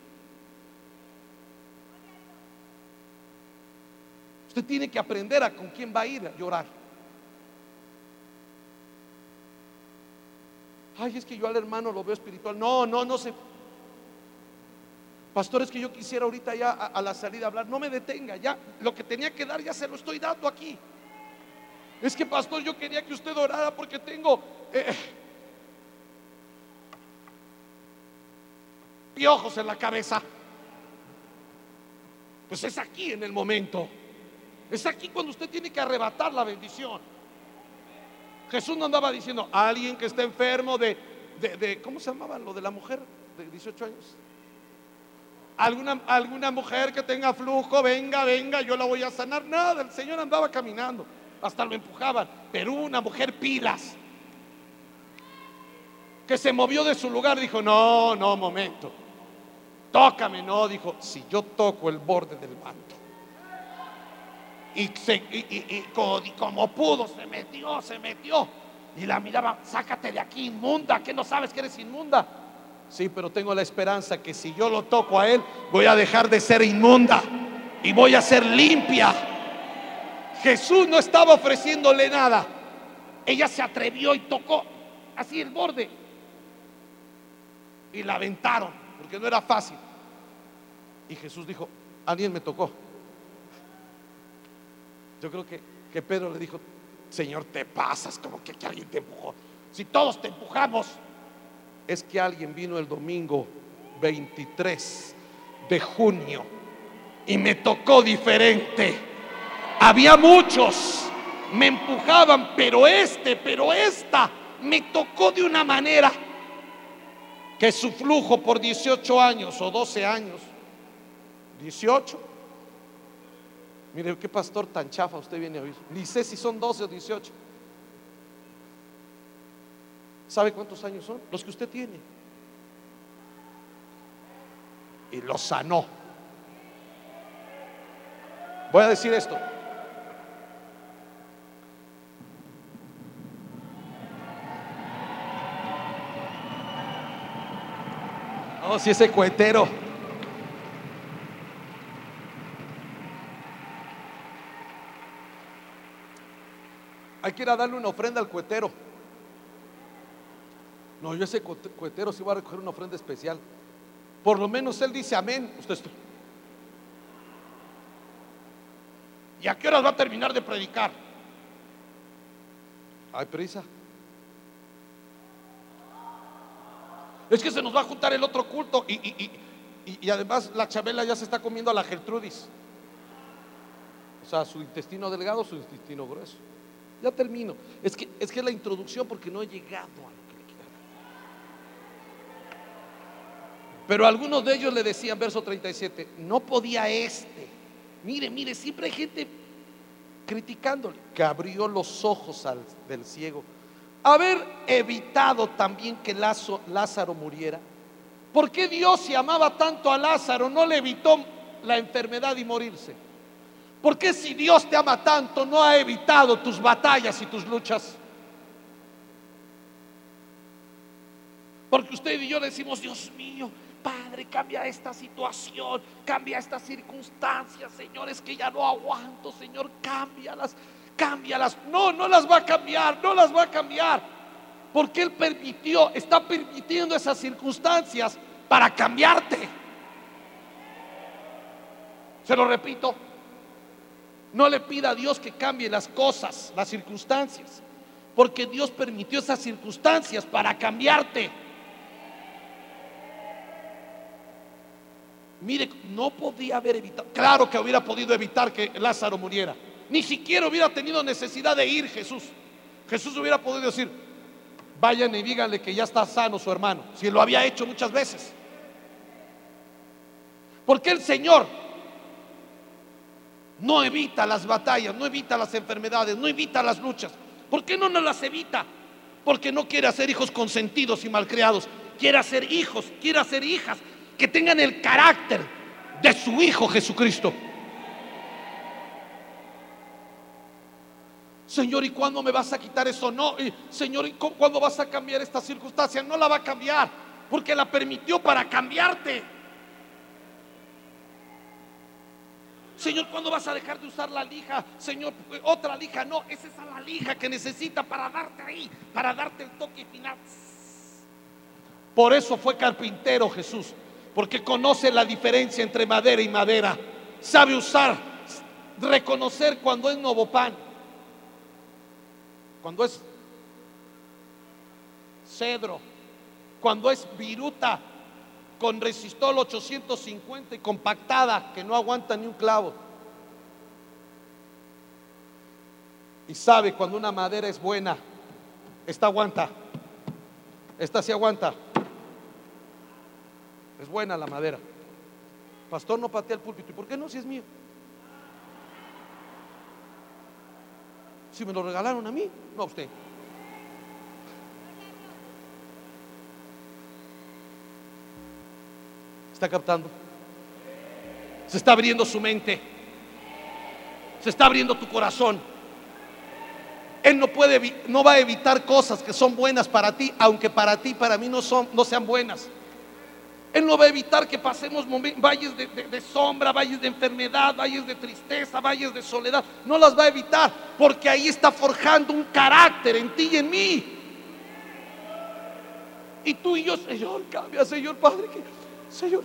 Usted tiene que aprender a con quién va a ir a llorar. Ay, es que yo al hermano lo veo espiritual. No, no, no se... Pastor, es que yo quisiera ahorita ya a, a la salida hablar. No me detenga, ya lo que tenía que dar ya se lo estoy dando aquí. Es que, pastor, yo quería que usted orara porque tengo eh, piojos en la cabeza. Pues es aquí en el momento. Es aquí cuando usted tiene que arrebatar la bendición. Jesús no andaba diciendo a alguien que está enfermo de, de, de ¿cómo se llamaba lo de la mujer de dieciocho años? Alguna, alguna mujer que tenga flujo, venga, venga, yo la voy a sanar. Nada, el Señor andaba caminando, hasta lo empujaban. Pero una mujer pilas que se movió de su lugar, dijo, no, no, momento, tócame. No, dijo, si yo toco el borde del manto. Y, se, y, y, y, como, y como pudo, se metió, se metió. Y la miraba, sácate de aquí, inmunda, ¿qué no sabes que eres inmunda? Sí, pero tengo la esperanza que si yo lo toco a él, voy a dejar de ser inmunda y voy a ser limpia. Jesús no estaba ofreciéndole nada. Ella se atrevió y tocó así el borde y la aventaron porque no era fácil. Y Jesús dijo, alguien me tocó. Yo creo que, que Pedro le dijo, Señor, te pasas, como que, que alguien te empujó. Si todos te empujamos. Es que alguien vino el domingo veintitrés de junio y me tocó diferente. Había muchos, me empujaban, pero este, pero esta, me tocó de una manera que su flujo por dieciocho años o doce años, dieciocho. Mire qué pastor tan chafa usted viene a oír. Ni sé si son doce o dieciocho. ¿Sabe cuántos años son? Los que usted tiene. Y lo sanó. Voy a decir esto. No, si ese cuetero. Hay que ir a darle una ofrenda al cuetero. No, yo ese cuetero sí va a recoger una ofrenda especial. Por lo menos él dice amén. Usted está. ¿Y a qué horas va a terminar de predicar? Hay prisa. Es que se nos va a juntar el otro culto y, y, y, y además la Chabela ya se está comiendo a la Gertrudis. O sea, su intestino delgado, su intestino grueso. Ya termino. Es que es que la introducción, porque no he llegado a lo que le quiero. Pero algunos de ellos le decían, verso treinta y siete, no podía este. Mire, mire, siempre hay gente criticándole, que abrió los ojos al, del ciego. Haber evitado también que Lázaro muriera. ¿Por qué Dios, si amaba tanto a Lázaro, no le evitó la enfermedad y morirse? ¿Por qué, si Dios te ama tanto, no ha evitado tus batallas y tus luchas? Porque usted y yo decimos, Dios mío, Padre, cambia esta situación, cambia estas circunstancias, Señor, es que ya no aguanto, Señor, cámbialas, cámbialas. No, no las va a cambiar, no las va a cambiar, porque Él permitió, está permitiendo esas circunstancias para cambiarte. Se lo repito, no le pida a Dios que cambie las cosas, las circunstancias, porque Dios permitió esas circunstancias para cambiarte. Mire, no podía haber evitado. Claro que hubiera podido evitar que Lázaro muriera. Ni siquiera hubiera tenido necesidad de ir Jesús. Jesús hubiera podido decir, vayan y díganle que ya está sano su hermano, si lo había hecho muchas veces. Porque el Señor no evita las batallas, no evita las enfermedades, no evita las luchas. ¿Por qué no nos las evita? Porque no quiere hacer hijos consentidos y malcriados. Quiere hacer hijos, quiere hacer hijas que tengan el carácter de su Hijo Jesucristo. Señor, ¿y cuándo me vas a quitar eso? No, Señor, ¿y cuándo vas a cambiar esta circunstancia? No la va a cambiar, porque la permitió para cambiarte. Señor, ¿cuándo vas a dejar de usar la lija? Señor, otra lija. No, es esa la lija que necesita para darte ahí, para darte el toque final. Por eso fue carpintero Jesús, porque conoce la diferencia entre madera y madera. Sabe usar, reconocer cuando es novopan, cuando es cedro, cuando es viruta con resistol ochocientos cincuenta y compactada, que no aguanta ni un clavo. Y sabe cuando una madera es buena. Esta aguanta, esta sí aguanta. Es buena la madera. Pastor, no patea el púlpito. ¿Y por qué no, si es mío? Si me lo regalaron a mí, no a usted. ¿Está captando? Se está abriendo su mente, se está abriendo tu corazón. Él no puede, no va a evitar cosas que son buenas para ti, aunque para ti, para mí no son, no sean buenas. Él no va a evitar que pasemos valles de, de, de sombra, valles de enfermedad, valles de tristeza, valles de soledad. No las va a evitar, porque ahí está forjando un carácter en ti y en mí. Y tú y yo, Señor, cambia, Señor Padre, que, Señor.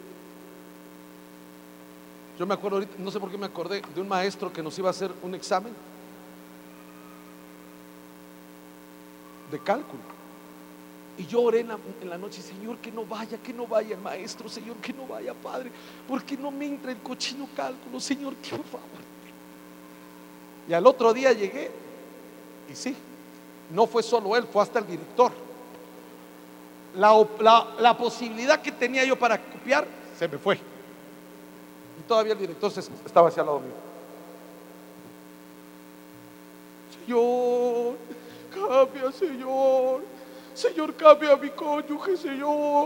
Yo me acuerdo ahorita, no sé por qué me acordé de un maestro que nos iba a hacer un examen de cálculo. Y yo oré en la, en la noche: Señor, que no vaya, que no vaya el maestro, Señor, que no vaya, Padre, porque no me entra el cochino cálculo, Señor, que por favor. Y al otro día llegué, y sí, no fue solo él, fue hasta el director. La, la, la posibilidad que tenía yo para copiar se me fue. Y todavía el director se, estaba hacia al lado mío. Señor, cambia, Señor. Señor, cambia a mi cónyuge, Señor.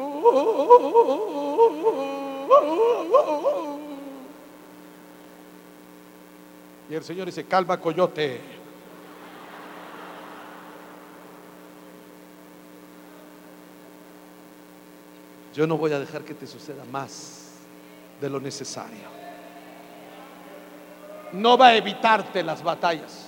Y el Señor dice: calma, coyote. Yo no voy a dejar que te suceda más de lo necesario. No va a evitarte las batallas.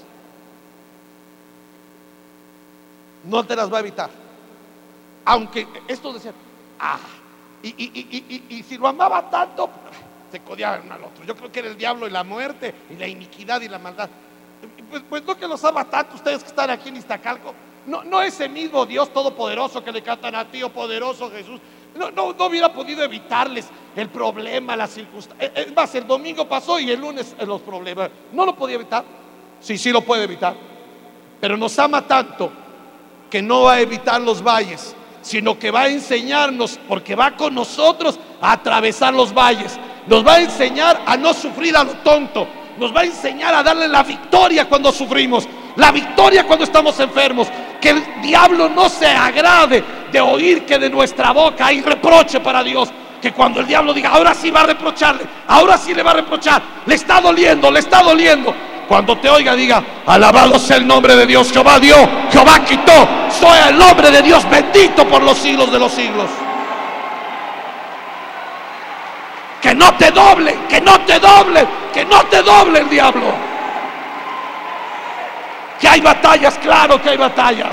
No te las va a evitar. Aunque estos decían: ah, y, y, y, y, y si lo amaba tanto, se codiaban uno al otro. Yo creo que era el diablo y la muerte y la iniquidad y la maldad. Pues, pues no que los ama tanto ustedes que están aquí en Iztacalco. No, no ese mismo Dios todopoderoso que le cantan a ti, oh poderoso Jesús. No, no, no hubiera podido evitarles el problema, la circunstancia. Es más, el domingo pasó y el lunes los problemas. ¿No lo podía evitar? Sí, sí lo puede evitar. Pero nos ama tanto que no va a evitar los valles, sino que va a enseñarnos, porque va con nosotros a atravesar los valles. Nos va a enseñar a no sufrir a lo tonto. Nos va a enseñar a darle la victoria cuando sufrimos, la victoria cuando estamos enfermos. Que el diablo no se agrade de oír que de nuestra boca hay reproche para Dios. Que cuando el diablo diga: ahora sí va a reprocharle, ahora sí le va a reprochar, le está doliendo, le está doliendo. Cuando te oiga, diga: alabado sea el nombre de Dios. Jehová dio, Jehová quitó, soy el nombre de Dios bendito por los siglos de los siglos. Que no te doble, que no te doble, que no te doble el diablo. Que hay batallas, claro que hay batallas.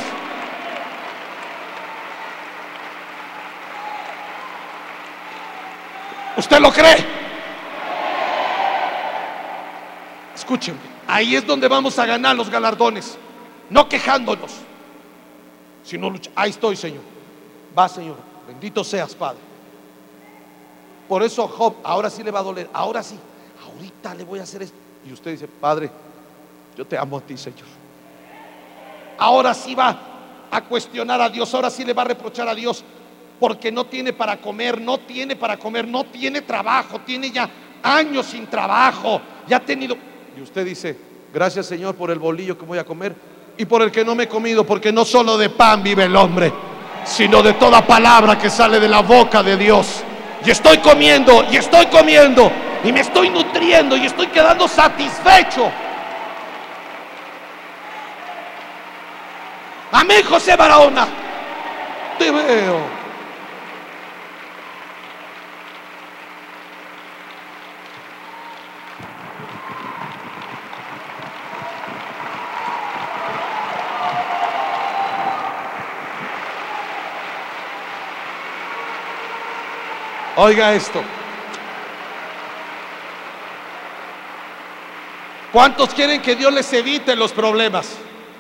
¿Usted lo cree? Escúchenme, ahí es donde vamos a ganar los galardones. No quejándonos, sino luchando. Ahí estoy, Señor. Va, Señor, bendito seas, Padre. Por eso Job, ahora sí le va a doler. Ahora sí, ahorita le voy a hacer esto. Y usted dice: Padre, yo te amo a ti, Señor. Ahora sí va a cuestionar a Dios. Ahora sí le va a reprochar a Dios, porque no tiene para comer, no tiene para comer, no tiene trabajo, tiene ya años sin trabajo, ya ha tenido. Y usted dice: gracias, Señor, por el bolillo que voy a comer y por el que no me he comido, porque no solo de pan vive el hombre, sino de toda palabra que sale de la boca de Dios. Y estoy comiendo, y estoy comiendo, y me estoy nutriendo, y estoy quedando satisfecho. Amén, José Barahona. Te veo. Oiga esto. ¿Cuántos quieren que Dios les evite los problemas?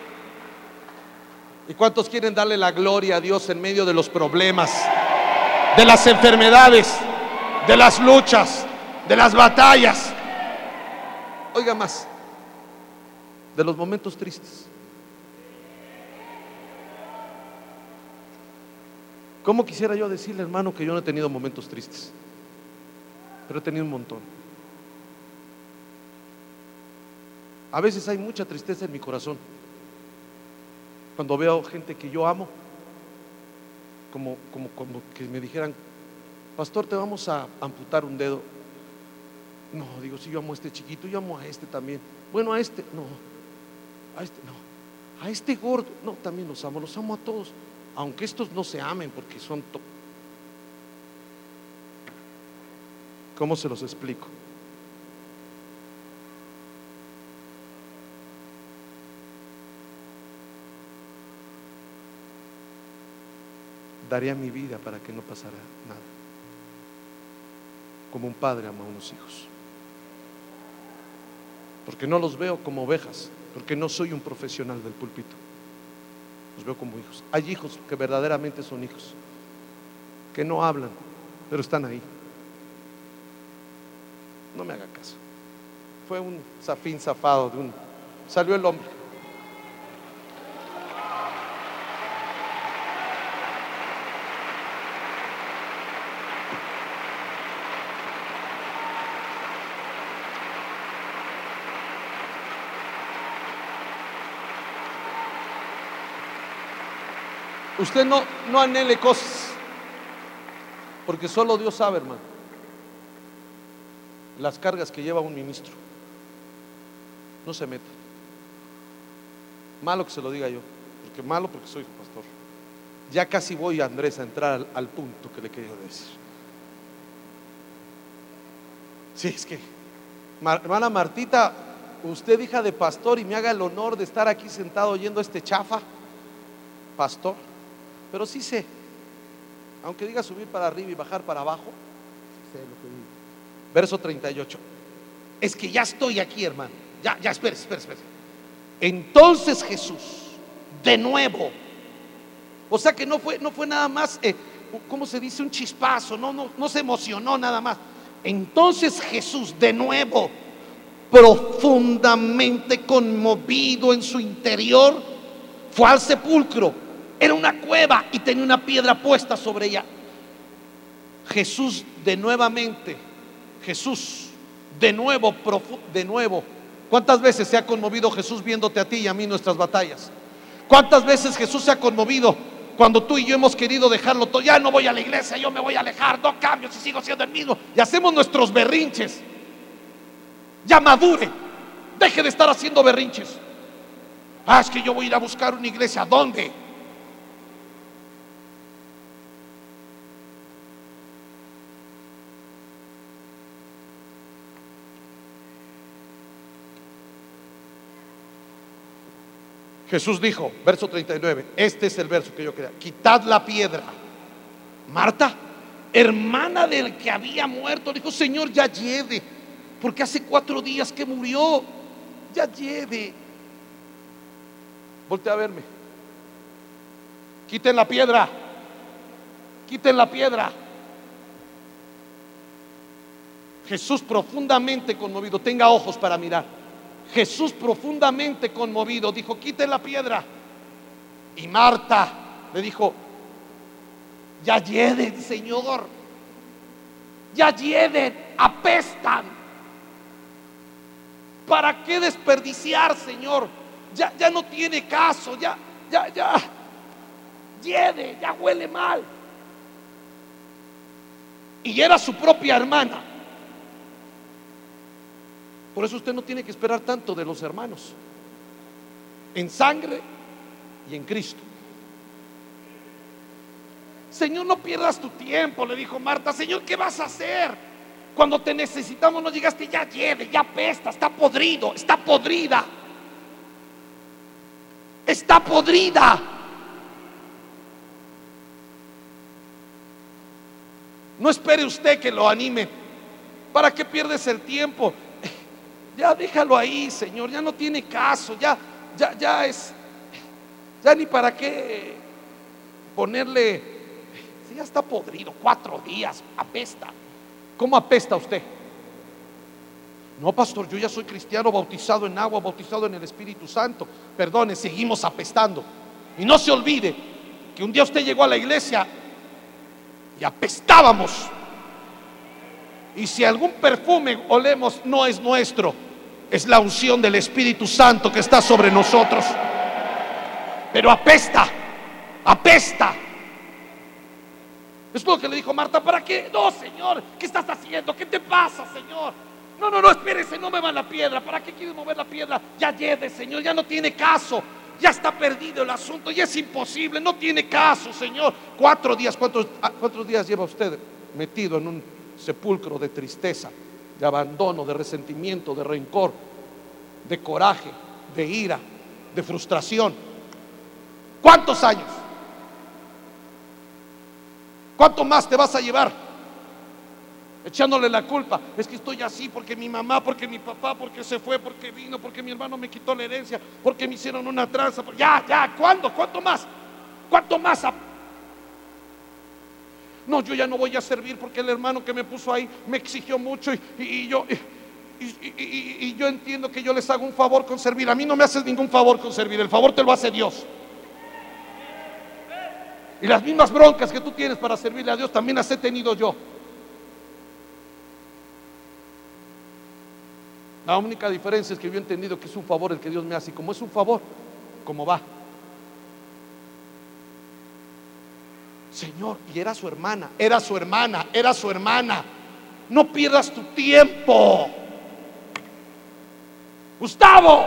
¿Y cuántos quieren darle la gloria a Dios en medio de los problemas, de las enfermedades, de las luchas, de las batallas? Oiga más, de los momentos tristes. ¿Cómo quisiera yo decirle, hermano, que yo no he tenido momentos tristes? Pero he tenido un montón. A veces hay mucha tristeza en mi corazón cuando veo gente que yo amo, como, como, como que me dijeran: pastor, te vamos a amputar un dedo. No, digo, si yo amo a este chiquito, yo amo a este también. Bueno, a este, no, a este no, a este gordo, no, también los amo, los amo a todos, aunque estos no se amen porque son to... ¿Cómo se los explico? Daría mi vida para que no pasara nada. Como un padre ama a unos hijos. Porque no los veo como ovejas, porque no soy un profesional del púlpito. Los veo como hijos. Hay hijos que verdaderamente son hijos, que no hablan, pero están ahí. No me haga caso. Fue un zafín zafado de un... Salió el hombre. Usted no, no anhele cosas, porque solo Dios sabe, hermano, las cargas que lleva un ministro. No se meta. Malo que se lo diga yo, porque malo porque soy pastor. Ya casi voy, Andrés, a entrar al, al punto que le quería decir. Sí, es que, Mar, hermana Martita, usted hija de pastor y me haga el honor de estar aquí sentado oyendo este chafa, pastor. Pero sí sé, aunque diga subir para arriba y bajar para abajo, sí sé lo que digo. Verso treinta y ocho. Es que ya estoy aquí, hermano. Ya, ya, espere, espere, espere. Entonces Jesús, de nuevo, o sea que no fue, no fue nada más, eh, ¿cómo se dice? Un chispazo, no, no, no se emocionó nada más. Entonces Jesús, de nuevo, profundamente conmovido en su interior, fue al sepulcro. Era una cueva y tenía una piedra puesta sobre ella. Jesús de nuevamente, Jesús de nuevo, de nuevo. ¿Cuántas veces se ha conmovido Jesús viéndote a ti y a mí en nuestras batallas? ¿Cuántas veces Jesús se ha conmovido cuando tú y yo hemos querido dejarlo todo? Ya no voy a la iglesia, yo me voy a alejar, no cambio si sigo siendo el mismo. Y hacemos nuestros berrinches. Ya madure, deje de estar haciendo berrinches. Ah, es que yo voy a ir a buscar una iglesia. ¿Dónde? Jesús dijo, verso treinta y nueve, este es el verso que yo quería: quitad la piedra. Marta, hermana del que había muerto, dijo: Señor, ya lleve, porque hace cuatro días que murió. Ya lleve. Voltea a verme. Quiten la piedra. Quiten la piedra. Jesús profundamente conmovido, tenga ojos para mirar. Jesús profundamente conmovido dijo: quiten la piedra. Y Marta le dijo: ya hieden, Señor, ya hieden, apestan. ¿Para qué desperdiciar, Señor? Ya, ya no tiene caso, ya, ya, ya hiede, ya huele mal. Y era su propia hermana. Por eso usted no tiene que esperar tanto de los hermanos, en sangre y en Cristo. Señor, no pierdas tu tiempo, le dijo Marta. Señor, ¿qué vas a hacer? Cuando te necesitamos no llegaste. Ya lleve, ya apesta, está podrido, está podrida. Está podrida. No espere usted que lo anime. ¿Para qué pierdes el tiempo? Ya déjalo ahí, Señor, ya no tiene caso, ya, ya, ya es, ya ni para qué ponerle, si ya está podrido, cuatro días, apesta. ¿Cómo apesta usted? No, pastor, yo ya soy cristiano, bautizado en agua, bautizado en el Espíritu Santo. Perdone, seguimos apestando. Y no se olvide que un día usted llegó a la iglesia y apestábamos. Y si algún perfume olemos, no es nuestro, es la unción del Espíritu Santo que está sobre nosotros. Pero apesta, apesta. Es lo que le dijo Marta. ¿Para qué? No, Señor, ¿qué estás haciendo? ¿Qué te pasa, Señor? No, no, no, espérese, no me va la piedra. ¿Para qué quieres mover la piedra? Ya lleve, Señor, ya no tiene caso. Ya está perdido el asunto, ya es imposible, no tiene caso, Señor. Cuatro días, ¿cuántos, cuántos días lleva usted metido en un sepulcro de tristeza, de abandono, de resentimiento, de rencor, de coraje, de ira, de frustración? ¿Cuántos años? ¿Cuánto más te vas a llevar? echándole la culpa. Es que estoy así porque mi mamá, porque mi papá, porque se fue, porque vino, porque mi hermano me quitó la herencia, porque me hicieron una tranza. Ya, ya, ¿cuándo? ¿Cuánto más? ¿Cuánto más? No, yo ya no voy a servir porque el hermano que me puso ahí me exigió mucho y, y, y yo y, y, y, y yo entiendo que yo les hago un favor con servir. A mí no me haces ningún favor con servir, el favor te lo hace Dios. Y las mismas broncas que tú tienes para servirle a Dios también las he tenido yo. La única diferencia es que yo he entendido que es un favor el que Dios me hace, y como es un favor, como va. Señor, y era su hermana, era su hermana, era su hermana. No pierdas tu tiempo. Gustavo,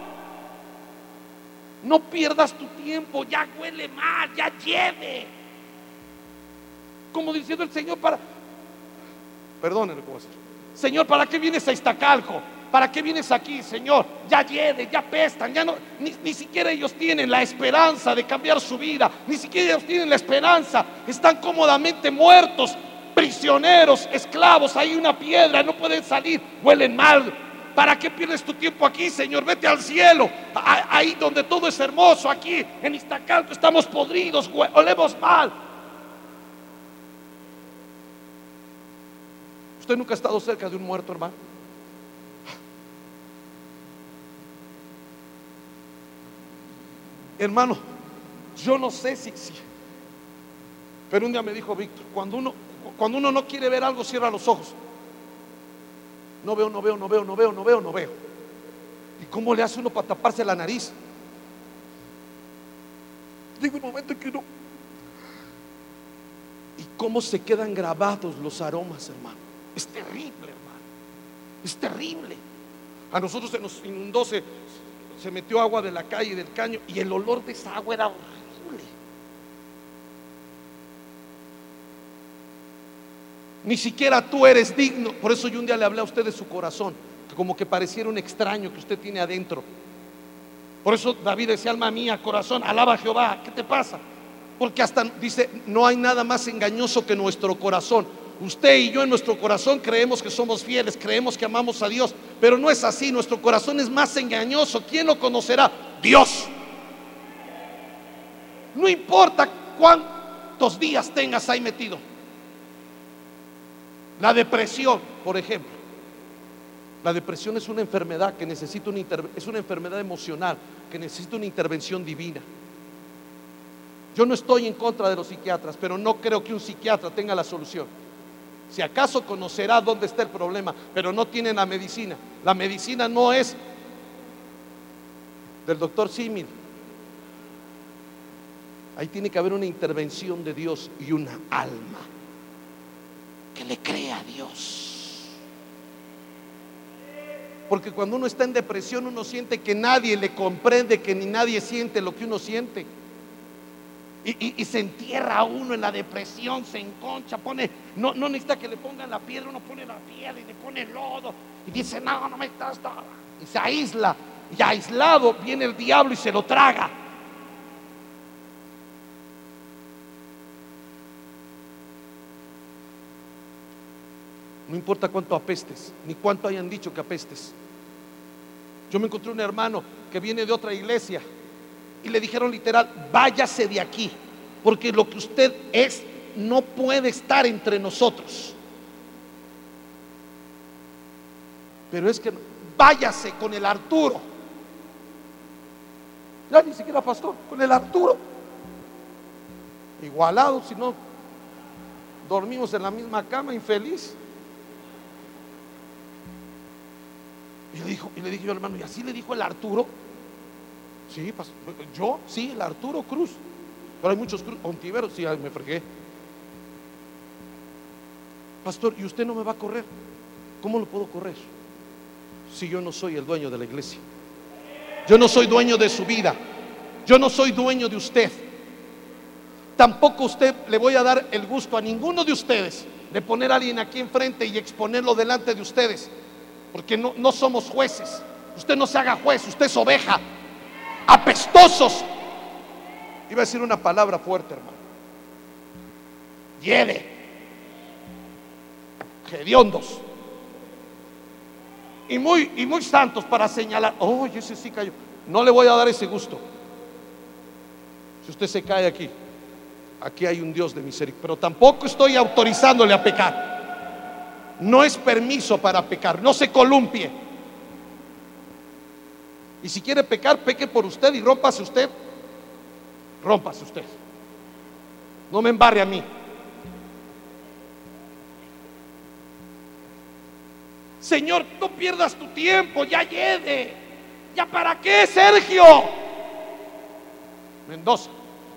no pierdas tu tiempo, ya huele mal, ya lleve. Como diciendo el Señor, para, perdónenme, ¿cómo es? Señor, ¿para qué vienes a Iztacalco? ¿Para qué vienes aquí, Señor? Ya lleve, ya pestan, ya no, ni, ni siquiera ellos tienen la esperanza de cambiar su vida, ni siquiera ellos tienen la esperanza, están cómodamente muertos, prisioneros, esclavos, hay una piedra, no pueden salir, huelen mal. ¿Para qué pierdes tu tiempo aquí, Señor? Vete al cielo, ahí donde todo es hermoso. Aquí en Iztacalco estamos podridos, olemos mal. ¿Usted nunca ha estado cerca de un muerto, hermano? Hermano, yo no sé si, si pero un día me dijo Víctor, cuando uno, cuando uno no quiere ver algo, cierra los ojos. No veo, no veo, no veo, no veo, no veo, no veo. ¿Y cómo le hace uno para taparse la nariz? Llega un momento en que uno... ¿Y cómo se quedan grabados los aromas, hermano? Es terrible, hermano. Es terrible. A nosotros se nos inundó, se, se metió agua de la calle y del caño, y el olor de esa agua era horrible. Ni siquiera tú eres digno. Por eso yo un día le hablé a usted de su corazón, que como que pareciera un extraño que usted tiene adentro. Por eso David decía, alma mía, corazón, alaba a Jehová. ¿Qué te pasa? Porque hasta dice, no hay nada más engañoso que nuestro corazón. Usted y yo en nuestro corazón creemos que somos fieles, creemos que amamos a Dios, pero no es así. Nuestro corazón es más engañoso. ¿Quién lo conocerá? Dios. No importa cuántos días tengas ahí metido. La depresión, por ejemplo. La depresión es una enfermedad que necesita una interve- es una enfermedad emocional que necesita una intervención divina. Yo no estoy en contra de los psiquiatras, pero no creo que un psiquiatra tenga la solución. Si acaso conocerá dónde está el problema, pero no tiene la medicina. La medicina no es del doctor Símil. Ahí tiene que haber una intervención de Dios y una alma que le crea a Dios. Porque cuando uno está en depresión, uno siente que nadie le comprende, que ni nadie siente lo que uno siente. Y, y, y se entierra uno en la depresión, se enconcha, pone, no, no necesita que le pongan la piedra, uno pone la piedra y le pone el lodo y dice, no, no me estás nada. Y se aísla, y aislado viene el diablo y se lo traga. No importa cuánto apestes, ni cuánto hayan dicho que apestes. Yo me encontré un hermano que viene de otra iglesia y le dijeron literal, váyase de aquí, porque lo que usted es no puede estar entre nosotros. Pero es que váyase con el Arturo. Ya ni siquiera pastor, con el Arturo. Igualado, si no dormimos en la misma cama, infeliz. Y le, dijo, y le dije yo, hermano, ¿y así le dijo el Arturo? Sí, pastor. Yo, sí, el Arturo Cruz. Pero hay muchos Cruz, Ontiveros, sí, me fregué. Pastor, ¿y usted no me va a correr? ¿Cómo lo puedo correr? Si yo no soy el dueño de la iglesia. Yo no soy dueño de su vida. Yo no soy dueño de usted. Tampoco usted le voy a dar el gusto a ninguno de ustedes de poner a alguien aquí enfrente y exponerlo delante de ustedes. Porque no, no somos jueces. Usted no se haga juez, usted es oveja. Apestosos. Iba a decir una palabra fuerte, hermano. Hiede. hediondos y muy, y muy santos para señalar, oh, ese sí cayó. No le voy a dar ese gusto. Si usted se cae aquí, aquí hay un Dios de misericordia, pero tampoco estoy autorizándole a pecar. No es permiso para pecar, no se columpie. Y si quiere pecar, peque por usted y rómpase usted. Rómpase usted. No me embarre a mí. Señor, no pierdas tu tiempo, ya llegue. ¿Ya para qué, Sergio Mendoza?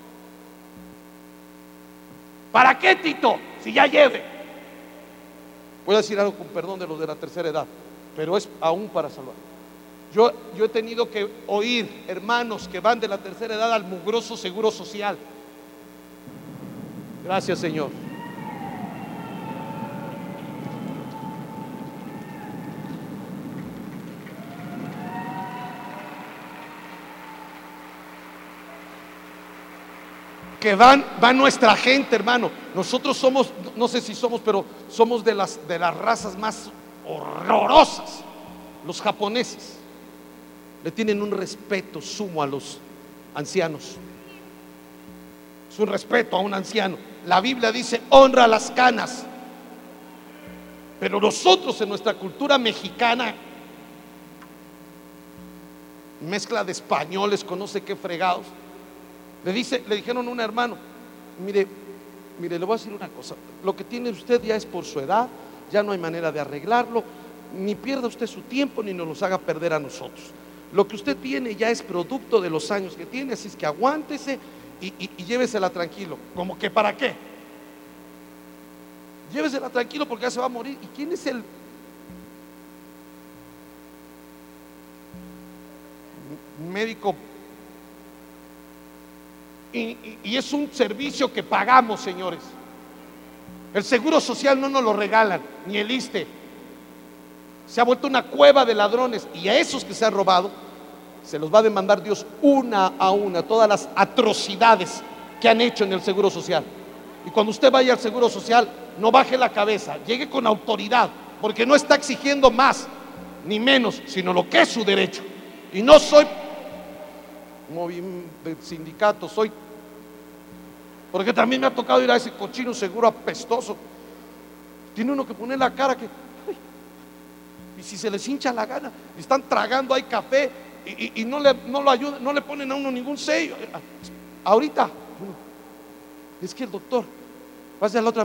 ¿Para qué, Tito? Si ya lleve. Voy a decir algo con perdón de los de la tercera edad, pero es aún para salvar. Yo, yo he tenido que oír hermanos que van de la tercera edad al mugroso seguro social. Gracias, Señor. Que van, va nuestra gente, hermano. Nosotros somos, no sé si somos, pero somos de las, de las razas más horrorosas. Los japoneses le tienen un respeto sumo a los ancianos. Es un respeto a un anciano. La Biblia dice honra las canas. Pero nosotros en nuestra cultura mexicana, mezcla de españoles con no sé qué fregados, le dice, le dijeron a un hermano, mire, mire, le voy a decir una cosa, lo que tiene usted ya es por su edad, ya no hay manera de arreglarlo, ni pierda usted su tiempo ni nos los haga perder a nosotros. Lo que usted tiene ya es producto de los años que tiene, así es que aguántese y, y, y llévesela tranquilo. ¿Cómo que para qué? Llévesela tranquilo porque ya se va a morir. ¿Y quién es el médico? Y, y, y es un servicio que pagamos, señores. El seguro social no nos lo regalan, ni el ISSSTE. Se ha vuelto una cueva de ladrones, y a esos que se han robado se los va a demandar Dios una a una, todas las atrocidades que han hecho en el seguro social. Y cuando usted vaya al seguro social, no baje la cabeza, llegue con autoridad, porque no está exigiendo más ni menos, sino lo que es su derecho. Y no soy de sindicato, soy, porque también me ha tocado ir a ese cochino seguro apestoso. Tiene uno que poner la cara que, ay, y si se les hincha la gana, y están tragando ahí café y, y, y no, le, no lo ayudan, no le ponen a uno ningún sello. Ahorita es que el doctor pase a la otra,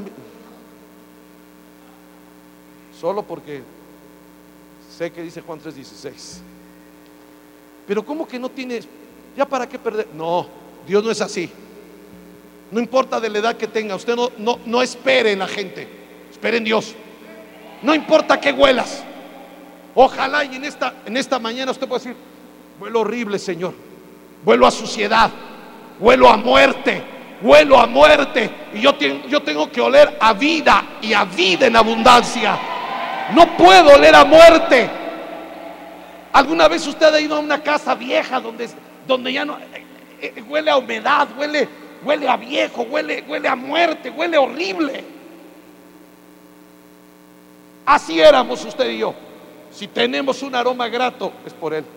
solo porque sé que dice Juan tres dieciséis. Pero ¿cómo que no tienes? ¿Ya para qué perder? No, Dios no es así. No importa de la edad que tenga, usted no, no, no espere en la gente, espere en Dios. No importa qué huelas. Ojalá y en esta, en esta mañana usted pueda decir, huelo horrible, Señor, huelo a suciedad, huelo a muerte, huelo a muerte, y yo, te, yo tengo que oler a vida, y a vida en abundancia. No puedo oler a muerte. ¿Alguna vez usted ha ido a una casa vieja donde, donde ya no eh, eh, huele a humedad, huele, huele a viejo, huele, huele a muerte, huele horrible? Así éramos usted y yo. Si tenemos un aroma grato, es por Él.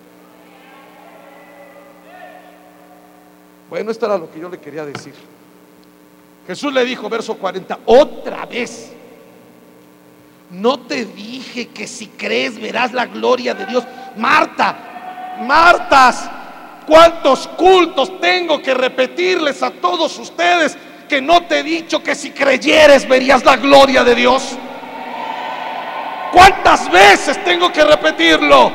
Bueno, esto era lo que yo le quería decir. Jesús le dijo, verso cuarenta, otra vez, ¿no te dije que si crees verás la gloria de Dios? Marta, Martas, ¿cuántos cultos tengo que repetirles a todos ustedes que no te he dicho que si creyeres verías la gloria de Dios? ¿Cuántas veces tengo que repetirlo?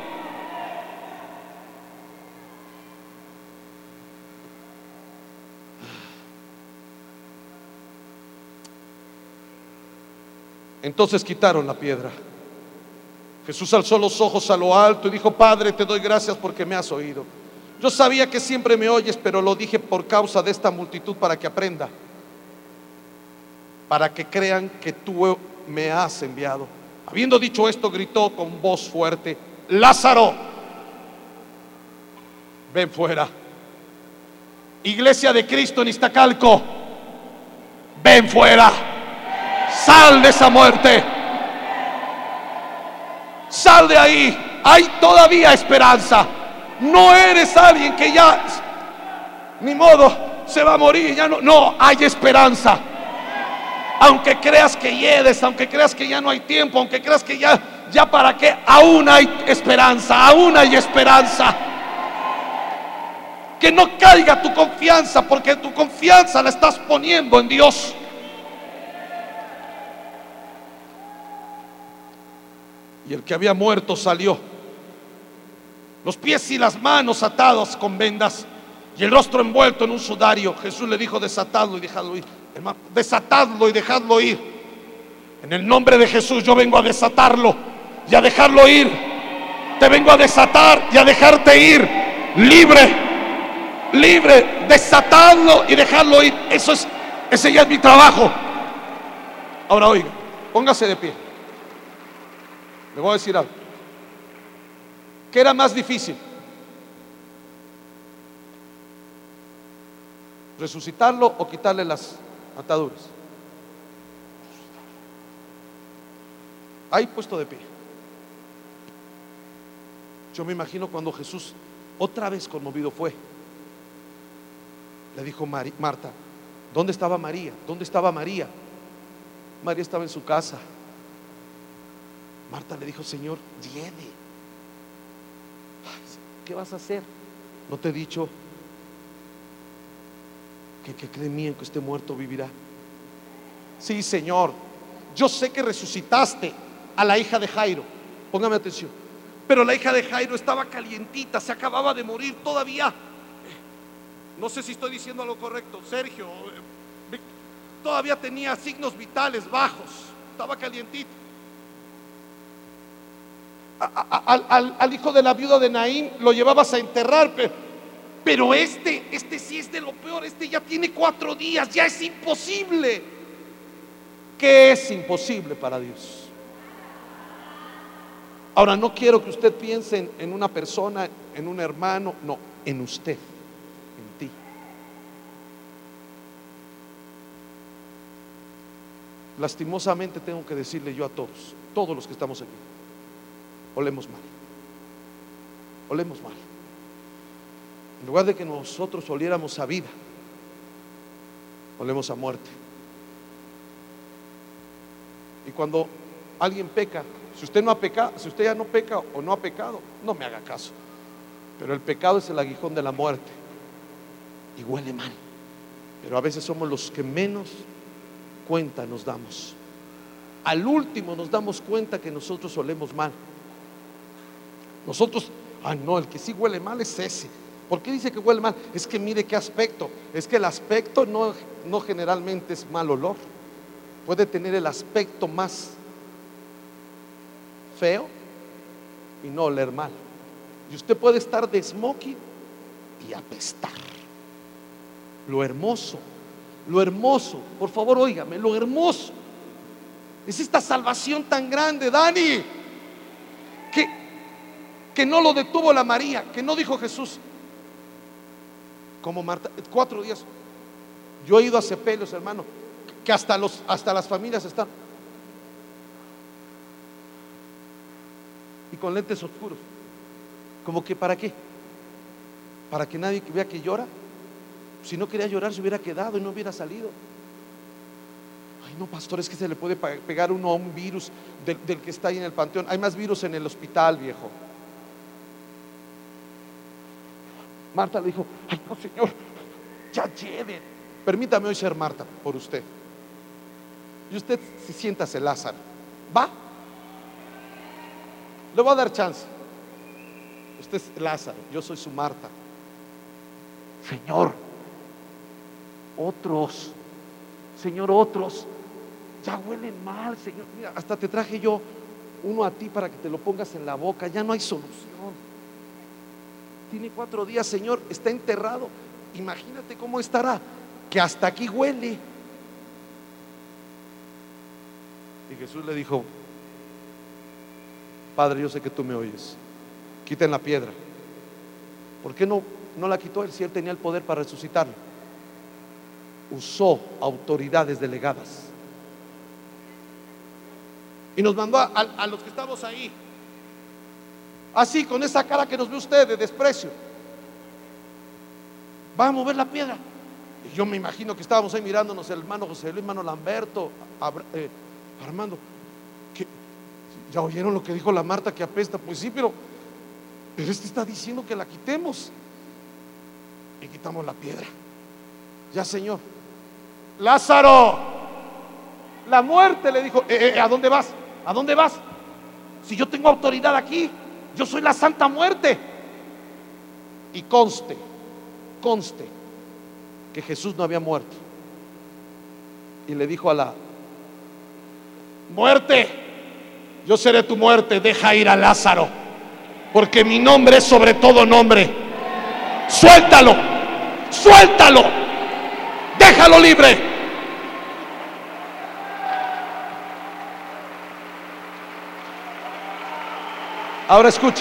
Entonces quitaron la piedra. Jesús alzó los ojos a lo alto y dijo, Padre, te doy gracias porque me has oído. Yo sabía que siempre me oyes, pero lo dije por causa de esta multitud, para que aprenda, para que crean que tú me has enviado. Habiendo dicho esto, gritó con voz fuerte, Lázaro, ven fuera. Iglesia de Cristo en Iztacalco, ven fuera. Sal de esa muerte. Sal de ahí. Hay todavía esperanza. No eres alguien que ya, ni modo, se va a morir. Ya no, no, hay esperanza. Aunque creas que llegues, aunque creas que ya no hay tiempo, aunque creas que ya, ya para qué, aún hay esperanza, aún hay esperanza. Que no caiga tu confianza, porque tu confianza la estás poniendo en Dios. Y el que había muerto salió, los pies y las manos atados con vendas y el rostro envuelto en un sudario. Jesús le dijo: desatadlo y dejadlo ir. Hermano, desatadlo y dejadlo ir. En el nombre de Jesús yo vengo a desatarlo y a dejarlo ir. Te vengo a desatar y a dejarte ir. Libre. Libre, desatarlo y dejarlo ir. Eso es, ese ya es mi trabajo. Ahora oiga, póngase de pie. Le voy a decir algo. ¿Qué era más difícil? ¿Resucitarlo o quitarle las ataduras? Ahí puesto de pie. Yo me imagino cuando Jesús otra vez conmovido fue. Le dijo Mari, Marta: ¿dónde estaba María? ¿Dónde estaba María? María estaba en su casa. Marta le dijo: Señor, viene. ¿Qué vas a hacer? ¿No te he dicho que que cree en mí, que esté muerto vivirá? Sí, Señor, yo sé que resucitaste a la hija de Jairo. Póngame atención. Pero la hija de Jairo estaba calientita, se acababa de morir todavía. No sé si estoy diciendo lo correcto, Sergio. Todavía tenía signos vitales bajos, estaba calientito. A, a, al, al, al hijo de la viuda de Naín lo llevabas a enterrar, pero, pero este, este sí es de lo peor. Este ya tiene cuatro días, ya es imposible. ¿Qué es imposible para Dios? Ahora, no quiero que usted piense en, en una persona, en un hermano, no, en usted. Ti. Lastimosamente tengo que decirle yo a todos, todos los que estamos aquí, olemos mal, olemos mal. En lugar de que nosotros oliéramos a vida, olemos a muerte. Y cuando alguien peca, si usted no ha pecado, si usted ya no peca o no ha pecado, no me haga caso. Pero el pecado es el aguijón de la muerte. Y huele mal. Pero a veces somos los que menos cuenta nos damos. Al último nos damos cuenta que nosotros olemos mal. Nosotros, ah no, el que sí huele mal es ese. ¿Por qué dice que huele mal? Es que mire qué aspecto. Es que el aspecto no, no generalmente es mal olor. Puede tener el aspecto más feo y no oler mal. Y usted puede estar de smoking y apestar. Lo hermoso, lo hermoso, por favor óigame, lo hermoso es esta salvación tan grande, Dani, que, que no lo detuvo la María, que no dijo Jesús, como Marta, cuatro días. Yo he ido a sepelios, hermano, que hasta, los, hasta las familias están y con lentes oscuros, como que ¿para qué? Para que nadie vea que llora. Si no quería llorar se hubiera quedado y no hubiera salido. Ay no, pastor, es que se le puede pegar uno a un virus del, del que está ahí en el panteón. Hay más virus en el hospital, viejo. Marta le dijo: ay no, Señor, ya lleven. Permítame hoy ser Marta por usted. Y usted si siéntase Lázaro. ¿Va? Le voy a dar chance. Usted es Lázaro, yo soy su Marta. Señor, otros, Señor, otros ya huelen mal, Señor. Mira, hasta te traje yo uno a ti para que te lo pongas en la boca. Ya no hay solución. Tiene cuatro días, Señor, está enterrado. Imagínate cómo estará, que hasta aquí huele. Y Jesús le dijo: Padre, yo sé que tú me oyes. Quiten la piedra. ¿Por qué no, no la quitó él si él tenía el poder para resucitarlo? Usó autoridades delegadas. Y nos mandó a, a, a los que estamos ahí, así, con esa cara que nos ve usted de desprecio. Va a mover la piedra. Y yo me imagino que estábamos ahí mirándonos, el hermano José Luis, el hermano Lamberto, Abra, eh, Armando. ¿Qué? ¿Ya oyeron lo que dijo la Marta que apesta? Pues sí, pero, pero este está diciendo que la quitemos. Y quitamos la piedra. Ya, Señor. Lázaro, la muerte, le dijo. Eh, eh, ¿A dónde vas? ¿A dónde vas? Si yo tengo autoridad aquí, yo soy la Santa Muerte. Y conste, conste que Jesús no había muerto. Y le dijo a la muerte: yo seré tu muerte, deja ir a Lázaro, porque mi nombre es sobre todo nombre. Suéltalo, suéltalo, déjalo libre. Ahora escucha.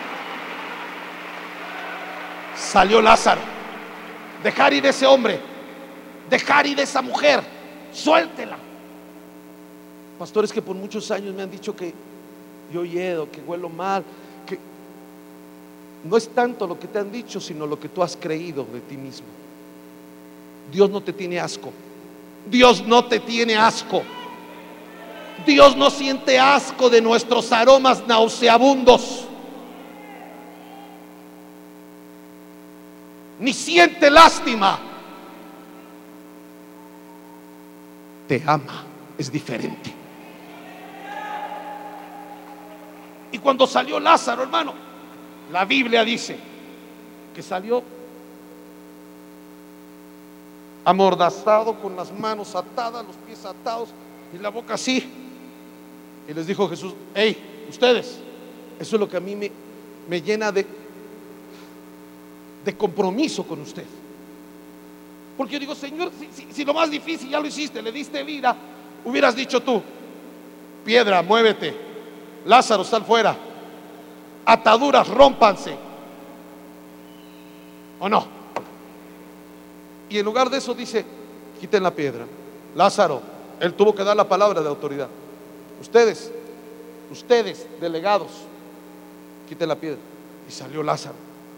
Salió Lázaro. Dejar ir a ese hombre, dejar ir a esa mujer, suéltela. Pastores que por muchos años me han dicho que yo yedo, que huelo mal, que no es tanto lo que te han dicho, sino lo que tú has creído de ti mismo. Dios no te tiene asco. Dios no te tiene asco. Dios no siente asco de nuestros aromas nauseabundos, ni siente lástima. Te ama, es diferente. Y cuando salió Lázaro, hermano, la Biblia dice que salió amordazado, con las manos atadas, los pies atados y la boca así. Y les dijo Jesús: hey, ustedes, eso es lo que a mí me, me llena de de compromiso con usted. Porque yo digo: Señor, si, si, si lo más difícil ya lo hiciste, le diste vida, hubieras dicho tú: piedra, muévete, Lázaro, sal fuera, ataduras, rómpanse, ¿o no? Y en lugar de eso dice: quiten la piedra. Lázaro, él tuvo que dar la palabra de autoridad. Ustedes, ustedes, delegados, quiten la piedra. Y salió Lázaro.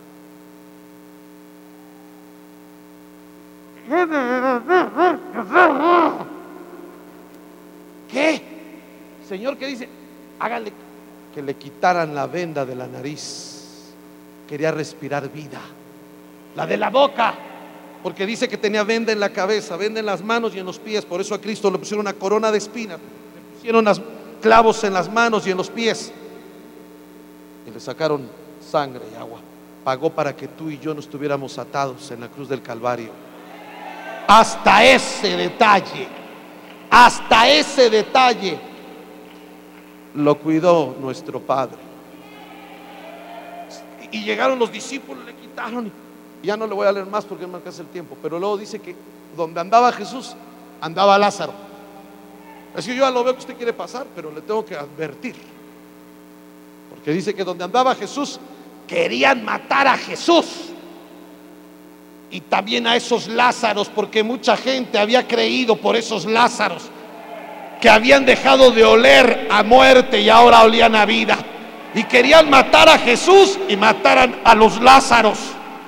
¿Qué? Señor, ¿qué dice? Háganle que le quitaran la venda de la nariz. Quería respirar vida. La de la boca, porque dice que tenía venda en la cabeza, venda en las manos y en los pies. Por eso a Cristo le pusieron una corona de espinas, le pusieron las clavos en las manos y en los pies, y le sacaron sangre y agua. Pagó para que tú y yo no estuviéramos atados en la cruz del Calvario. Hasta ese detalle, hasta ese detalle lo cuidó nuestro Padre. Y llegaron los discípulos, le quitaron. Y ya no le voy a leer más porque no me alcanza el tiempo. Pero luego dice que donde andaba Jesús, andaba Lázaro. Es que yo ya lo veo que usted quiere pasar, pero le tengo que advertir. Porque dice que donde andaba Jesús, querían matar a Jesús. Y también a esos Lázaros, porque mucha gente había creído por esos Lázaros, que habían dejado de oler a muerte y ahora olían a vida. Y querían matar a Jesús y mataran a los Lázaros.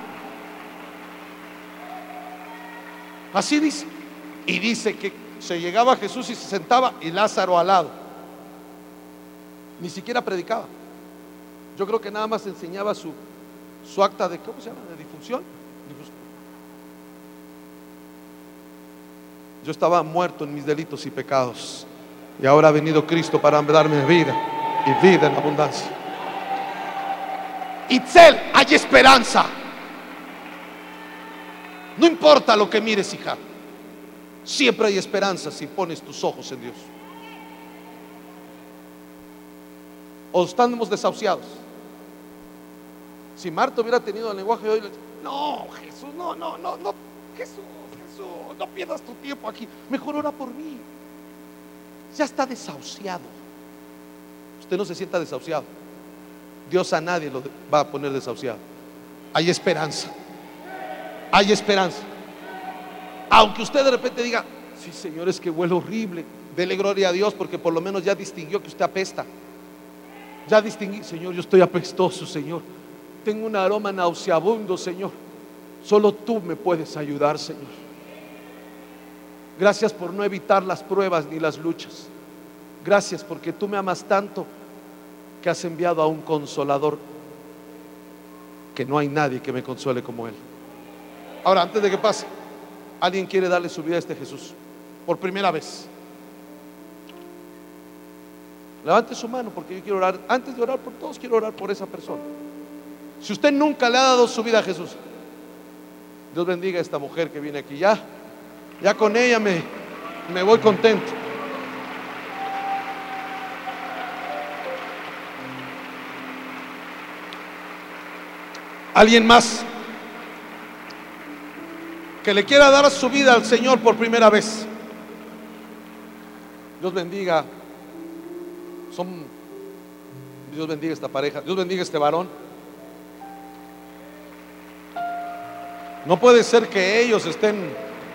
Así dice. Y dice que se llegaba a Jesús y se sentaba, y Lázaro al lado. Ni siquiera predicaba. Yo creo que nada más enseñaba su, su acta de, ¿cómo se llama? De difunción. Yo estaba muerto en mis delitos y pecados, y ahora ha venido Cristo para darme vida, y vida en abundancia. Itzel, hay esperanza. No importa lo que mires, hija, siempre hay esperanza si pones tus ojos en Dios. O estamos desahuciados. Si Marta hubiera tenido el lenguaje de hoy, no, Jesús, no, no, no, no, Jesús, Jesús, no pierdas tu tiempo aquí, mejor ora por mí. Ya está desahuciado. Usted no se sienta desahuciado. Dios a nadie lo va a poner desahuciado. Hay esperanza. Hay esperanza. Aunque usted de repente diga: sí, Señor, es que huele horrible. Dele gloria a Dios porque por lo menos ya distinguió que usted apesta. Ya distinguí, Señor, yo estoy apestoso, Señor. Tengo un aroma nauseabundo, Señor. Solo tú me puedes ayudar, Señor. Gracias por no evitar las pruebas ni las luchas. Gracias porque tú me amas tanto que has enviado a un consolador, que no hay nadie que me consuele como Él. Ahora, antes de que pase, ¿alguien quiere darle su vida a este Jesús por primera vez? Levante su mano porque yo quiero orar. Antes de orar por todos, quiero orar por esa persona. Si usted nunca le ha dado su vida a Jesús, Dios bendiga a esta mujer que viene aquí. Ya, ya con ella me, me voy contento. ¿Alguien más que le quiera dar su vida al Señor por primera vez? Dios bendiga. Son, Dios bendiga esta pareja. Dios bendiga este varón. No puede ser que ellos estén.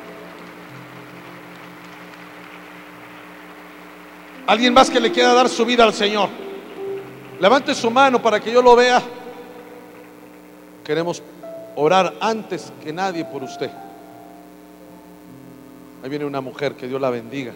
¿Alguien más que le quiera dar su vida al Señor? Levante su mano para que yo lo vea. Queremos orar antes que nadie por usted. Ahí viene una mujer, que Dios la bendiga.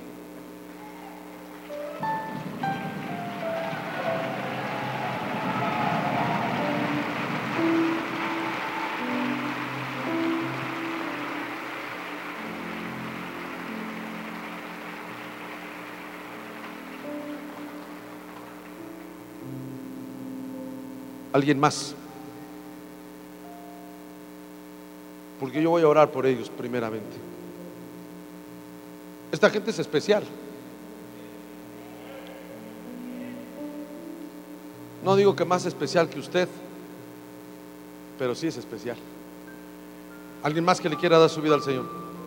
¿Alguien más? Porque yo voy a orar por ellos primeramente. Esta gente es especial. No digo que más especial que usted, pero sí es especial. ¿Alguien más que le quiera dar su vida al Señor?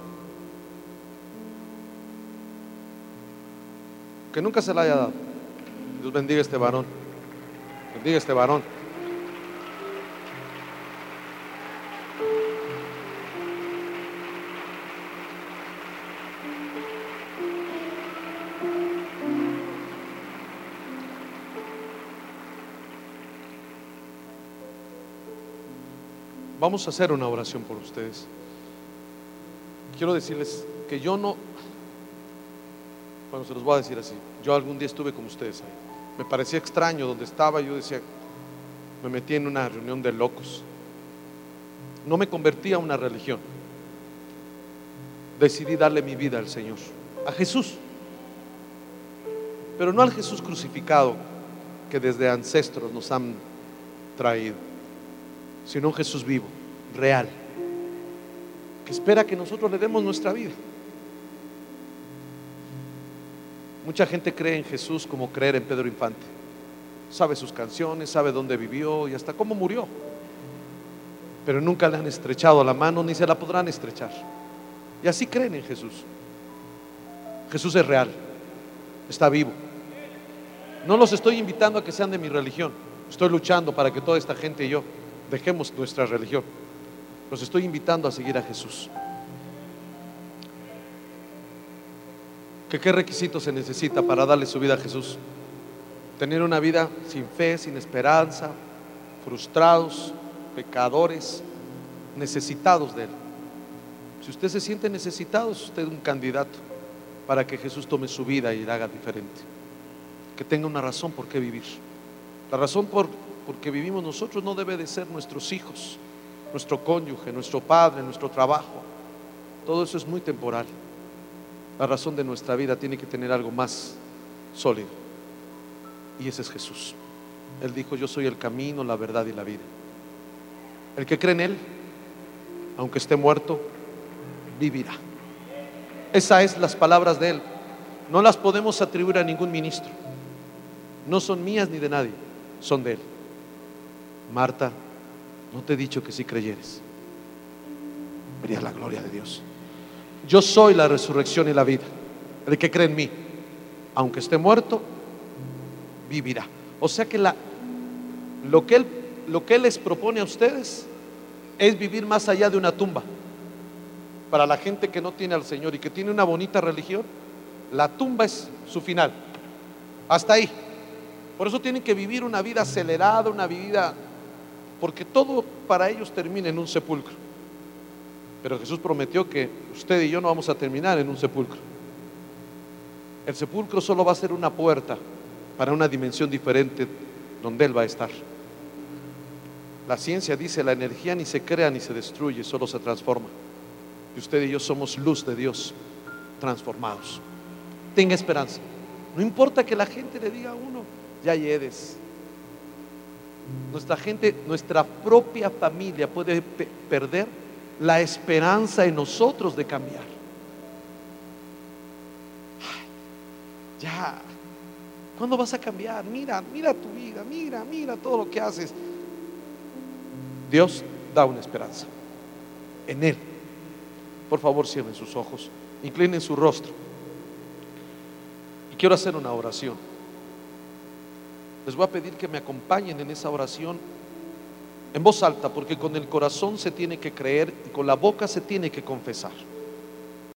Que nunca se la haya dado. Dios bendiga a este varón. Bendiga a este varón. Vamos a hacer una oración por ustedes. Quiero decirles que yo no, bueno, se los voy a decir así. Yo algún día estuve con ustedes ahí. Me parecía extraño donde estaba. Yo decía, me metí en una reunión de locos. No me convertí a una religión. Decidí darle mi vida al Señor, a Jesús. Pero no al Jesús crucificado que desde ancestros nos han traído, sino un Jesús vivo, real, que espera que nosotros le demos nuestra vida. Mucha gente cree en Jesús como creer en Pedro Infante. Sabe sus canciones, sabe dónde vivió y hasta cómo murió, pero nunca le han estrechado la mano ni se la podrán estrechar. Y así creen en Jesús. Jesús es real, está vivo. No los estoy invitando a que sean de mi religión. Estoy luchando para que toda esta gente y yo dejemos nuestra religión. Los estoy invitando a seguir a Jesús. ¿Qué, qué requisitos se necesita para darle su vida a Jesús? Tener una vida sin fe, sin esperanza, frustrados, pecadores, necesitados de Él. Si usted se siente necesitado, es usted un candidato para que Jesús tome su vida y la haga diferente. Que tenga una razón por qué vivir. La razón por porque vivimos nosotros no debe de ser nuestros hijos, nuestro cónyuge, nuestro padre, nuestro trabajo. Todo eso es muy temporal. La razón de nuestra vida tiene que tener algo más sólido, y ese es Jesús. Él dijo: yo soy el camino, la verdad y la vida. El que cree en Él, aunque esté muerto, vivirá. Esas es las palabras de Él. No las podemos atribuir a ningún ministro. No son mías ni de nadie, son de Él. Marta, ¿no te he dicho que si creyeres, verías la gloria de Dios? Yo soy la resurrección y la vida. El que cree en mí, aunque esté muerto, vivirá. O sea que la, lo que él, lo que Él les propone a ustedes es vivir más allá de una tumba. Para la gente que no tiene al Señor y que tiene una bonita religión, La tumba es su final. Hasta ahí. Por eso tienen que vivir una vida acelerada, una vida, porque todo para ellos termina en un sepulcro. Pero Jesús prometió que usted y yo no vamos a terminar en un sepulcro. El sepulcro solo va a ser una puerta para una dimensión diferente donde Él va a estar. La ciencia dice: la energía ni se crea ni se destruye, solo se transforma. Y usted y yo somos luz de Dios, transformados. Tenga esperanza. No importa que la gente le diga a uno: ya llegues. Nuestra gente, nuestra propia familia puede pe- perder la esperanza en nosotros de cambiar. Ay, ya, ¿cuándo vas a cambiar? Mira, mira tu vida, mira, mira todo lo que haces. Dios da una esperanza en Él. Por favor, cierren sus ojos, inclinen su rostro. Y quiero hacer una oración. Les voy a pedir que me acompañen en esa oración en voz alta, porque con el corazón se tiene que creer y con la boca se tiene que confesar.